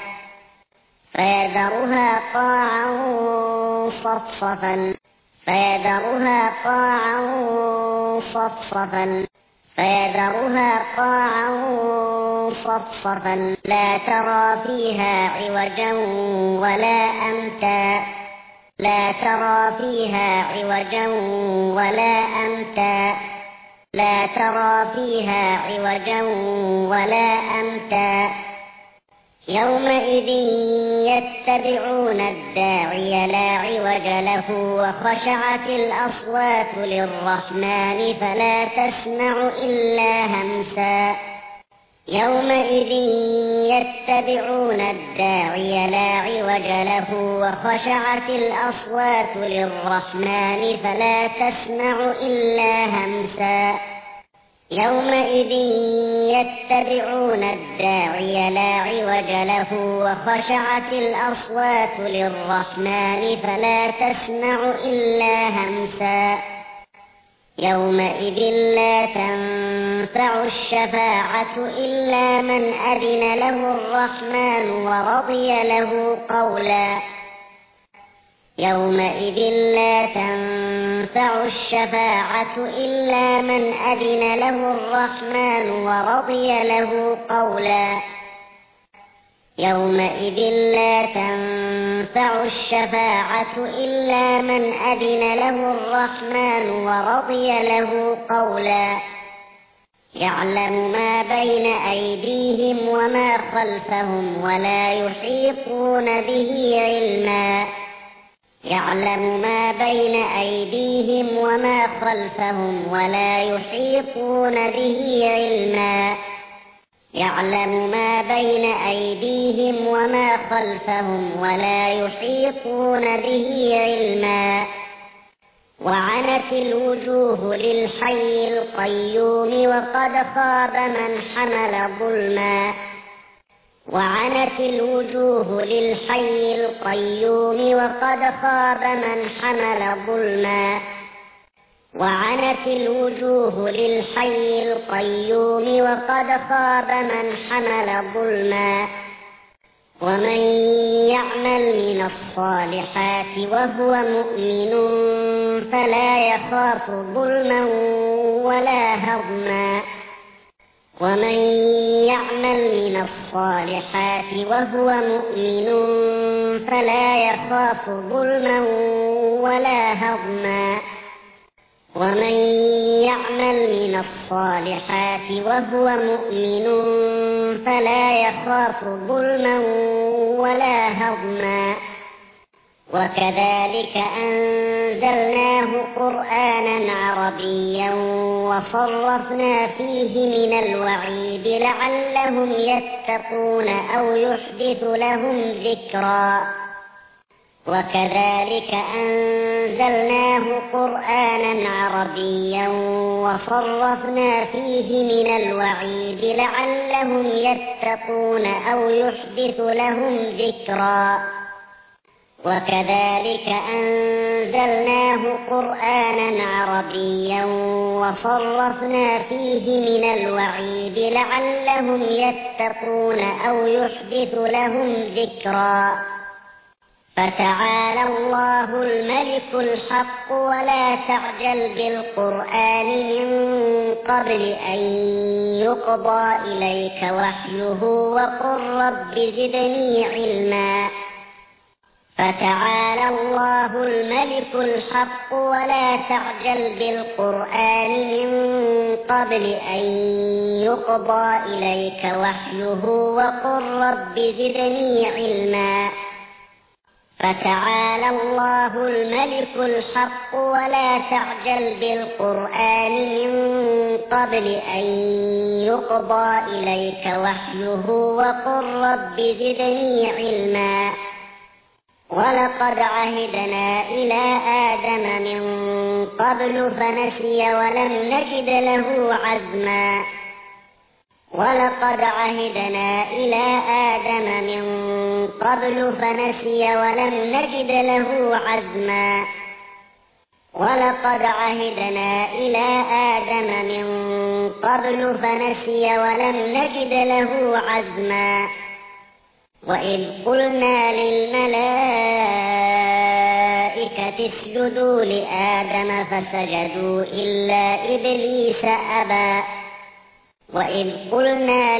فيذرها قاعا صفصفا فيذرها قاعا صفصفا فيذرها قاعا صفصفا لا ترى فيها عوجا ولا أمتا لا ترى فيها عوجا ولا أمتا لا ترى فيها عوجا ولا أمتا يومئذ يتبعون الداعي لا عوج له وخشعت الأصوات للرحمن فلا تسمع إلا همسا يومئذ يتبعون الداعي لا عوج له وخشعت الأصوات للرحمن فلا تسمع إلا همسا يومئذ يتبعون الداعي لا عوج له وخشعت الأصوات للرحمن فلا تسمع إلا همسا يومئذ لا تنفع الشفاعة إلا من أذن له الرحمن ورضي له قولا يومئذ لا تنفع الشفاعة إلا من أذن له الرحمن ورضي له قولا يومئذ لا تنفع الشفاعة إلا من أذن له الرحمن ورضي له قولا يعلم ما بين أيديهم وما خلفهم ولا يحيطون به علما يعلم ما بين أيديهم وما خلفهم ولا يحيطون به علما يعلم ما بين أيديهم وما خلفهم ولا يحيطون به علما وعنت الوجوه للحي القيوم وقد خاب من حمل ظلما وعنت الوجوه للحي القيوم وقد خاب من حمل ظلما وعنت الوجوه للحي القيوم وقد خاب من حمل ظلما ومن يعمل من الصالحات وهو مؤمن فلا يخاف ظلما ولا هضما ومن يعمل من الصالحات وهو مؤمن فلا يخاف ظلما ولا هضما ومن يعمل من الصالحات وهو مؤمن فلا يخاف ظلما ولا هضما وكذلك أنزلناه قرآنا عربيا وصرفنا فيه من الوعيد لعلهم يتقون أو يحدث لهم ذكرا وكذلك أنزلناه قرآنا عربيا وصرفنا فيه من الوعيد لعلهم يتقون أو يحدث لهم ذكرا وكذلك أنزلناه قرآنا عربيا وصرفنا فيه من الوعيد لعلهم يتقون أو يحدث لهم ذكرا فتعالى الله الملك الحق ولا تعجل بالقرآن من قبل أن يقضى إليك وحيه وقل رب زدني علما فتعالى الله الملك الحق ولا تعجل بالقرآن من قبل أن يقضى إليك وحيه وقل رب زدني علما فتعالى الله الملك الحق ولا تعجل بالقرآن من قبل أن يقضى إليك وحيه وقل رب زدني علما ولقد عهدنا إلى آدم من قبل فنسي ولم نجد له عزما ولقد عهدنا إلى آدم من قبل فنسي ولم نجد له عزما ولقد عهدنا إلى آدم من قبل فنسي ولم نجد له عزما وإذ قلنا للملائكة اسجدوا لآدم فسجدوا إلا إبليس أبى وإذ قلنا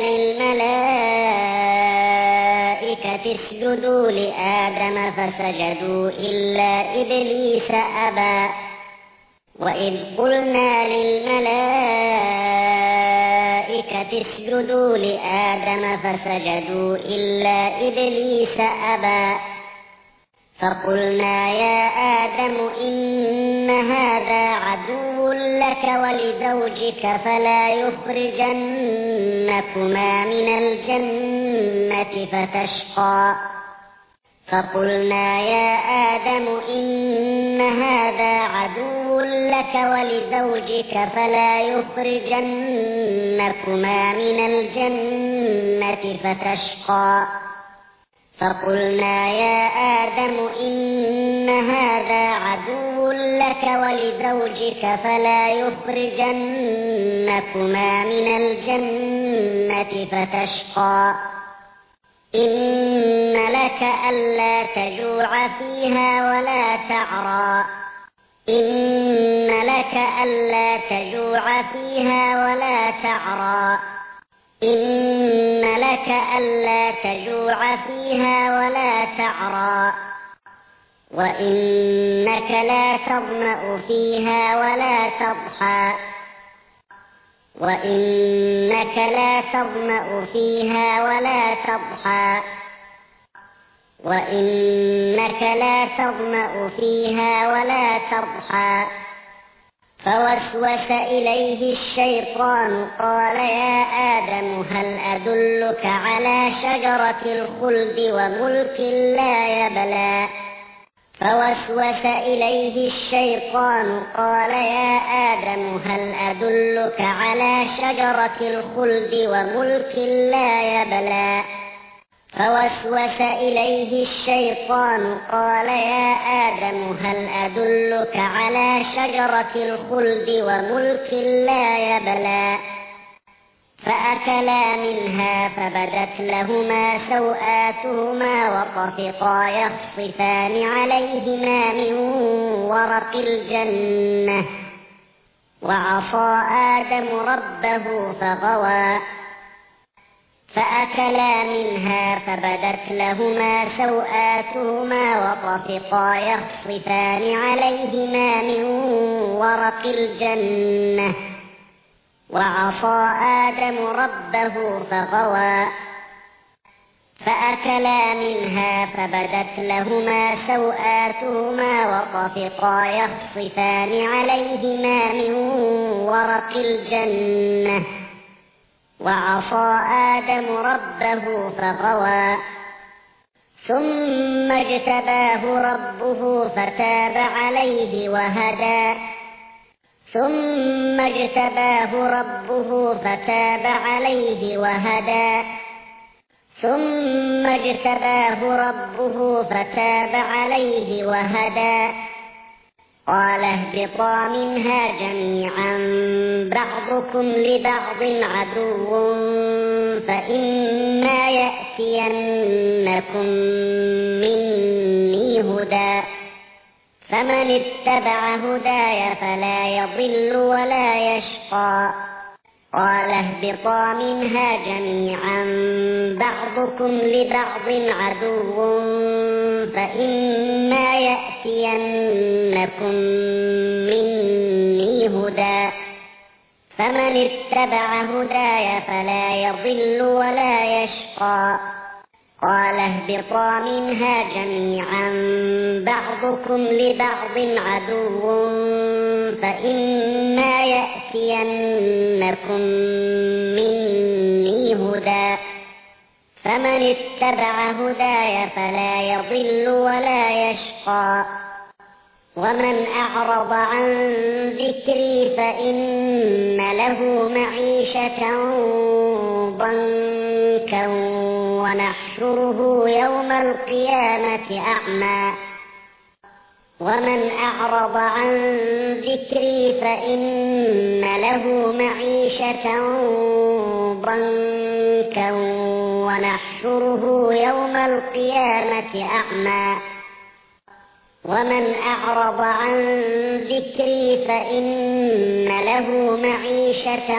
للملائكة اسجدوا لآدم فسجدوا إلا إبليس أبى وإذ قلنا للملائكة اسجدوا لآدم فسجدوا إلا إبليس أبى فقلنا يا آدم إن هذا عدو لك ولزوجك فلا يخرجنكما لَتَرْكَبُنَّ مِنَ الْجَنَّةِ فَتَشْقَى فَقُلْنَا يَا آدَمُ إِنَّ هَذَا عَدُوٌّ لَكَ وَلِزَوْجِكَ فَلَا يُخْرِجَنَّكُمَا مِنَ الْجَنَّةِ فَتَشْقَى فَقُلْنَا يَا آدَمُ إِنَّ هَذَا عَدُوٌّ لَكَ وَلِزَوْجِكَ فَلَا يُخْرِجَنَّكُمَا مِنَ الْجَنَّةِ فَتَشْقَى إِنَّ لَكَ أَلَّا تَجُوعَ فِيهَا وَلَا تَعْرَىٰ إِنَّ لَكَ أَلَّا تَجُوعَ فِيهَا وَلَا تَعْرَىٰ إِنَّ لَكَ أَلَّا تَجُوعَ فِيهَا وَلَا تَعْرَىٰ وَإِنَّكَ لَا تَظْمَأُ فِيهَا وَلَا تَضْحَىٰ وَإِنَّكَ لَا تَظْمَأُ فِيهَا وَلَا تَضْحَىٰ وَإِنَّكَ لَا تَظْمَأُ فِيهَا وَلَا تَضْحَىٰ فَوَسْوَسَ إِلَيْهِ الشَّيْطَانُ قَالَ يَا آدَمُ هَلْ أَدُلُّكَ عَلَىٰ شَجَرَةِ الْخُلْدِ وَمُلْكٍ لَّا يَبْلَىٰ فَوَسْوَسَ إِلَيْهِ الشَّيْطَانُ قَالَ يَا آدَمُ هَلْ أَدُلُّكَ عَلَىٰ شَجَرَةِ الْخُلْدِ وَمُلْكٍ لَّا يَبْلَىٰ فَوَسْوَسَ إِلَيْهِ الشَّيْطَانُ قَالَ يَا آدَمُ هَلْ أَدُلُّكَ عَلَىٰ شَجَرَةِ الْخُلْدِ وَمُلْكٍ لَّا يَبْلَىٰ فَأَكَلَا مِنْهَا فَبَدَتْ لَهُمَا سَوْآتُهُمَا وَطَفِقَا يَخْصِفَانِ عَلَيْهِمَا مِن وَرَقِ الْجَنَّةِ وَعَصَىٰ آدَمُ رَبَّهُ فَغَوَىٰ فَأَكَلَا مِنْهَا فَبَدَتْ لَهُمَا سَوْآتُهُمَا وَطَفِقَا يَخْصِفَانِ عَلَيْهِمَا مِن وَرَقِ الْجَنَّةِ وَعَصَىٰ آدَمُ رَبَّهُ فَغَوَىٰ فَأَكَلَا مِنْهَا فَبَدَتْ لَهُمَا سَوْآتُهُمَا وَطَفِقَا يَخْصِفَانِ عَلَيْهِمَا مِن وَرَقِ الْجَنَّةِ وَعَصَىٰ آدَمُ رَبَّهُ فَغَوَىٰ ثُمَّ اجْتَبَاهُ رَبُّهُ فَتَابَ عَلَيْهِ وَهَدَىٰ ثُمَّ اجْتَبَاهُ رَبُّهُ فَتَابَ عَلَيْهِ وَهَدَىٰ ثُمَّ اجْتَبَاهُ رَبُّهُ فَتَابَ عَلَيْهِ وَهَدَىٰ قَالَ اهْبِطَا مِنْهَا جَمِيعًا بَعْضُكُمْ لِبَعْضٍ عَدُوٌّ فَإِمَّا يَأْتِيَنَّكُم مِّنِّي هُدًى فَمَنِ اتَّبَعَ هُدَايَ فَلَا يَضِلُّ وَلَا يَشْقَىٰ قَالَ اهْبِطَا مِنْهَا جَمِيعًا بَعْضُكُمْ لِبَعْضٍ عَدُوٌّ فَإِمَّا يَأْتِيَنَّكُم مِّنِّي هُدًى فَمَنِ اتَّبَعَ هُدَايَ فَلَا يَضِلُّ وَلَا يَشْقَىٰ قَالَ اهْبِطَا مِنْهَا جَمِيعًا بَعْضُكُمْ لِبَعْضٍ عَدُوٌّ فَإِمَّا يَأْتِيَنَّكُم مِّنِّي هُدًى فَمَنِ اتَّبَعَ هُدَايَ فَلَا يَضِلُّ وَلَا يَشْقَىٰ وَمَنْ أَعْرَضَ عَن ذِكْرِي فَإِنَّ لَهُ مَعِيشَةً ضَنكًا وَنَحْشُرُهُ يَوْمَ الْقِيَامَةِ أَعْمَىٰ وَمَنْ أَعْرَضَ عَن ذِكْرِي فَإِنَّ لَهُ مَعِيشَةً ضَنكًا وَنَحْشُرُهُ يَوْمَ الْقِيَامَةِ أَعْمَىٰ وَمَنْ أَعْرَضَ عَن ذِكْرِي فَإِنَّ لَهُ مَعِيشَةً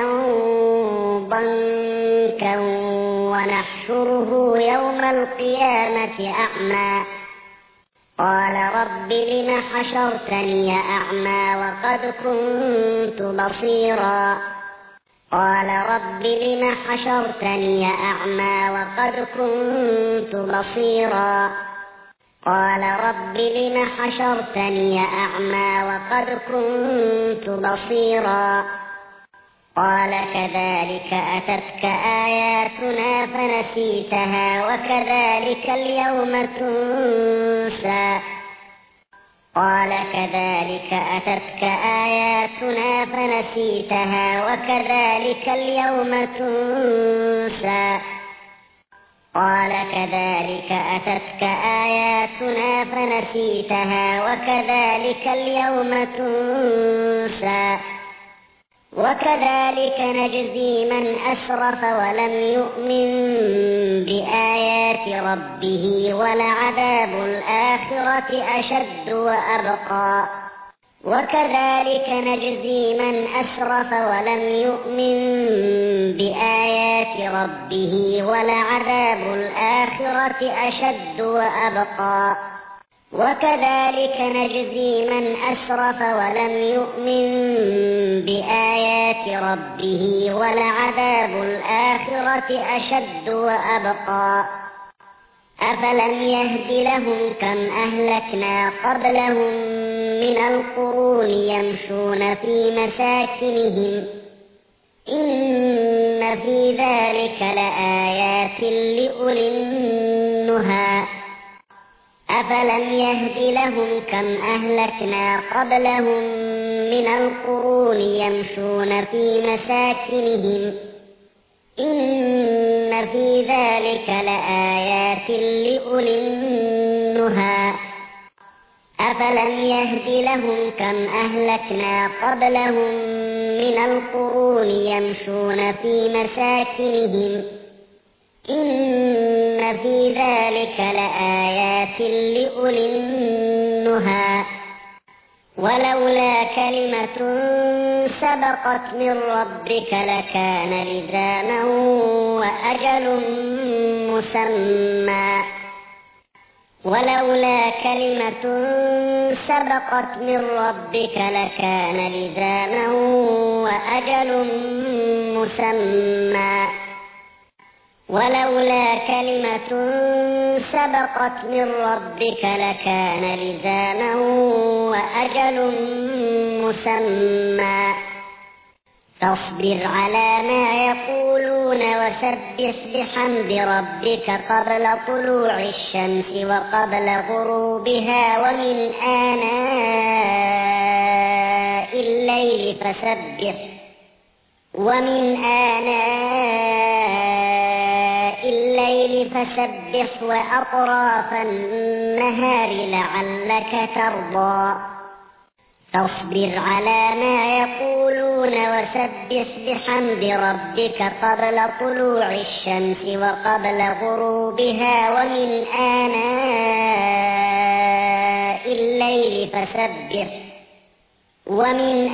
ضَنكًا وَنَحْشُرُهُ يَوْمَ الْقِيَامَةِ أَعْمَىٰ قَالَ رَبِّ لِمَ حَشَرْتَنِي أَعْمَىٰ وَقَدْ كُنتُ بَصِيرًا قَالَ رَبِّ لِمَ حَشَرْتَنِي أَعْمَىٰ وَقَدْ كُنتُ بَصِيرًا قَالَ رَبِّ لِمَ حَشَرْتَنِي أَعْمَىٰ وَقَدْ كُنتُ بَصِيرًا قال كذلك أتتك آياتنا فنسيتها وكذلك اليوم تنسى قال كذلك أتتك آياتنا فنسيتها وكذلك اليوم تنسى قال كذلك أتتك آياتنا فنسيتها وكذلك اليوم تنسى وكذلك نجزي من أسرف ولم يؤمن بآيات ربه ولعذاب الآخرة أشد وأبقى وكذلك نجزي من أسرف ولم يؤمن بآيات ربه ولعذاب الآخرة أشد وأبقى وكذلك نجزي من أسرف ولم يؤمن بآيات ربه ولعذاب الآخرة أشد وأبقى أفلم يهد لهم كم أهلكنا قبلهم من القرون يمشون في مساكنهم إن في ذلك لآيات لأولي النهى أفلم يهد لهم كم أهلكنا قبلهم من القرون يمشون في مساكنهم إن في ذلك لآيات لأولي النهى أفلم يهد لهم كم أهلكنا قبلهم من القرون يمشون في مساكنهم إن في ذلك لآيات لأولي النهى ولولا كلمة سبقت من ربك لكان لزاما وأجل مسمى ولولا كلمة سبقت من ربك لكان لزاما وأجل مسمى ولولا كلمة سبقت من ربك لكان لزاما وأجل مسمى فاصبر على ما يقولون وسبح بحمد ربك قبل طلوع الشمس وقبل غروبها ومن آناء الليل فسبح ومن آناء الليل فسبح وأطراف النهار لعلك ترضى فاصبر على ما يقولون وسبح بحمد ربك قبل طلوع الشمس وقبل غروبها ومن آناء الليل فسبح ومن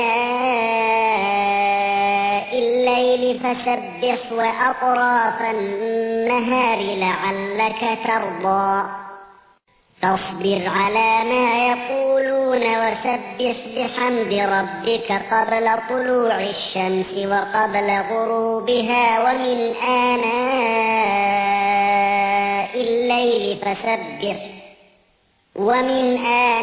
آناء الليل فسبح وأطراف النهار لعلك ترضى فاصبر على ما يقولون وسبح بحمد ربك قبل طلوع الشمس وقبل غروبها ومن آناء الليل فسبح ومن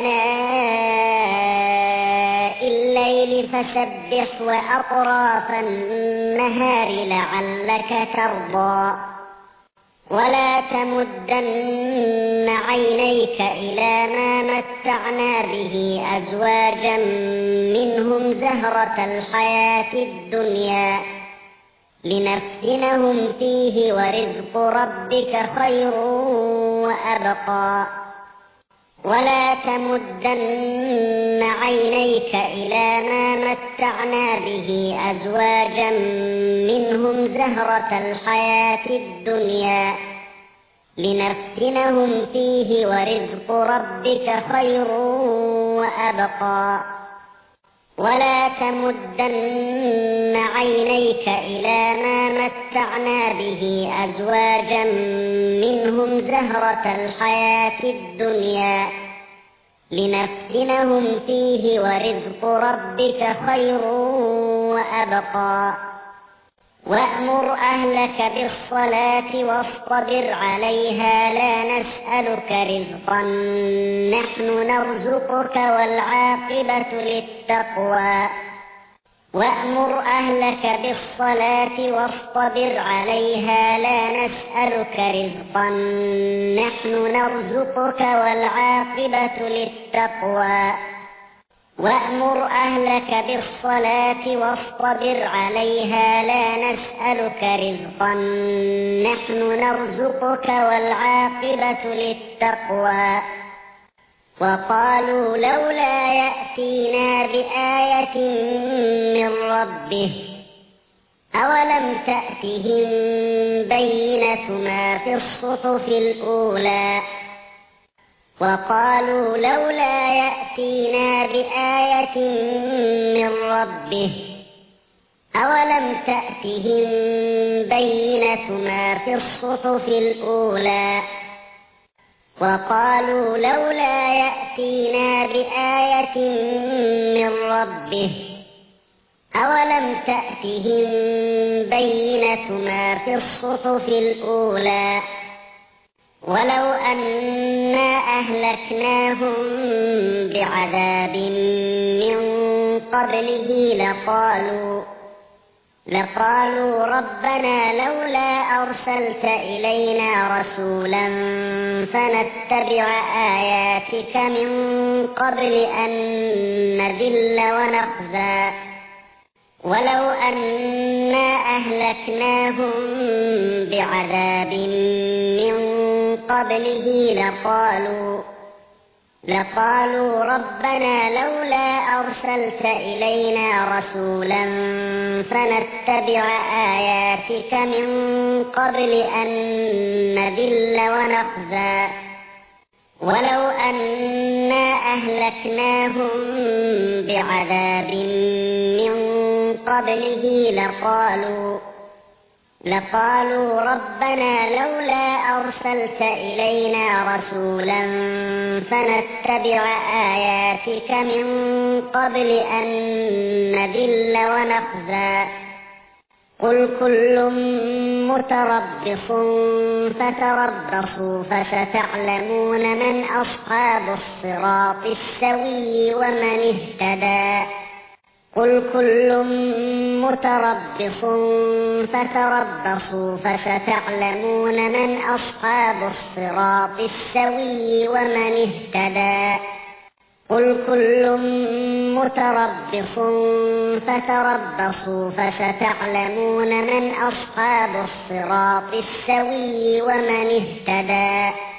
آناء الليل فسبح وأطراف النهار لعلك ترضى ولا تمدن عينيك إلى ما متعنا به أزواجا منهم زهرة الحياة الدنيا لنفتنهم فيه ورزق ربك خير وأبقى ولا تمدن عينيك إلى ما متعنا به أزواجا منهم زهرة الحياة الدنيا لنفتنهم فيه ورزق ربك خير وأبقى ولا تمدن عينيك إلى ما متعنا به أزواجا منهم زهرة الحياة الدنيا لنفتنهم فيه ورزق ربك خير وأبقى وأمر أهلك بالصلاة واصطبر عليها لا نسألك رزقا نحن نرزقك والعاقبة للتقوى وأمر أهلك بالصلاة واصطبر عليها لا نسألك رزقا نحن نرزقك والعاقبة للتقوى وأمر أهلك بالصلاة واصطبر عليها لا نسألك رزقا نحن نرزقك والعاقبة للتقوى وقالوا لولا يأتينا بآية من ربه أولم تأتهم بينة ما في الصحف الأولى وقالوا لولا يأتينا بآية من ربه أولم تأتهم بينة ما في الصحف الأولى وقالوا لولا يأتينا بآية من ربه أولم تأتهم بينة ما في الصحف الأولى ولو أنا أهلكناهم بعذاب من قبله لقالوا لقالوا ربنا لولا أرسلت إلينا رسولا فنتبع آياتك من قبل أن نذل ونخزى ولو أنا أهلكناهم بعذاب من قبله لقالوا لقالوا ربنا لولا أرسلت إلينا رسولا فنتبع آياتك من قبل أن نذل ونخزى ولو أنا أهلكناهم بعذاب من قبله لقالوا لقالوا ربنا لولا أرسلت إلينا رسولا فنتبع آياتك من قبل أن نذل ونخزى قل كل متربص فتربصوا فستعلمون من أصحاب الصراط السوي ومن اهتدى قل كل متربص فتربصوا فستعلمون من أصحاب الصراط السوي ومن اهتدى قل كل متربص فتربصوا فستعلمون من أصحاب الصراط السوي ومن اهتدى